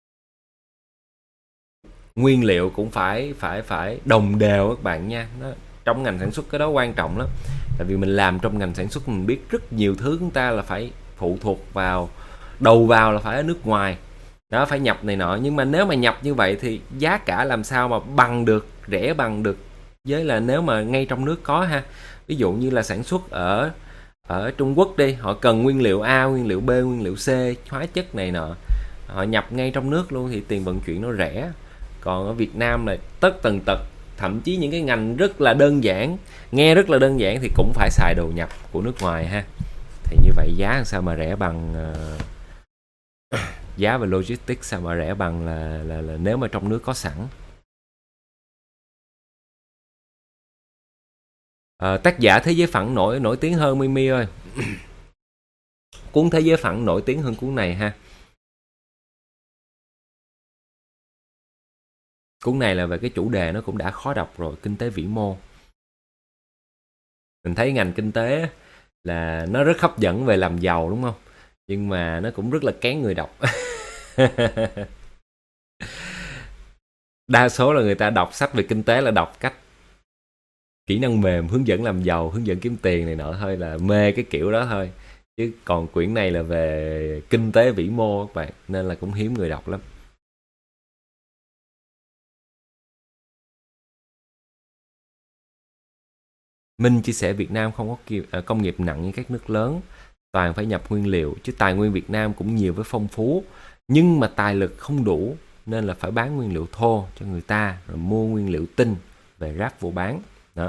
Nguyên liệu cũng phải đồng đều các bạn nha. Trong ngành sản xuất cái đó quan trọng lắm. Tại vì mình làm trong ngành sản xuất mình biết rất nhiều thứ chúng ta là phải phụ thuộc vào, đầu vào là phải ở nước ngoài. Đó, phải nhập này nọ. Nhưng mà nếu mà nhập như vậy thì giá cả làm sao mà bằng được, rẻ bằng được với là nếu mà ngay trong nước có ha. Ví dụ như là sản xuất ở Trung Quốc đi, họ cần nguyên liệu A, nguyên liệu B, nguyên liệu C, hóa chất này nọ, họ nhập ngay trong nước luôn thì tiền vận chuyển nó rẻ. Còn ở Việt Nam là tất tần tật, thậm chí những cái ngành rất là đơn giản, nghe rất là đơn giản thì cũng phải xài đồ nhập của nước ngoài ha. Thì như vậy giá làm sao mà rẻ bằng giá về logistics sao mà rẻ bằng là nếu mà trong nước có sẵn. Tác giả Thế giới phẳng nổi tiếng hơn Mimi ơi. Cuốn Thế giới phẳng nổi tiếng hơn cuốn này ha. Cuốn này là về cái chủ đề nó cũng đã khó đọc rồi, kinh tế vĩ mô. Mình thấy ngành kinh tế là nó rất hấp dẫn về làm giàu đúng không? Nhưng mà nó cũng rất là kén người đọc. Đa số là người ta đọc sách về kinh tế là đọc cách kỹ năng mềm, hướng dẫn làm giàu, hướng dẫn kiếm tiền này nọ thôi, là mê cái kiểu đó thôi. Chứ còn quyển này là về kinh tế vĩ mô các bạn, nên là cũng hiếm người đọc lắm. Minh chia sẻ Việt Nam không có công nghiệp nặng như các nước lớn, toàn phải nhập nguyên liệu, chứ tài nguyên Việt Nam cũng nhiều với phong phú, nhưng mà tài lực không đủ nên là phải bán nguyên liệu thô cho người ta rồi mua nguyên liệu tinh về ráp vô bán. Đó.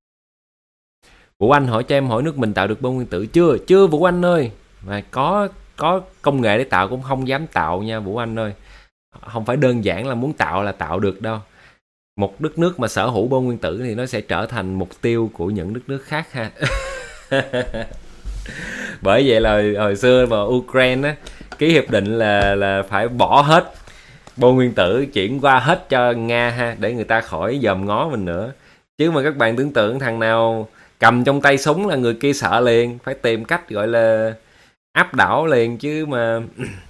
Vũ Anh hỏi cho em, hỏi nước mình tạo được bom nguyên tử chưa Vũ Anh ơi. Mà có công nghệ để tạo cũng không dám tạo nha Vũ Anh ơi. Không phải đơn giản là muốn tạo là tạo được đâu. Một đất nước mà sở hữu bom nguyên tử thì nó sẽ trở thành mục tiêu của những đất nước khác ha. Bởi vậy là hồi xưa mà Ukraine á, ký hiệp định là phải bỏ hết bom nguyên tử, chuyển qua hết cho Nga ha, để người ta khỏi dòm ngó mình nữa. Chứ mà các bạn tưởng tượng thằng nào cầm trong tay súng là người kia sợ liền, phải tìm cách gọi là áp đảo liền. Chứ mà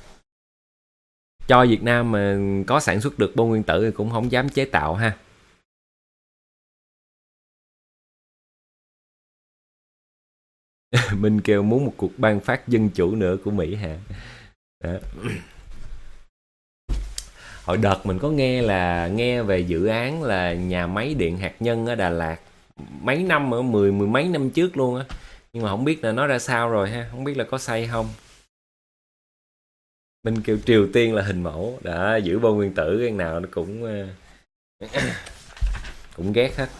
cho Việt Nam mà có sản xuất được bom nguyên tử thì cũng không dám chế tạo ha. Minh kêu muốn một cuộc ban phát dân chủ nữa của Mỹ hả? Đó. Hồi đợt mình có nghe về dự án là nhà máy điện hạt nhân ở Đà Lạt mấy năm, ở mười mấy năm trước luôn á, nhưng mà không biết là nó ra sao rồi ha, không biết là có xây không. Minh kêu Triều Tiên là hình mẫu đã giữ bom nguyên tử, cái nào nó cũng cũng ghét hết.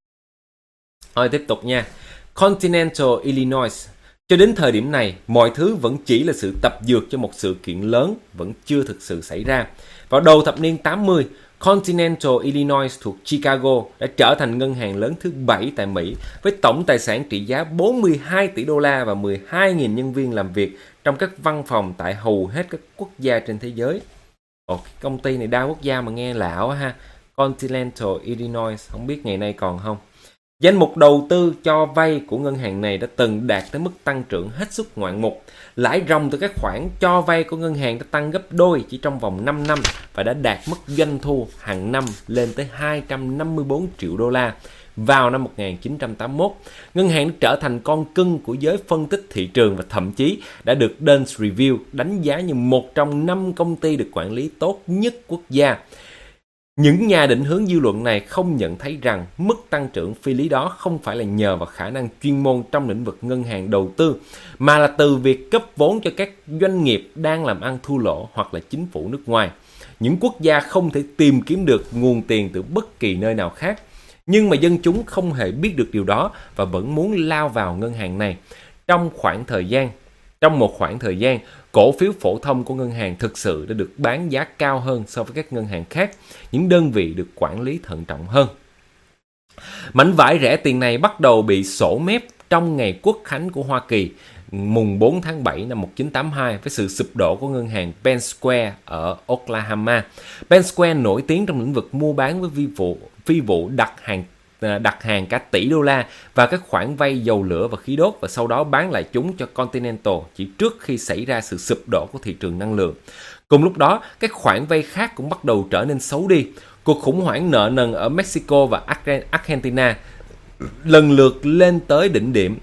Thôi tiếp tục nha. Continental Illinois. Cho đến thời điểm này, mọi thứ vẫn chỉ là sự tập dượt cho một sự kiện lớn vẫn chưa thực sự xảy ra. Vào đầu thập niên 80, Continental Illinois thuộc Chicago đã trở thành ngân hàng lớn thứ 7 tại Mỹ với tổng tài sản trị giá 42 tỷ đô la và 12.000 nhân viên làm việc trong các văn phòng tại hầu hết các quốc gia trên thế giới. Ồ, cái công ty này đa quốc gia mà nghe lạ quá ha. Continental Illinois, không biết ngày nay còn không. Danh mục đầu tư cho vay của ngân hàng này đã từng đạt tới mức tăng trưởng hết sức ngoạn mục. Lãi ròng từ các khoản cho vay của ngân hàng đã tăng gấp đôi chỉ trong vòng 5 năm và đã đạt mức doanh thu hàng năm lên tới 254 triệu đô la. Vào năm 1981, ngân hàng đã trở thành con cưng của giới phân tích thị trường và thậm chí đã được Dun Review đánh giá như một trong 5 công ty được quản lý tốt nhất quốc gia. Những nhà định hướng dư luận này không nhận thấy rằng mức tăng trưởng phi lý đó không phải là nhờ vào khả năng chuyên môn trong lĩnh vực ngân hàng đầu tư, mà là từ việc cấp vốn cho các doanh nghiệp đang làm ăn thua lỗ hoặc là chính phủ nước ngoài. Những quốc gia không thể tìm kiếm được nguồn tiền từ bất kỳ nơi nào khác, nhưng mà dân chúng không hề biết được điều đó và vẫn muốn lao vào ngân hàng này. Trong một khoảng thời gian, cổ phiếu phổ thông của ngân hàng thực sự đã được bán giá cao hơn so với các ngân hàng khác, những đơn vị được quản lý thận trọng hơn. Mảnh vải rẻ tiền này bắt đầu bị sổ mép trong ngày Quốc khánh của Hoa Kỳ, mùng 4 tháng 7 năm 1982 với sự sụp đổ của ngân hàng Penn Square ở Oklahoma. Penn Square nổi tiếng trong lĩnh vực mua bán với phi vụ đặt hàng cả tỷ đô la và các khoản vay dầu lửa và khí đốt, và sau đó bán lại chúng cho Continental chỉ trước khi xảy ra sự sụp đổ của thị trường năng lượng. Cùng lúc đó, các khoản vay khác cũng bắt đầu trở nên xấu đi. Cuộc khủng hoảng nợ nần ở Mexico và Argentina lần lượt lên tới đỉnh điểm,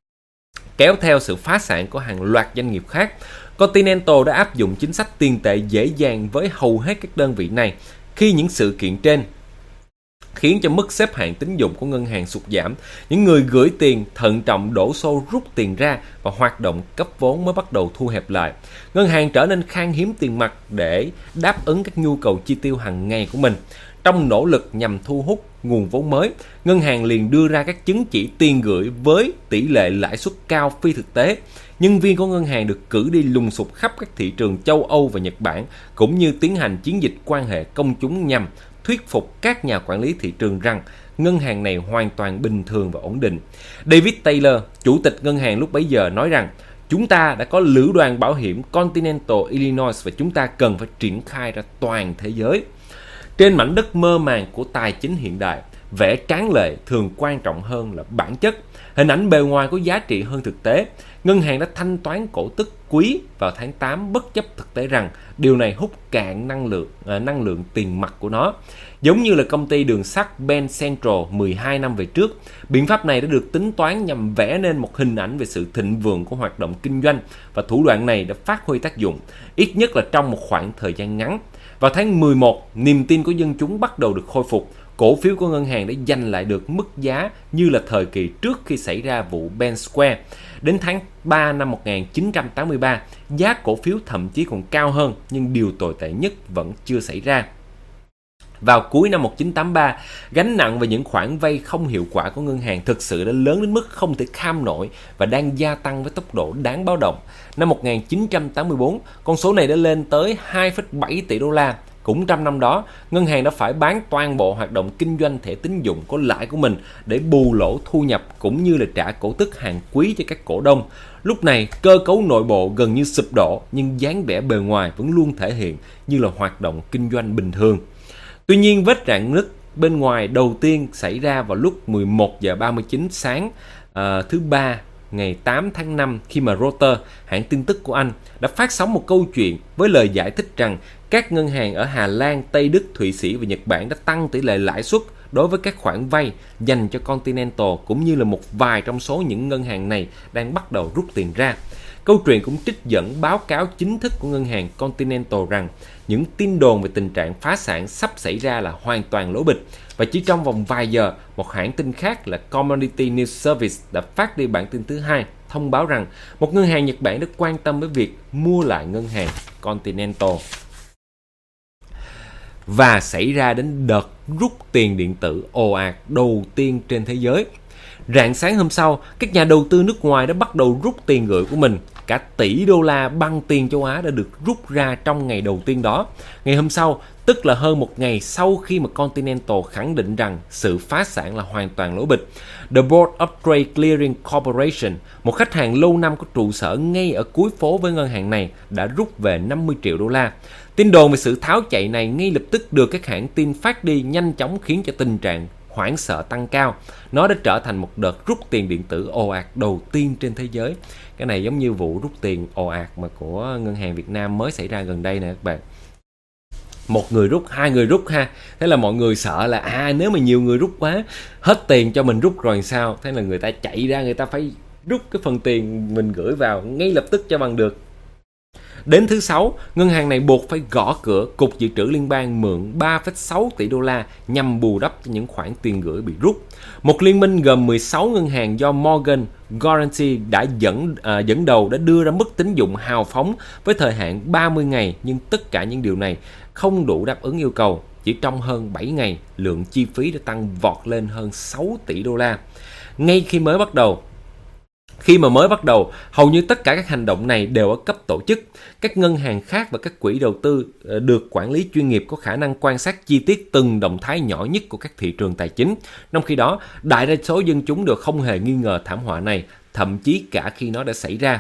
kéo theo sự phá sản của hàng loạt doanh nghiệp khác. Continental đã áp dụng chính sách tiền tệ dễ dàng với hầu hết các đơn vị này. Khi những sự kiện trên khiến cho mức xếp hạng tín dụng của ngân hàng sụt giảm, những người gửi tiền thận trọng đổ xô rút tiền ra và hoạt động cấp vốn mới bắt đầu thu hẹp lại. Ngân hàng trở nên khan hiếm tiền mặt để đáp ứng các nhu cầu chi tiêu hàng ngày của mình. Trong nỗ lực nhằm thu hút nguồn vốn mới, ngân hàng liền đưa ra các chứng chỉ tiền gửi với tỷ lệ lãi suất cao phi thực tế. Nhân viên của ngân hàng được cử đi lùng sục khắp các thị trường châu Âu và Nhật Bản, cũng như tiến hành chiến dịch quan hệ công chúng nhằm thuyết phục các nhà quản lý thị trường rằng ngân hàng này hoàn toàn bình thường và ổn định. David Taylor, chủ tịch ngân hàng lúc bấy giờ, nói rằng chúng ta đã có lữ đoàn bảo hiểm Continental Illinois và chúng ta cần phải triển khai ra toàn thế giới. Trên mảnh đất mơ màng của tài chính hiện đại, vẻ tráng lệ thường quan trọng hơn là bản chất. Hình ảnh bề ngoài có giá trị hơn thực tế. Ngân hàng đã thanh toán cổ tức quý vào tháng 8 bất chấp thực tế rằng điều này hút cạn năng lượng tiền mặt của nó. Giống như là công ty đường sắt Penn Central 12 năm về trước, biện pháp này đã được tính toán nhằm vẽ nên một hình ảnh về sự thịnh vượng của hoạt động kinh doanh, và thủ đoạn này đã phát huy tác dụng, ít nhất là trong một khoảng thời gian ngắn. Vào tháng 11, niềm tin của dân chúng bắt đầu được khôi phục. Cổ phiếu của ngân hàng đã giành lại được mức giá như là thời kỳ trước khi xảy ra vụ Penn Square. Đến tháng 3 năm 1983, giá cổ phiếu thậm chí còn cao hơn, nhưng điều tồi tệ nhất vẫn chưa xảy ra. Vào cuối năm 1983, gánh nặng về những khoản vay không hiệu quả của ngân hàng thực sự đã lớn đến mức không thể kham nổi và đang gia tăng với tốc độ đáng báo động. Năm 1984, con số này đã lên tới 2,7 tỷ đô la. Cũng trong năm đó, ngân hàng đã phải bán toàn bộ hoạt động kinh doanh thẻ tín dụng có lãi của mình để bù lỗ thu nhập cũng như là trả cổ tức hàng quý cho các cổ đông. Lúc này, cơ cấu nội bộ gần như sụp đổ nhưng dáng vẻ bề ngoài vẫn luôn thể hiện như là hoạt động kinh doanh bình thường. Tuy nhiên, vết rạn nứt bên ngoài đầu tiên xảy ra vào lúc 11 giờ 39 sáng thứ Ba ngày 8 tháng 5 khi mà Reuters, hãng tin tức của Anh, đã phát sóng một câu chuyện với lời giải thích rằng các ngân hàng ở Hà Lan, Tây Đức, Thụy Sĩ và Nhật Bản đã tăng tỷ lệ lãi suất đối với các khoản vay dành cho Continental, cũng như là một vài trong số những ngân hàng này đang bắt đầu rút tiền ra. Câu chuyện cũng trích dẫn báo cáo chính thức của ngân hàng Continental rằng những tin đồn về tình trạng phá sản sắp xảy ra là hoàn toàn lố bịch. Và chỉ trong vòng vài giờ, một hãng tin khác là Commodity News Service đã phát đi bản tin thứ hai, thông báo rằng một ngân hàng Nhật Bản đã quan tâm với việc mua lại ngân hàng Continental. Và xảy ra đến đợt rút tiền điện tử ồ ạt đầu tiên trên thế giới. Rạng sáng hôm sau, các nhà đầu tư nước ngoài đã bắt đầu rút tiền gửi của mình. Cả tỷ đô la băng tiền châu Á đã được rút ra trong ngày đầu tiên đó. Ngày hôm sau, tức là hơn một ngày sau khi mà Continental khẳng định rằng sự phá sản là hoàn toàn lỗ bịch, The Board of Trade Clearing Corporation, một khách hàng lâu năm có trụ sở ngay ở cuối phố với ngân hàng này, đã rút về 50 triệu đô la. Tin đồn về sự tháo chạy này ngay lập tức được các hãng tin phát đi nhanh chóng, khiến cho tình trạng hoảng sợ tăng cao. Nó đã trở thành một đợt rút tiền điện tử ồ ạt đầu tiên trên thế giới. Cái này giống như vụ rút tiền ồ ạt mà của ngân hàng Việt Nam mới xảy ra gần đây nè các bạn. Một người rút, hai người rút ha. Thế là mọi người sợ là nếu mà nhiều người rút quá, hết tiền cho mình rút rồi sao? Thế là người ta chạy ra, người ta phải rút cái phần tiền mình gửi vào ngay lập tức cho bằng được. Đến thứ Sáu, ngân hàng này buộc phải gõ cửa Cục Dự trữ Liên bang mượn 3,6 tỷ đô la nhằm bù đắp cho những khoản tiền gửi bị rút. Một liên minh gồm 16 ngân hàng do Morgan Guaranty đã dẫn đầu đã đưa ra mức tín dụng hào phóng với thời hạn 30 ngày, nhưng tất cả những điều này không đủ đáp ứng yêu cầu. Chỉ trong hơn 7 ngày, lượng chi phí đã tăng vọt lên hơn 6 tỷ đô la. Ngay khi mới bắt đầu, hầu như tất cả các hành động này đều ở cấp tổ chức. Các ngân hàng khác và các quỹ đầu tư được quản lý chuyên nghiệp có khả năng quan sát chi tiết từng động thái nhỏ nhất của các thị trường tài chính. Trong khi đó, đại đa số dân chúng đều không hề nghi ngờ thảm họa này, thậm chí cả khi nó đã xảy ra.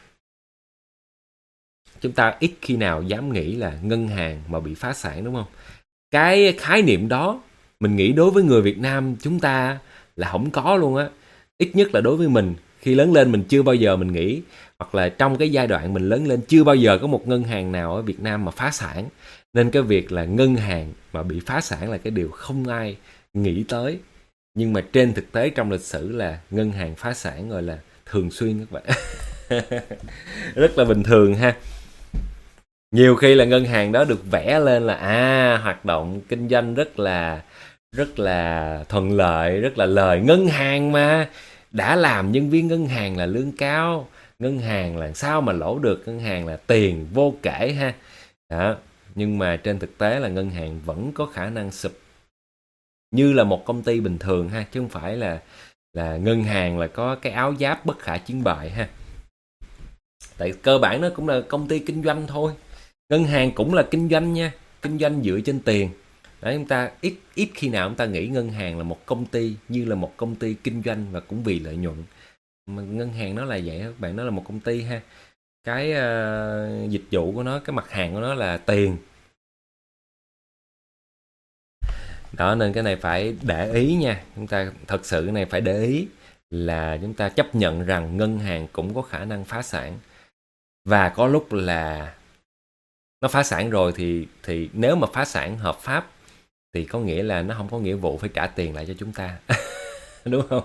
Chúng ta ít khi nào dám nghĩ là ngân hàng mà bị phá sản, đúng không? Cái khái niệm đó, mình nghĩ đối với người Việt Nam chúng ta là không có luôn á. Ít nhất là đối với mình, khi lớn lên mình chưa bao giờ mình nghĩ, hoặc là trong cái giai đoạn mình lớn lên chưa bao giờ có một ngân hàng nào ở Việt Nam mà phá sản. Nên cái việc là ngân hàng mà bị phá sản là cái điều không ai nghĩ tới. Nhưng mà trên thực tế trong lịch sử là ngân hàng phá sản gọi là thường xuyên các bạn. Rất là bình thường ha. Nhiều khi là ngân hàng đó được vẽ lên là hoạt động kinh doanh rất là thuận lợi, rất là lời. Ngân hàng mà đã làm nhân viên ngân hàng là lương cao, ngân hàng là sao mà lỗ được, ngân hàng là tiền vô kể ha. Đó. Nhưng mà trên thực tế là ngân hàng vẫn có khả năng sụp như là một công ty bình thường ha, chứ không phải là ngân hàng là có cái áo giáp bất khả chiến bại ha. Tại cơ bản nó cũng là công ty kinh doanh thôi. Ngân hàng cũng là kinh doanh nha, kinh doanh dựa trên tiền. Đấy, chúng ta ít khi nào chúng ta nghĩ ngân hàng là một công ty như là một công ty kinh doanh và cũng vì lợi nhuận. Mà ngân hàng nó là vậy các bạn, nó là một công ty ha. Cái dịch vụ của nó, cái mặt hàng của nó là tiền. Đó, nên cái này phải để ý nha. Chúng ta thật sự cái này phải để ý là chúng ta chấp nhận rằng ngân hàng cũng có khả năng phá sản. Và có lúc là nó phá sản rồi thì nếu mà phá sản hợp pháp thì có nghĩa là nó không có nghĩa vụ phải trả tiền lại cho chúng ta. Đúng không?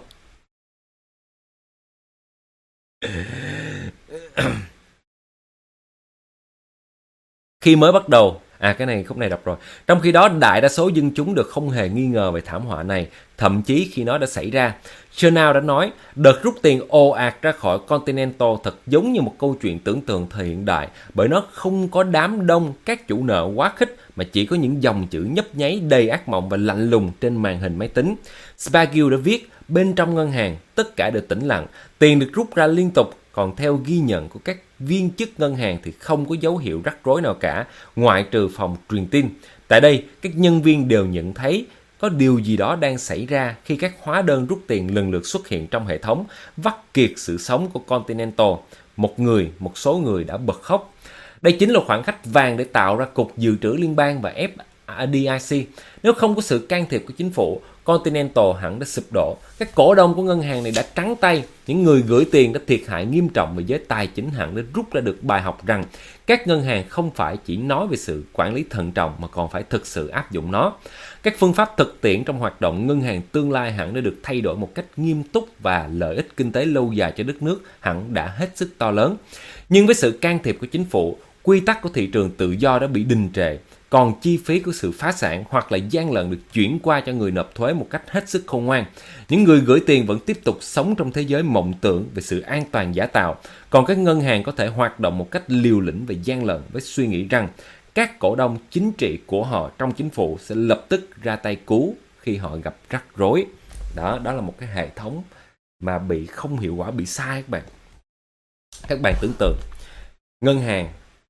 Khi mới bắt đầu, cái này khúc này đọc rồi. Trong khi đó, đại đa số dân chúng được không hề nghi ngờ về thảm họa này, thậm chí khi nó đã xảy ra. Chernow đã nói, đợt rút tiền ồ ạt ra khỏi Continental thật giống như một câu chuyện tưởng tượng thời hiện đại, bởi nó không có đám đông các chủ nợ quá khích, mà chỉ có những dòng chữ nhấp nháy đầy ác mộng và lạnh lùng trên màn hình máy tính. Spargill đã viết, bên trong ngân hàng, tất cả đều tĩnh lặng, tiền được rút ra liên tục, còn theo ghi nhận của các viên chức ngân hàng thì không có dấu hiệu rắc rối nào cả, ngoại trừ phòng truyền tin. Tại đây, các nhân viên đều nhận thấy có điều gì đó đang xảy ra khi các hóa đơn rút tiền lần lượt xuất hiện trong hệ thống, vắt kiệt sự sống của Continental. Một số người đã bật khóc. Đây chính là khoảng cách vàng để tạo ra Cục Dự trữ Liên bang và FDIC. Nếu không có sự can thiệp của chính phủ, Continental hẳn đã sụp đổ. Các cổ đông của ngân hàng này đã trắng tay. Những người gửi tiền đã thiệt hại nghiêm trọng và giới tài chính hẳn đã rút ra được bài học rằng các ngân hàng không phải chỉ nói về sự quản lý thận trọng mà còn phải thực sự áp dụng nó. Các phương pháp thực tiễn trong hoạt động ngân hàng tương lai hẳn đã được thay đổi một cách nghiêm túc và lợi ích kinh tế lâu dài cho đất nước hẳn đã hết sức to lớn. Nhưng với sự can thiệp của chính phủ, quy tắc của thị trường tự do đã bị đình trệ, còn chi phí của sự phá sản hoặc là gian lận được chuyển qua cho người nộp thuế một cách hết sức khôn ngoan. Những người gửi tiền vẫn tiếp tục sống trong thế giới mộng tưởng về sự an toàn giả tạo, còn các ngân hàng có thể hoạt động một cách liều lĩnh và gian lận với suy nghĩ rằng các cổ đông chính trị của họ trong chính phủ sẽ lập tức ra tay cứu khi họ gặp rắc rối. Đó là một cái hệ thống mà bị không hiệu quả, bị sai các bạn. Các bạn tưởng tượng ngân hàng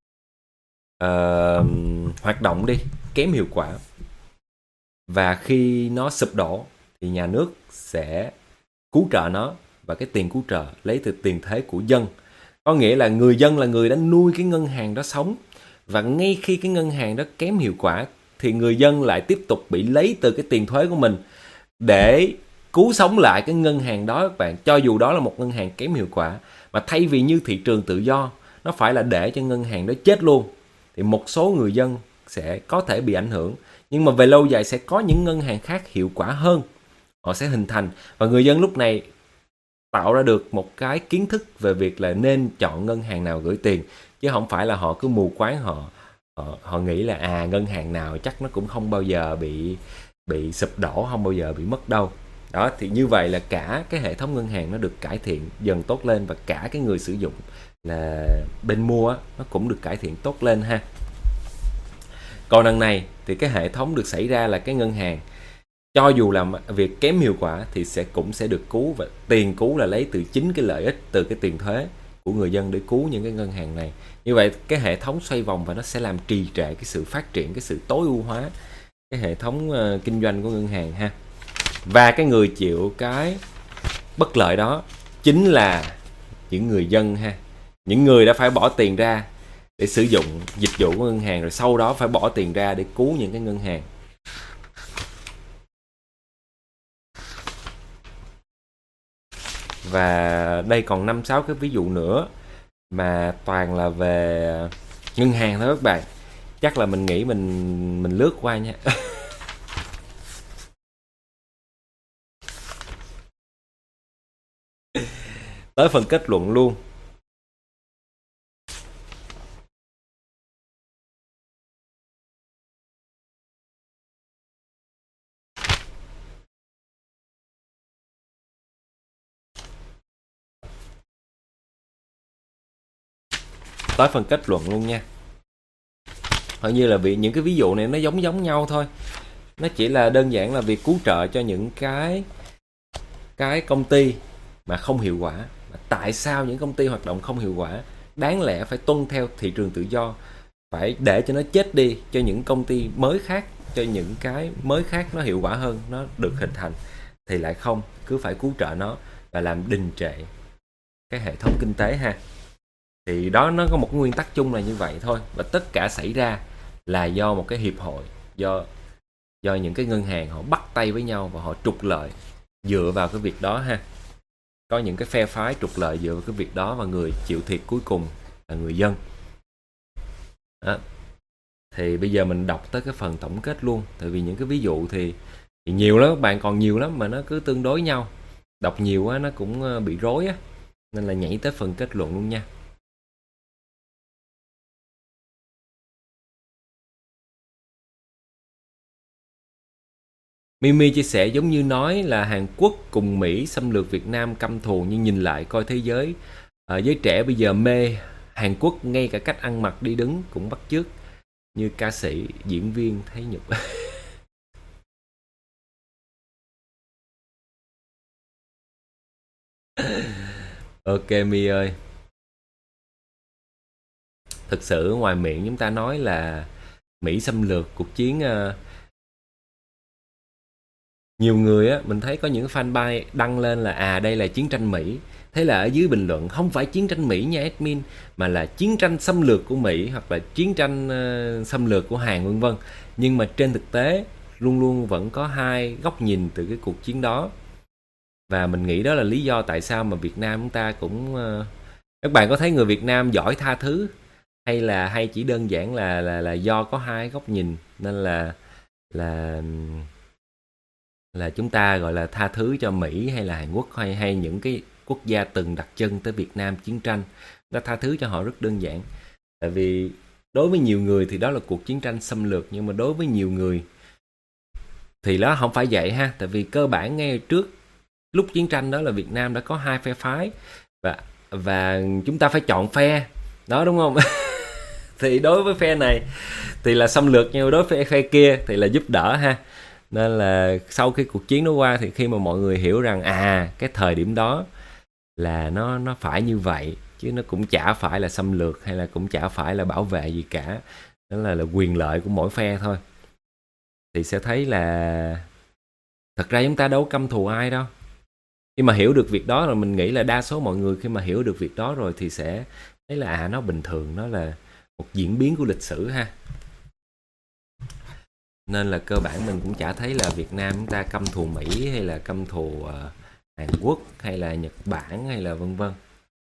hoạt động đi kém hiệu quả, và khi nó sụp đổ thì nhà nước sẽ cứu trợ nó, và cái tiền cứu trợ lấy từ tiền thuế của dân. Có nghĩa là người dân là người đã nuôi cái ngân hàng đó sống, và ngay khi cái ngân hàng đó kém hiệu quả thì người dân lại tiếp tục bị lấy từ cái tiền thuế của mình để cứu sống lại cái ngân hàng đó các bạn, cho dù đó là một ngân hàng kém hiệu quả. Mà thay vì như thị trường tự do, nó phải là để cho ngân hàng đó chết luôn, thì một số người dân sẽ có thể bị ảnh hưởng. Nhưng mà về lâu dài sẽ có những ngân hàng khác hiệu quả hơn, họ sẽ hình thành, và người dân lúc này tạo ra được một cái kiến thức về việc là nên chọn ngân hàng nào gửi tiền, chứ không phải là họ cứ mù quáng họ nghĩ là ngân hàng nào chắc nó cũng không bao giờ bị sụp đổ, không bao giờ bị mất đâu. Đó, thì như vậy là cả cái hệ thống ngân hàng nó được cải thiện dần tốt lên, và cả cái người sử dụng là bên mua nó cũng được cải thiện tốt lên ha. Còn đằng này thì cái hệ thống được xảy ra là cái ngân hàng cho dù làm việc kém hiệu quả thì cũng sẽ được cứu, và tiền cứu là lấy từ chính cái lợi ích từ cái tiền thuế của người dân để cứu những cái ngân hàng này. Như vậy cái hệ thống xoay vòng và nó sẽ làm trì trệ cái sự phát triển, cái sự tối ưu hóa cái hệ thống kinh doanh của ngân hàng ha. Và cái người chịu cái bất lợi đó chính là những người dân ha, những người đã phải bỏ tiền ra để sử dụng dịch vụ của ngân hàng, rồi sau đó phải bỏ tiền ra để cứu những cái ngân hàng. Và đây còn 5-6 cái ví dụ nữa mà toàn là về ngân hàng thôi các bạn. Chắc là mình nghĩ mình lướt qua nha. Tới phần kết luận luôn. Tới phần kết luận luôn nha. Hầu như là vì những cái ví dụ này nó giống nhau thôi. Nó chỉ là đơn giản là việc cứu trợ cho những cái công ty mà không hiệu quả. Tại sao những công ty hoạt động không hiệu quả? Đáng lẽ phải tuân theo thị trường tự do, phải để cho nó chết đi, cho những công ty mới khác, cho những cái mới khác nó hiệu quả hơn, nó được hình thành, thì lại không, cứ phải cứu trợ nó và làm đình trệ cái hệ thống kinh tế ha. Thì đó, nó có một nguyên tắc chung là như vậy thôi, và tất cả xảy ra là do một cái hiệp hội, do những cái ngân hàng họ bắt tay với nhau và họ trục lợi dựa vào cái việc đó ha. Có những cái phe phái trục lợi dựa vào cái việc đó, và người chịu thiệt cuối cùng là người dân đó. Thì bây giờ mình đọc tới cái phần tổng kết luôn, tại vì những cái ví dụ thì nhiều lắm các bạn, còn nhiều lắm mà nó cứ tương đối nhau, đọc nhiều quá nó cũng bị rối á, nên là nhảy tới phần kết luận luôn nha. Mimi chia sẻ giống như nói là Hàn Quốc cùng Mỹ xâm lược Việt Nam căm thù, nhưng nhìn lại coi thế giới, giới trẻ bây giờ mê Hàn Quốc, ngay cả cách ăn mặc đi đứng cũng bắt chước như ca sĩ, diễn viên thấy nhục. Ok My ơi. Thực sự ngoài miệng chúng ta nói là Mỹ xâm lược, cuộc chiến nhiều người á, mình thấy có những fanpage đăng lên là đây là chiến tranh Mỹ. Thế là ở dưới bình luận không phải chiến tranh Mỹ nha admin, mà là chiến tranh xâm lược của Mỹ hoặc là chiến tranh xâm lược của Hàn vân vân. Nhưng mà trên thực tế luôn luôn vẫn có hai góc nhìn từ cái cuộc chiến đó. Và mình nghĩ đó là lý do tại sao mà Việt Nam chúng ta cũng các bạn có thấy người Việt Nam giỏi tha thứ, hay chỉ đơn giản là do có hai góc nhìn nên là là chúng ta gọi là tha thứ cho Mỹ hay là Hàn Quốc hay những cái quốc gia từng đặt chân tới Việt Nam chiến tranh, chúng ta tha thứ cho họ rất đơn giản. Tại vì đối với nhiều người thì đó là cuộc chiến tranh xâm lược, nhưng mà đối với nhiều người thì đó không phải vậy ha. Tại vì cơ bản ngay trước lúc chiến tranh đó là Việt Nam đã có hai phe phái và chúng ta phải chọn phe đó, đúng không? Thì đối với phe này thì là xâm lược, nhưng đối với phe kia thì là giúp đỡ ha. Nên là sau khi cuộc chiến nó qua thì khi mà mọi người hiểu rằng cái thời điểm đó là nó phải như vậy, chứ nó cũng chả phải là xâm lược hay là cũng chả phải là bảo vệ gì cả, đó là quyền lợi của mỗi phe thôi, thì sẽ thấy là thật ra chúng ta đâu căm thù ai đâu. Khi mà hiểu được việc đó rồi, mình nghĩ là đa số mọi người khi mà hiểu được việc đó rồi thì sẽ thấy là nó bình thường, nó là một diễn biến của lịch sử ha. Nên là cơ bản mình cũng chả thấy là Việt Nam chúng ta căm thù Mỹ hay là căm thù Hàn Quốc hay là Nhật Bản hay là vân vân.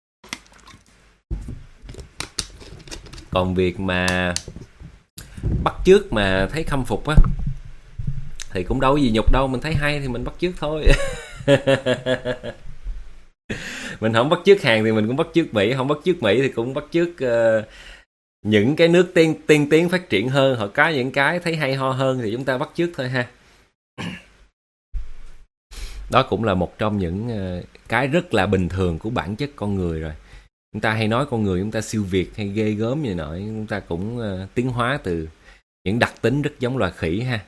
Còn việc mà bắt chước mà thấy khâm phục á thì cũng đâu có gì nhục đâu, mình thấy hay thì mình bắt chước thôi. Mình không bắt chước Hàn thì mình cũng bắt chước Mỹ, không bắt chước Mỹ thì cũng bắt chước những cái nước tiên tiến phát triển hơn, họ có những cái thấy hay ho hơn thì chúng ta bắt chước thôi ha. Đó cũng là một trong những cái rất là bình thường của bản chất con người rồi. Chúng ta hay nói con người chúng ta siêu việt hay ghê gớm như nọ, chúng ta cũng tiến hóa từ những đặc tính rất giống loài khỉ ha.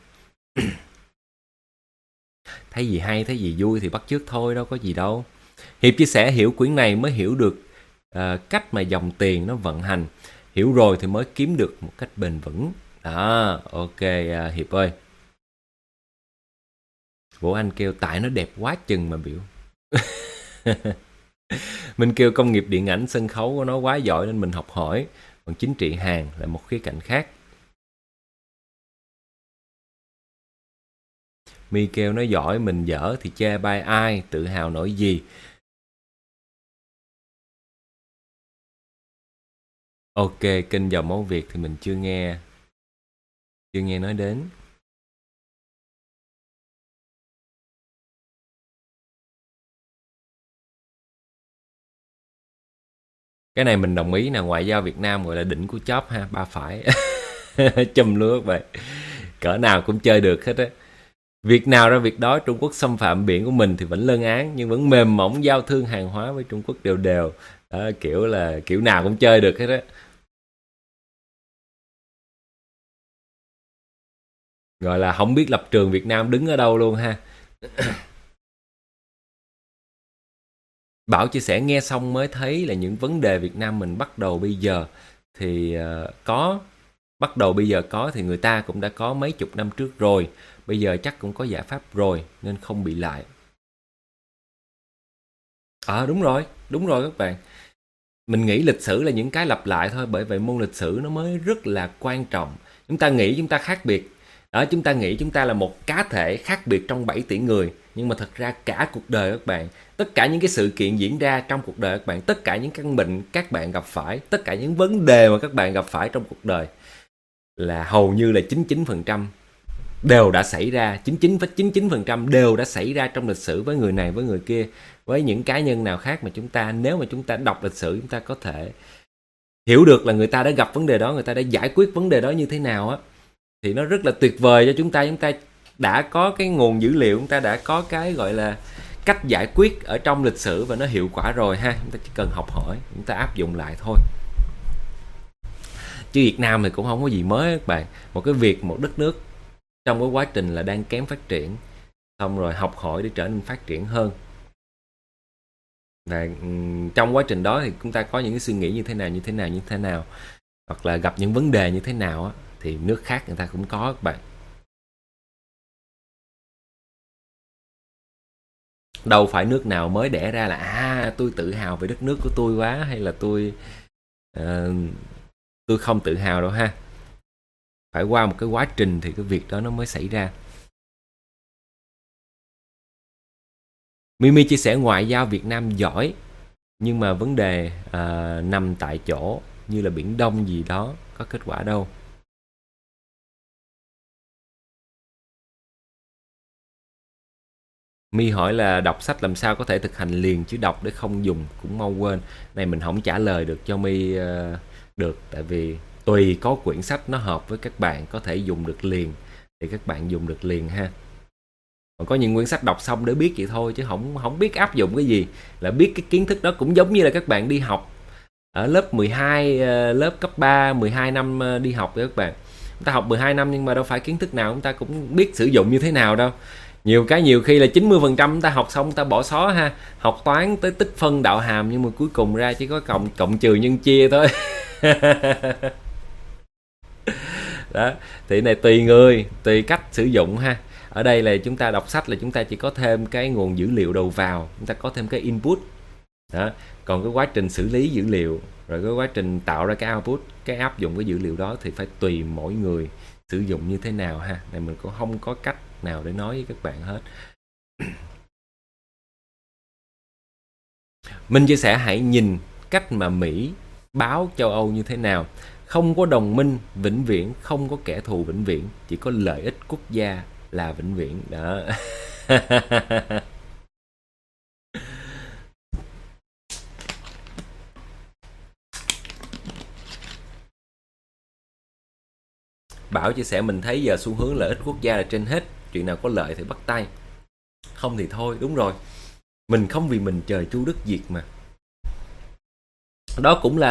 Thấy gì hay, thấy gì vui thì bắt chước thôi, đâu có gì đâu. Hiệp chia sẻ hiểu quyển này mới hiểu được cách mà dòng tiền nó vận hành. Hiểu rồi thì mới kiếm được một cách bền vững. Đó, ok Hiệp ơi. Vũ Anh kêu tại nó đẹp quá chừng mà biểu. Mình kêu công nghiệp điện ảnh sân khấu của nó quá giỏi nên mình học hỏi. Còn chính trị Hàn là một khía cạnh khác. Mi kêu nó giỏi mình dở thì chê bai ai, tự hào nổi gì. Ok, kênh Dòng Máu Việt thì mình chưa nghe nói đến. Cái này mình đồng ý nè, ngoại giao Việt Nam gọi là đỉnh của chóp ha, ba phải. Chùm luôn các bạn. Cỡ nào cũng chơi được hết á. Việc nào ra việc đó, Trung Quốc xâm phạm biển của mình thì vẫn lên án, nhưng vẫn mềm mỏng giao thương hàng hóa với Trung Quốc đều đều. Đó, kiểu nào cũng chơi được hết á. Gọi là không biết lập trường Việt Nam đứng ở đâu luôn ha. Bảo chia sẻ nghe xong mới thấy là những vấn đề Việt Nam mình bắt đầu bây giờ thì bắt đầu bây giờ có thì người ta cũng đã có mấy chục năm trước rồi. Bây giờ chắc cũng có giải pháp rồi nên không bị lại. Đúng rồi các bạn. Mình nghĩ lịch sử là những cái lặp lại thôi, bởi vậy môn lịch sử nó mới rất là quan trọng. Chúng ta nghĩ chúng ta khác biệt. Đó, chúng ta nghĩ chúng ta là một cá thể khác biệt trong 7 tỷ người, nhưng mà thật ra cả cuộc đời các bạn, tất cả những cái sự kiện diễn ra trong cuộc đời các bạn, tất cả những căn bệnh các bạn gặp phải, tất cả những vấn đề mà các bạn gặp phải trong cuộc đời là hầu như là 99% đều đã xảy ra, 99,99% đều đã xảy ra trong lịch sử với người này với người kia, với những cá nhân nào khác mà chúng ta, nếu mà chúng ta đọc lịch sử chúng ta có thể hiểu được là người ta đã gặp vấn đề đó, người ta đã giải quyết vấn đề đó như thế nào á, thì nó rất là tuyệt vời cho chúng ta đã có cái nguồn dữ liệu, chúng ta đã có cái gọi là cách giải quyết ở trong lịch sử và nó hiệu quả rồi ha. Chúng ta chỉ cần học hỏi, chúng ta áp dụng lại thôi. Chứ Việt Nam thì cũng không có gì mới các bạn. Một đất nước trong cái quá trình là đang kém phát triển, xong rồi học hỏi để trở nên phát triển hơn. Và trong quá trình đó thì chúng ta có những cái suy nghĩ như thế nào. hoặc là gặp những vấn đề như thế nào á, thì nước khác người ta cũng có các bạn. Đâu phải nước nào mới đẻ ra là tôi tự hào về đất nước của tôi quá, hay là tôi không tự hào đâu ha. Phải qua một cái quá trình thì cái việc đó nó mới xảy ra. Mimi chia sẻ ngoại giao Việt Nam giỏi, nhưng mà vấn đề nằm tại chỗ, như là Biển Đông gì đó, có kết quả đâu. My hỏi là đọc sách làm sao có thể thực hành liền, chứ đọc để không dùng cũng mau quên. Này mình không trả lời được cho My được, tại vì tùy có quyển sách nó hợp với các bạn có thể dùng được liền thì các bạn dùng được liền ha. Còn có những quyển sách đọc xong để biết vậy thôi, chứ không biết áp dụng cái gì. Là biết cái kiến thức đó cũng giống như là các bạn đi học ở lớp 12, lớp cấp 3, 12 năm đi học đấy các bạn. Chúng ta học 12 năm nhưng mà đâu phải kiến thức nào chúng ta cũng biết sử dụng như thế nào đâu. Nhiều khi là 90% chúng ta học xong chúng ta bỏ xó ha. Học toán tới tích phân đạo hàm nhưng mà cuối cùng ra chỉ có cộng trừ nhân chia thôi. Đó, thì này tùy người, tùy cách sử dụng ha. Ở đây là chúng ta đọc sách là chúng ta chỉ có thêm cái nguồn dữ liệu đầu vào, chúng ta có thêm cái input. Đó, còn cái quá trình xử lý dữ liệu, rồi cái quá trình tạo ra cái output, cái áp dụng cái dữ liệu đó thì phải tùy mỗi người sử dụng như thế nào ha. Này mình cũng không có cách nào để nói với các bạn hết. Mình chia sẻ hãy nhìn cách mà Mỹ báo châu Âu như thế nào. Không có đồng minh vĩnh viễn, không có kẻ thù vĩnh viễn, chỉ có lợi ích quốc gia là vĩnh viễn đó. Bảo chia sẻ mình thấy giờ xu hướng lợi ích quốc gia là trên hết, chuyện nào có lợi thì bắt tay, không thì thôi. Đúng rồi, mình không vì mình trời chu đất diệt mà. Đó cũng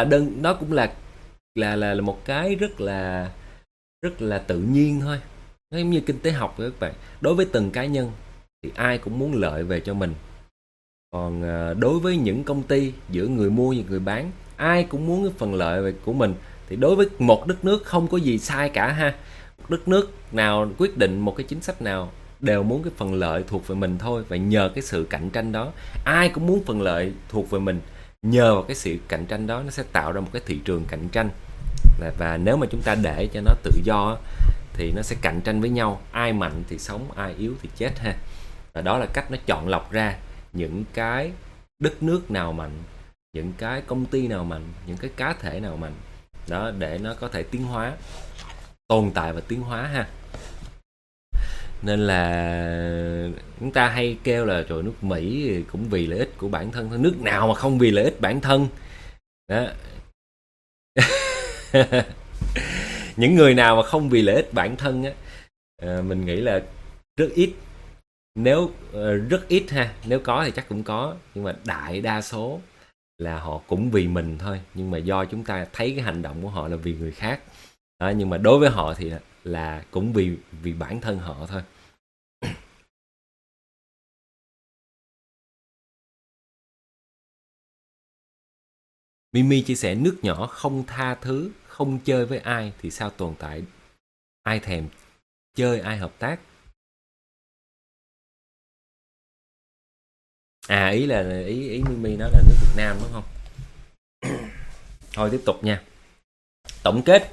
là một cái rất là tự nhiên thôi. Nó giống như kinh tế học vậy các bạn. Đối với từng cá nhân thì ai cũng muốn lợi về cho mình. Còn đối với những công ty, giữa người mua và người bán, ai cũng muốn cái phần lợi về của mình. Thì đối với một đất nước không có gì sai cả ha. Đất nước nào quyết định một cái chính sách nào đều muốn cái phần lợi thuộc về mình thôi. Và nhờ cái sự cạnh tranh đó, ai cũng muốn phần lợi thuộc về mình. Nhờ vào cái sự cạnh tranh đó, nó sẽ tạo ra một cái thị trường cạnh tranh. Và nếu mà chúng ta để cho nó tự do thì nó sẽ cạnh tranh với nhau, ai mạnh thì sống, ai yếu thì chết ha. Và đó là cách nó chọn lọc ra những cái đất nước nào mạnh, những cái công ty nào mạnh, những cái cá thể nào mạnh đó, để nó có thể tiến hóa, tồn tại và tiến hóa ha. Nên là chúng ta hay kêu là trời, nước Mỹ cũng vì lợi ích của bản thân thôi. Nước nào mà không vì lợi ích bản thân đó. Những người nào mà không vì lợi ích bản thân á, mình nghĩ là rất ít. Nếu rất ít ha, nếu có thì chắc cũng có, nhưng mà đại đa số là họ cũng vì mình thôi, nhưng mà do chúng ta thấy cái hành động của họ là vì người khác đó, nhưng mà đối với họ thì là cũng vì bản thân họ thôi. Mimi chia sẻ nước nhỏ không tha thứ, không chơi với ai thì sao tồn tại, ai thèm chơi, ai hợp tác. Ý là ý Mimi nói là nước Việt Nam đúng không? Thôi tiếp tục nha. Tổng kết.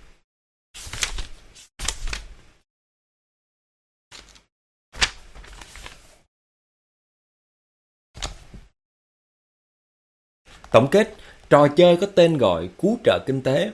Tổng kết, trò chơi có tên gọi cứu trợ kinh tế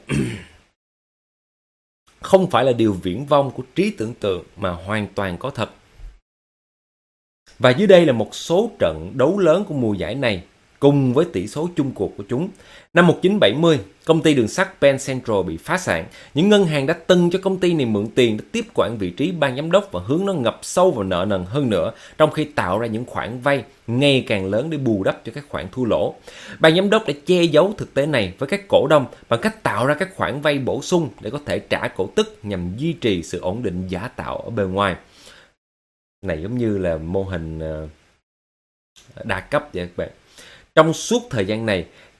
không phải là điều viển vông của trí tưởng tượng mà hoàn toàn có thật. Và dưới đây là một số trận đấu lớn của mùa giải này cùng với tỷ số chung cuộc của chúng. Năm 1970, công ty đường sắt Penn Central bị phá sản. Những ngân hàng đã từng cho công ty này mượn tiền để tiếp quản vị trí ban giám đốc và hướng nó ngập sâu vào nợ nần hơn nữa, trong khi tạo ra những khoản vay ngày càng lớn để bù đắp cho các khoản thua lỗ. Ban giám đốc đã che giấu thực tế này với các cổ đông bằng cách tạo ra các khoản vay bổ sung để có thể trả cổ tức nhằm duy trì sự ổn định giả tạo ở bề ngoài. Này giống như là mô hình đa cấp vậy các bạn. Trong suốt thời gian này,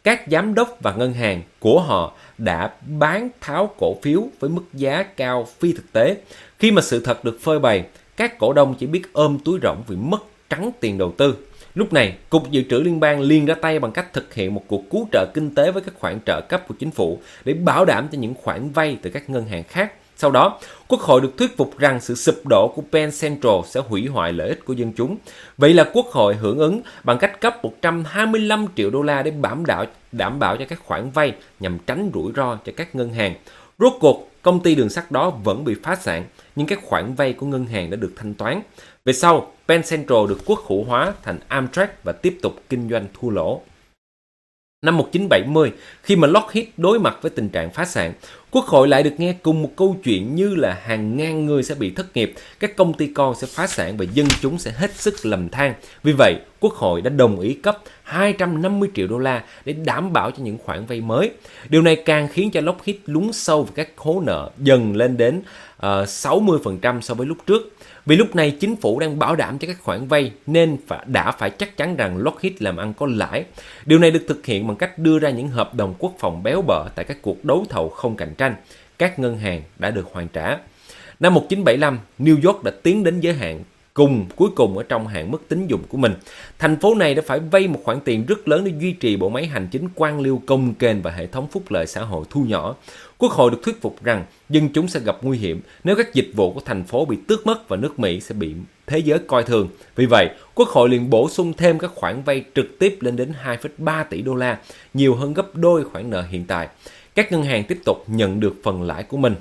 các giám đốc và ngân hàng của họ đã bán tháo cổ phiếu với mức giá cao phi thực tế. Khi mà sự thật được phơi bày, các cổ đông chỉ biết ôm túi rỗng vì mất trắng tiền đầu tư. Lúc này, Cục Dự trữ Liên bang liền ra tay bằng cách thực hiện một cuộc cứu trợ kinh tế với các khoản trợ cấp của chính phủ để bảo đảm cho những khoản vay từ các ngân hàng khác. Sau đó, Quốc hội được thuyết phục rằng sự sụp đổ của Penn Central sẽ hủy hoại lợi ích của dân chúng. Vậy là Quốc hội hưởng ứng bằng cách cấp 125 triệu đô la để đảm bảo cho các khoản vay nhằm tránh rủi ro cho các ngân hàng. Rốt cuộc, công ty đường sắt đó vẫn bị phá sản, nhưng các khoản vay của ngân hàng đã được thanh toán. Về sau, Penn Central được quốc hữu hóa thành Amtrak và tiếp tục kinh doanh thua lỗ. Năm 1970, khi mà Lockheed đối mặt với tình trạng phá sản, Quốc hội lại được nghe cùng một câu chuyện như là hàng ngàn người sẽ bị thất nghiệp, các công ty con sẽ phá sản và dân chúng sẽ hết sức lầm than. Vì vậy, Quốc hội đã đồng ý cấp 250 triệu đô la để đảm bảo cho những khoản vay mới. Điều này càng khiến cho Lockheed lún sâu vào các hố nợ dần lên đến 60% so với lúc trước. Vì lúc này chính phủ đang bảo đảm cho các khoản vay nên đã phải chắc chắn rằng Lockheed làm ăn có lãi. Điều này được thực hiện bằng cách đưa ra những hợp đồng quốc phòng béo bở tại các cuộc đấu thầu không cạnh tranh. Các ngân hàng đã được hoàn trả. Năm 1975, New York đã tiến đến giới hạn cuối cùng ở trong hạn mức tín dụng của mình. Thành phố này đã phải vay một khoản tiền rất lớn để duy trì bộ máy hành chính quan liêu cồng kềnh và hệ thống phúc lợi xã hội thu nhỏ. Quốc hội được thuyết phục rằng dân chúng sẽ gặp nguy hiểm nếu các dịch vụ của thành phố bị tước mất và nước Mỹ sẽ bị thế giới coi thường. Vì vậy, Quốc hội liền bổ sung thêm các khoản vay trực tiếp lên đến 2,3 tỷ đô la, nhiều hơn gấp đôi khoản nợ hiện tại. Các ngân hàng tiếp tục nhận được phần lãi của mình.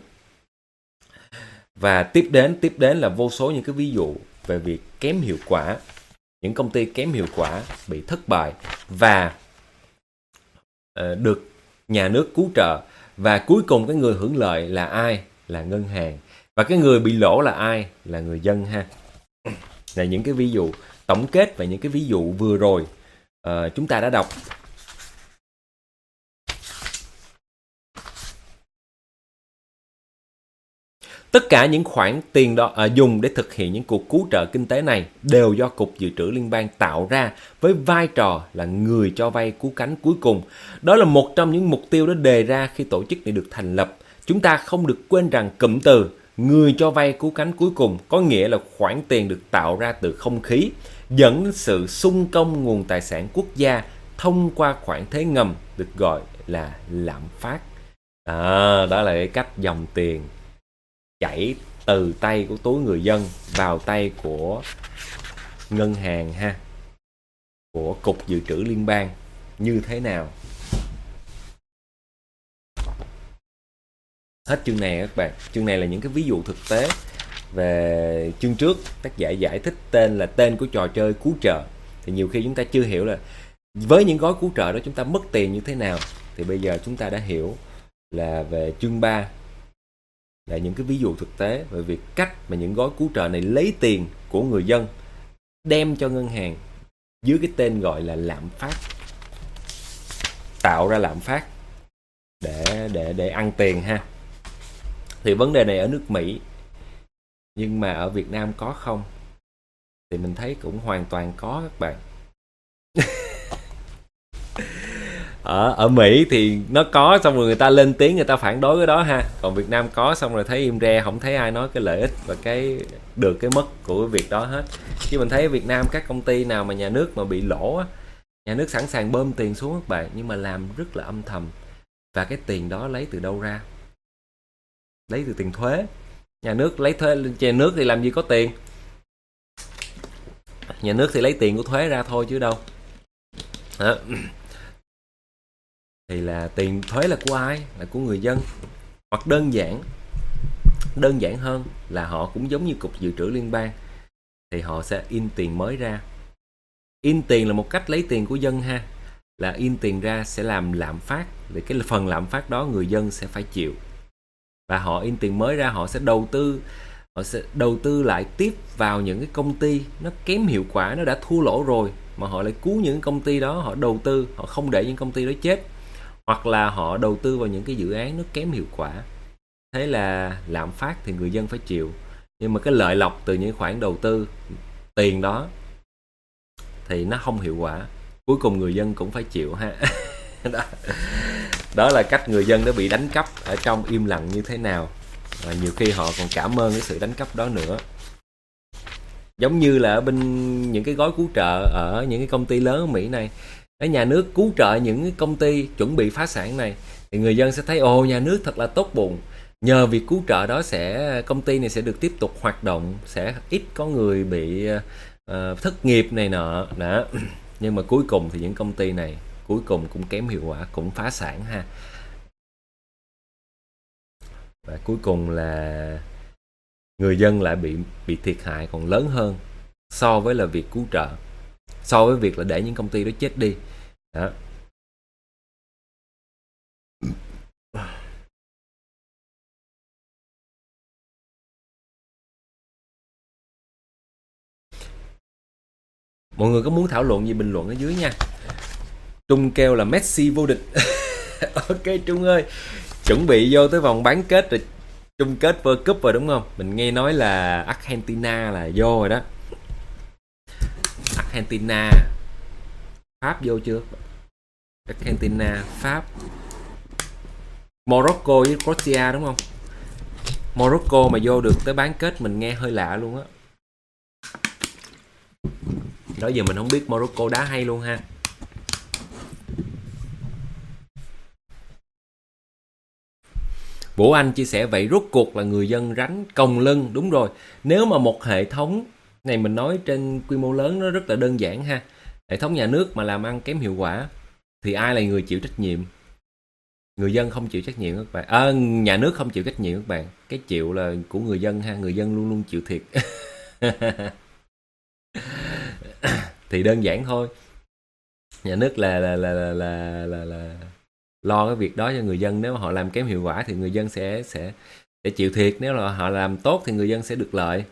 Và tiếp đến là vô số những cái ví dụ về việc kém hiệu quả, những công ty kém hiệu quả bị thất bại và được nhà nước cứu trợ, và cuối cùng cái người hưởng lợi là ai? Là ngân hàng, và cái người bị lỗ là ai? Là người dân ha. Là những cái ví dụ tổng kết về những cái ví dụ vừa rồi chúng ta đã đọc. Tất cả những khoản tiền đó dùng để thực hiện những cuộc cứu trợ kinh tế này đều do Cục Dự trữ Liên bang tạo ra với vai trò là người cho vay cứu cánh cuối cùng. Đó là một trong những mục tiêu đã đề ra khi tổ chức này được thành lập. Chúng ta không được quên rằng cụm từ người cho vay cứu cánh cuối cùng có nghĩa là khoản tiền được tạo ra từ không khí, dẫn đến sự xung công nguồn tài sản quốc gia thông qua khoản thế ngầm được gọi là lạm phát. Đó là cái cách dòng tiền chảy từ tay của túi người dân vào tay của ngân hàng ha, của Cục Dự trữ Liên bang như thế nào. Hết chương này các bạn. Chương này là những cái ví dụ thực tế. Về chương trước, tác giả giải thích tên của trò chơi cứu trợ. Thì nhiều khi chúng ta chưa hiểu là với những gói cứu trợ đó chúng ta mất tiền như thế nào. Thì bây giờ chúng ta đã hiểu là về chương 3 là những cái ví dụ thực tế về việc cách mà những gói cứu trợ này lấy tiền của người dân đem cho ngân hàng dưới cái tên gọi là lạm phát, tạo ra lạm phát để ăn tiền ha. Thì vấn đề này ở nước Mỹ, nhưng mà ở Việt Nam có không? Thì mình thấy cũng hoàn toàn có các bạn. Ở Mỹ thì nó có, xong rồi người ta lên tiếng, người ta phản đối cái đó ha. Còn Việt Nam có xong rồi thấy im re, không thấy ai nói cái lợi ích và cái được cái mất của cái việc đó hết. Chứ mình thấy Việt Nam các công ty nào mà nhà nước mà bị lỗ á, nhà nước sẵn sàng bơm tiền xuống các bạn, nhưng mà làm rất là âm thầm. Và cái tiền đó lấy từ đâu ra? Lấy từ tiền thuế. Nhà nước lấy thuế, nhà nước thì làm gì có tiền? Nhà nước thì lấy tiền của thuế ra thôi chứ đâu. Đó. Thì là tiền thuế là của ai? Là của người dân. Hoặc đơn giản hơn là họ cũng giống như Cục Dự trữ Liên bang, thì họ sẽ in tiền mới ra. In tiền là một cách lấy tiền của dân ha. Là in tiền ra sẽ làm lạm phát, thì cái phần lạm phát đó người dân sẽ phải chịu. Và họ in tiền mới ra, họ sẽ đầu tư lại tiếp vào những cái công ty nó kém hiệu quả, nó đã thua lỗ rồi, mà họ lại cứu những công ty đó, họ đầu tư, họ không để những công ty đó chết, hoặc là họ đầu tư vào những cái dự án nó kém hiệu quả. Thế là lạm phát thì người dân phải chịu, nhưng mà cái lợi lộc từ những khoản đầu tư tiền đó thì nó không hiệu quả, cuối cùng người dân cũng phải chịu ha. đó, đó là cách người dân đã bị đánh cắp ở trong im lặng như thế nào, và nhiều khi họ còn cảm ơn cái sự đánh cắp đó nữa. Giống như là ở bên những cái gói cứu trợ ở những cái công ty lớn ở Mỹ này, ở nhà nước cứu trợ những cái công ty chuẩn bị phá sản này, thì người dân sẽ thấy ồ, nhà nước thật là tốt bụng, nhờ việc cứu trợ đó công ty này sẽ được tiếp tục hoạt động, sẽ ít có người bị thất nghiệp này nọ đó. Nhưng mà cuối cùng thì những công ty này cuối cùng cũng kém hiệu quả, cũng phá sản ha. Và cuối cùng là người dân lại bị thiệt hại còn lớn hơn so với là việc cứu trợ, so với việc là để những công ty đó chết đi đó. Mọi người có muốn thảo luận gì bình luận ở dưới nha. Trung kêu là Messi vô địch. Ok Trung ơi, chuẩn bị vô tới vòng bán kết rồi, chung kết World Cup rồi đúng không? Mình nghe nói là Argentina là vô rồi đó. Argentina, Pháp vô chưa? Argentina, Pháp, Morocco với Croatia đúng không? Morocco mà vô được tới bán kết mình nghe hơi lạ luôn á. Đó giờ mình không biết Morocco đá hay luôn ha. Vũ Anh chia sẻ vậy rốt cuộc là người dân ránh còng lưng. Đúng rồi, nếu mà một hệ thống này mình nói trên quy mô lớn nó rất là đơn giản ha. Hệ thống nhà nước mà làm ăn kém hiệu quả thì ai là người chịu trách nhiệm? Người dân không chịu trách nhiệm các bạn. Nhà nước không chịu trách nhiệm các bạn. Cái chịu là của người dân ha, người dân luôn luôn chịu thiệt. Thì đơn giản thôi. Nhà nước là lo cái việc đó cho người dân. Nếu mà họ làm kém hiệu quả thì người dân sẽ chịu thiệt. Nếu là họ làm tốt thì người dân sẽ được lợi.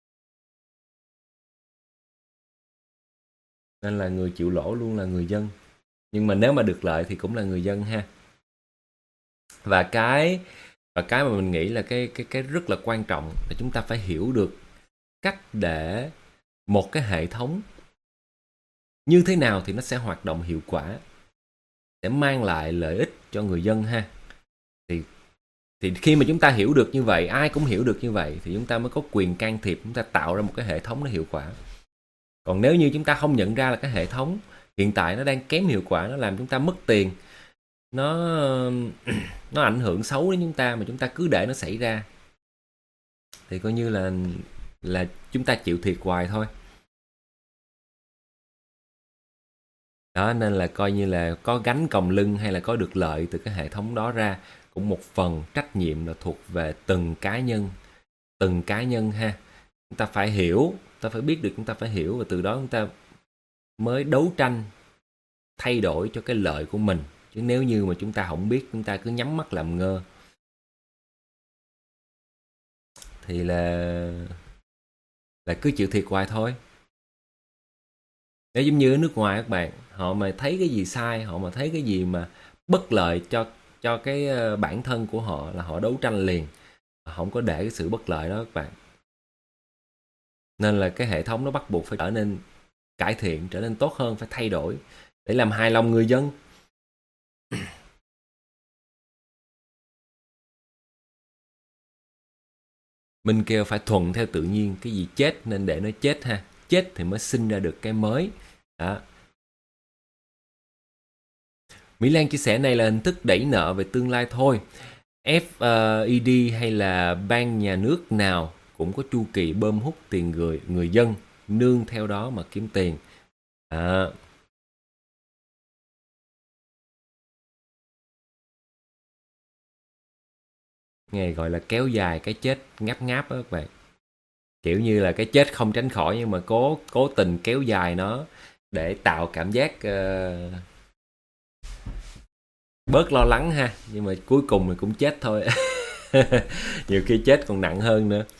Nên là người chịu lỗ luôn là người dân. Nhưng mà nếu mà được lợi thì cũng là người dân ha. Và cái mà mình nghĩ là cái rất là quan trọng là chúng ta phải hiểu được cách để một cái hệ thống như thế nào thì nó sẽ hoạt động hiệu quả, sẽ mang lại lợi ích cho người dân ha. Thì khi mà chúng ta hiểu được như vậy, ai cũng hiểu được như vậy, thì chúng ta mới có quyền can thiệp, chúng ta tạo ra một cái hệ thống nó hiệu quả. Còn nếu như chúng ta không nhận ra là cái hệ thống hiện tại nó đang kém hiệu quả, nó làm chúng ta mất tiền, nó ảnh hưởng xấu đến chúng ta, mà chúng ta cứ để nó xảy ra, thì coi như là chúng ta chịu thiệt hoài thôi. Đó, nên là coi như là có gánh còng lưng hay là có được lợi từ cái hệ thống đó ra, cũng một phần trách nhiệm là thuộc về từng cá nhân ha. Chúng ta phải hiểu, ta phải biết được, chúng ta phải hiểu, và từ đó chúng ta mới đấu tranh thay đổi cho cái lợi của mình. Chứ nếu như mà chúng ta không biết, chúng ta cứ nhắm mắt làm ngơ thì là cứ chịu thiệt hoài thôi. Nếu giống như ở nước ngoài các bạn, họ mà thấy cái gì sai, họ mà thấy cái gì mà bất lợi cho cái bản thân của họ là họ đấu tranh liền, không có để cái sự bất lợi đó các bạn. Nên là cái hệ thống nó bắt buộc phải trở nên cải thiện, trở nên tốt hơn, phải thay đổi để làm hài lòng người dân. Minh kêu phải thuận theo tự nhiên, cái gì chết nên để nó chết ha, chết thì mới sinh ra được cái mới đó. Mỹ Lan chia sẻ này là hình thức đẩy nợ về tương lai thôi. FED hay là ban nhà nước nào cũng có chu kỳ bơm hút tiền người dân, nương theo đó mà kiếm tiền. Nghe gọi là kéo dài cái chết ngáp ngáp đó các bạn. Kiểu như là cái chết không tránh khỏi, nhưng mà cố tình kéo dài nó để tạo cảm giác bớt lo lắng ha. Nhưng mà cuối cùng thì cũng chết thôi. Nhiều khi chết còn nặng hơn nữa.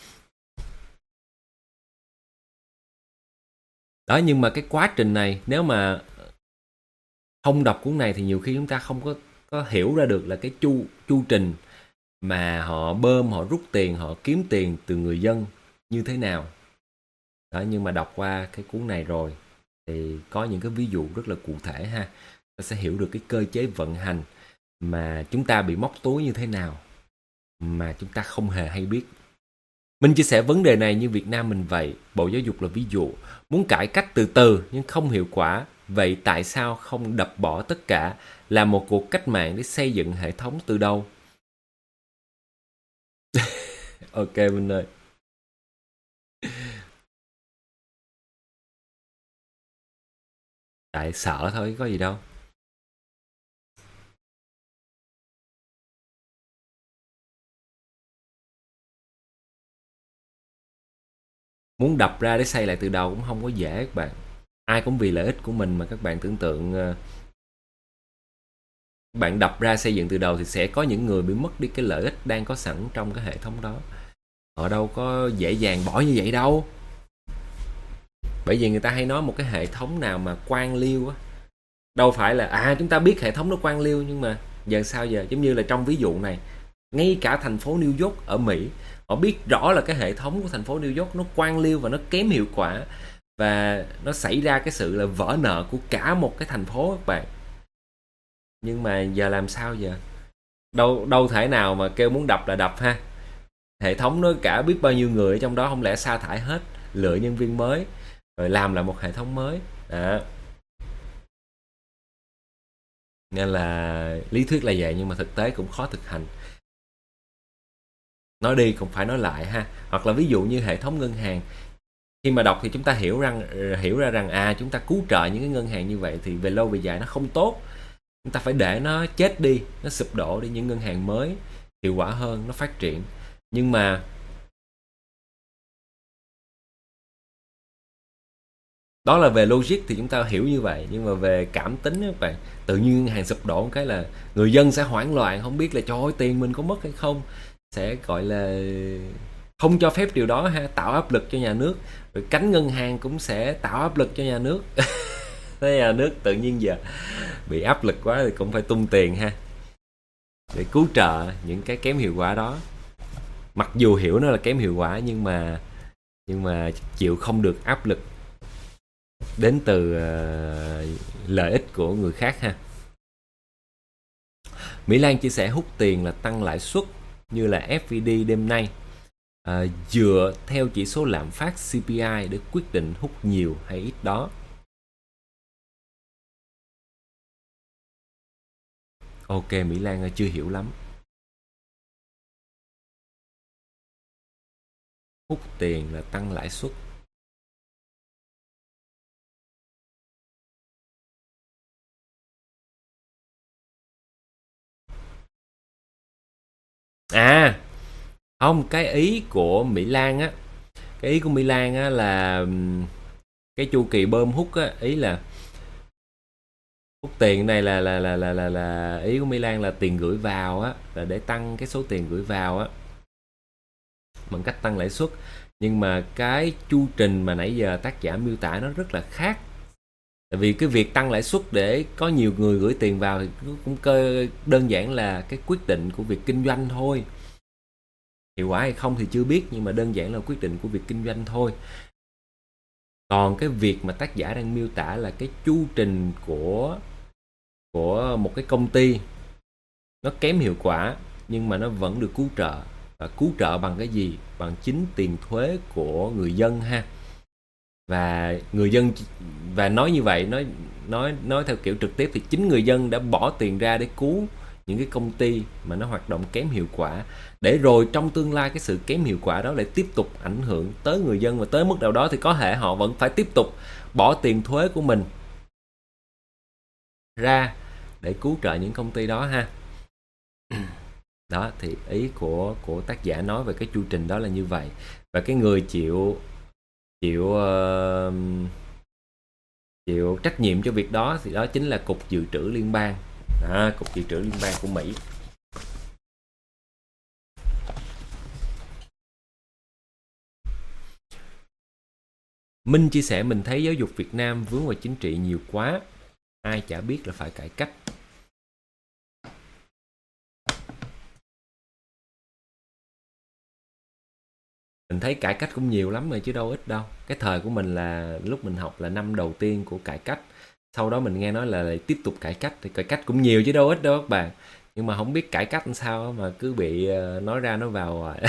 Đó, nhưng mà cái quá trình này, nếu mà không đọc cuốn này thì nhiều khi chúng ta không có hiểu ra được là cái chu trình mà họ bơm, họ rút tiền, họ kiếm tiền từ người dân như thế nào. Đó, nhưng mà đọc qua cái cuốn này rồi thì có những cái ví dụ rất là cụ thể ha. ta sẽ hiểu được cái cơ chế vận hành mà chúng ta bị móc túi như thế nào mà chúng ta không hề hay biết. Mình chia sẻ vấn đề này như Việt Nam mình vậy, Bộ Giáo dục là ví dụ, muốn cải cách từ từ nhưng không hiệu quả, vậy tại sao không đập bỏ tất cả, làm một cuộc cách mạng để xây dựng hệ thống từ đầu? Ok Minh ơi. Tại sợ thôi, có gì đâu. Muốn đập ra để xây lại từ đầu cũng không có dễ các bạn. Ai cũng vì lợi ích của mình mà các bạn tưởng tượng, các bạn đập ra xây dựng từ đầu thì sẽ có những người bị mất đi cái lợi ích đang có sẵn trong cái hệ thống đó. Họ đâu có dễ dàng bỏ như vậy đâu. Bởi vì người ta hay nói một cái hệ thống nào mà quan liêu á, đâu phải là chúng ta biết hệ thống nó quan liêu, nhưng mà giờ sao giờ? Giống như là trong ví dụ này, ngay cả thành phố New York ở Mỹ, họ biết rõ là cái hệ thống của thành phố New York nó quan liêu và nó kém hiệu quả, và nó xảy ra cái sự là vỡ nợ của cả một cái thành phố các bạn. Nhưng mà giờ làm sao giờ? Đâu thể nào mà kêu muốn đập là đập ha. Hệ thống nó cả biết bao nhiêu người ở trong đó, không lẽ sa thải hết, lựa nhân viên mới rồi làm lại một hệ thống mới đó. Nên là lý thuyết là vậy nhưng mà thực tế cũng khó thực hành. Nói đi cũng phải nói lại ha. Hoặc là ví dụ như hệ thống ngân hàng, khi mà đọc thì chúng ta hiểu ra rằng chúng ta cứu trợ những cái ngân hàng như vậy thì về lâu về dài nó không tốt. Chúng ta phải để nó chết đi, nó sụp đổ để những ngân hàng mới hiệu quả hơn nó phát triển. Nhưng mà đó là về logic thì chúng ta hiểu như vậy, nhưng mà về cảm tính các bạn, tự nhiên ngân hàng sụp đổ một cái là người dân sẽ hoảng loạn, không biết là trời ơi tiền mình có mất hay không, sẽ gọi là không cho phép điều đó ha, tạo áp lực cho nhà nước, rồi cánh ngân hàng cũng sẽ tạo áp lực cho nhà nước. Thế nhà nước tự nhiên giờ bị áp lực quá thì cũng phải tung tiền ha, để cứu trợ những cái kém hiệu quả đó. Mặc dù hiểu nó là kém hiệu quả nhưng mà chịu không được áp lực đến từ lợi ích của người khác ha. Mỹ Lan chia sẻ hút tiền là tăng lãi suất như là FVD đêm nay, dựa theo chỉ số lạm phát CPI để quyết định hút nhiều hay ít đó. Ok Mỹ Lan ơi, chưa hiểu lắm. Hút tiền là tăng lãi suất. Không, cái ý của Mỹ Lan á, là cái chu kỳ bơm hút á, ý là hút tiền này là ý của Mỹ Lan là tiền gửi vào á, là để tăng cái số tiền gửi vào á bằng cách tăng lãi suất. Nhưng mà cái chu trình mà nãy giờ tác giả miêu tả nó rất là khác. Tại vì cái việc tăng lãi suất để có nhiều người gửi tiền vào thì cũng đơn giản là cái quyết định của việc kinh doanh thôi. Hiệu quả hay không thì chưa biết, nhưng mà đơn giản là quyết định của việc kinh doanh thôi. Còn cái việc mà tác giả đang miêu tả là cái chu trình của một cái công ty nó kém hiệu quả nhưng mà nó vẫn được cứu trợ. Và cứu trợ bằng cái gì? Bằng chính tiền thuế của người dân ha. Và người dân, và nói như vậy, nói theo kiểu trực tiếp thì chính người dân đã bỏ tiền ra để cứu những cái công ty mà nó hoạt động kém hiệu quả, để rồi trong tương lai cái sự kém hiệu quả đó lại tiếp tục ảnh hưởng tới người dân, và tới mức nào đó thì có thể họ vẫn phải tiếp tục bỏ tiền thuế của mình ra để cứu trợ những công ty đó ha. Đó thì ý của tác giả nói về cái chu trình đó là như vậy. Và cái người chịu trách nhiệm cho việc đó thì đó chính là Cục Dự trữ Liên bang. Cục Dự trữ Liên bang của Mỹ. Minh chia sẻ mình thấy giáo dục Việt Nam vướng vào chính trị nhiều quá, ai chả biết là phải cải cách. Mình thấy cải cách cũng nhiều lắm rồi chứ đâu ít đâu. Cái thời của mình là lúc mình học là năm đầu tiên của cải cách. Sau đó mình nghe nói là lại tiếp tục cải cách, thì cải cách cũng nhiều chứ đâu ít đâu các bạn. Nhưng mà không biết cải cách làm sao mà cứ bị nói ra nói vào hoài.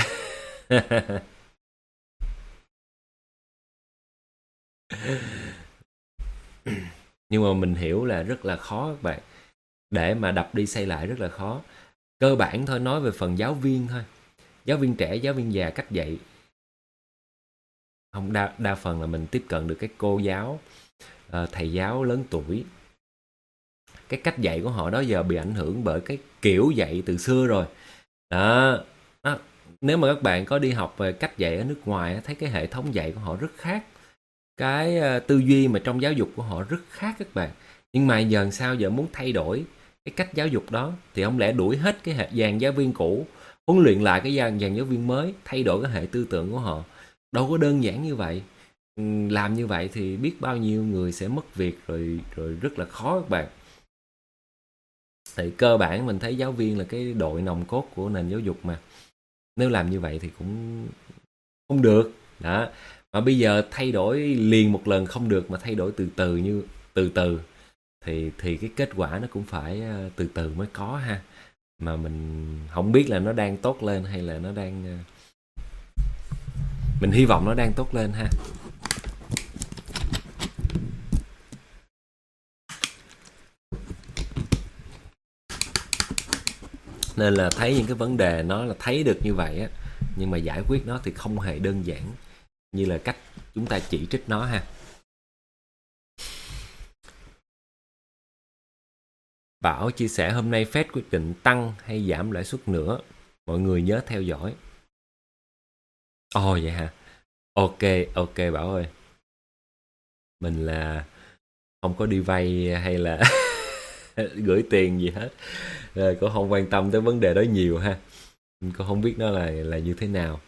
Nhưng mà mình hiểu là rất là khó các bạn. Để mà đập đi xây lại rất là khó. Cơ bản thôi, nói về phần giáo viên thôi. Giáo viên trẻ, giáo viên già, cách dạy. Không, đa phần là mình tiếp cận được cái cô giáo, thầy giáo lớn tuổi. Cái cách dạy của họ đó giờ bị ảnh hưởng bởi cái kiểu dạy từ xưa rồi. Đó, đó. Nếu mà các bạn có đi học về cách dạy ở nước ngoài, thấy cái hệ thống dạy của họ rất khác. Cái tư duy mà trong giáo dục của họ rất khác các bạn. Nhưng mà giờ làm sao, giờ muốn thay đổi cái cách giáo dục đó thì không lẽ đuổi hết cái hệ dàn giáo viên cũ, huấn luyện lại cái dàn giáo viên mới, thay đổi cái hệ tư tưởng của họ. Đâu có đơn giản như vậy. Làm như vậy thì biết bao nhiêu người sẽ mất việc, rồi rồi rất là khó các bạn. Thì cơ bản mình thấy giáo viên là cái đội nòng cốt của nền giáo dục mà. Nếu làm như vậy thì cũng không được. Đó. Mà bây giờ thay đổi liền một lần không được, mà thay đổi từ từ, như từ từ thì cái kết quả nó cũng phải từ từ mới có ha. Mà mình không biết là nó đang tốt lên hay là nó đang mình hy vọng nó đang tốt lên ha. Nên là thấy những cái vấn đề nó là thấy được như vậy á, nhưng mà giải quyết nó thì không hề đơn giản như là cách chúng ta chỉ trích nó ha. Bảo chia sẻ hôm nay Fed quyết định tăng hay giảm lãi suất nữa, mọi người nhớ theo dõi. Ồ vậy hả? Ok, ok Bảo ơi. Mình là không có đi vay hay là gửi tiền gì hết. Rồi cũng không quan tâm tới vấn đề đó nhiều ha. Mình cũng không biết nó là như thế nào.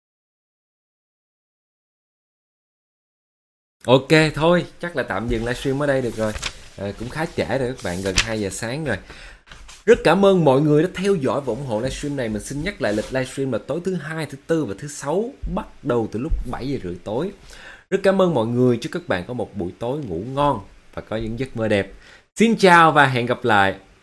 Ok thôi, chắc là tạm dừng livestream ở đây được rồi. Cũng khá trễ rồi các bạn, gần 2 giờ sáng rồi. Rất cảm ơn mọi người đã theo dõi và ủng hộ livestream này. Mình xin nhắc lại lịch livestream là tối thứ hai, thứ tư và thứ sáu, bắt đầu từ lúc 7 giờ rưỡi tối. Rất cảm ơn mọi người, chúc các bạn có một buổi tối ngủ ngon và có những giấc mơ đẹp. Xin chào và hẹn gặp lại.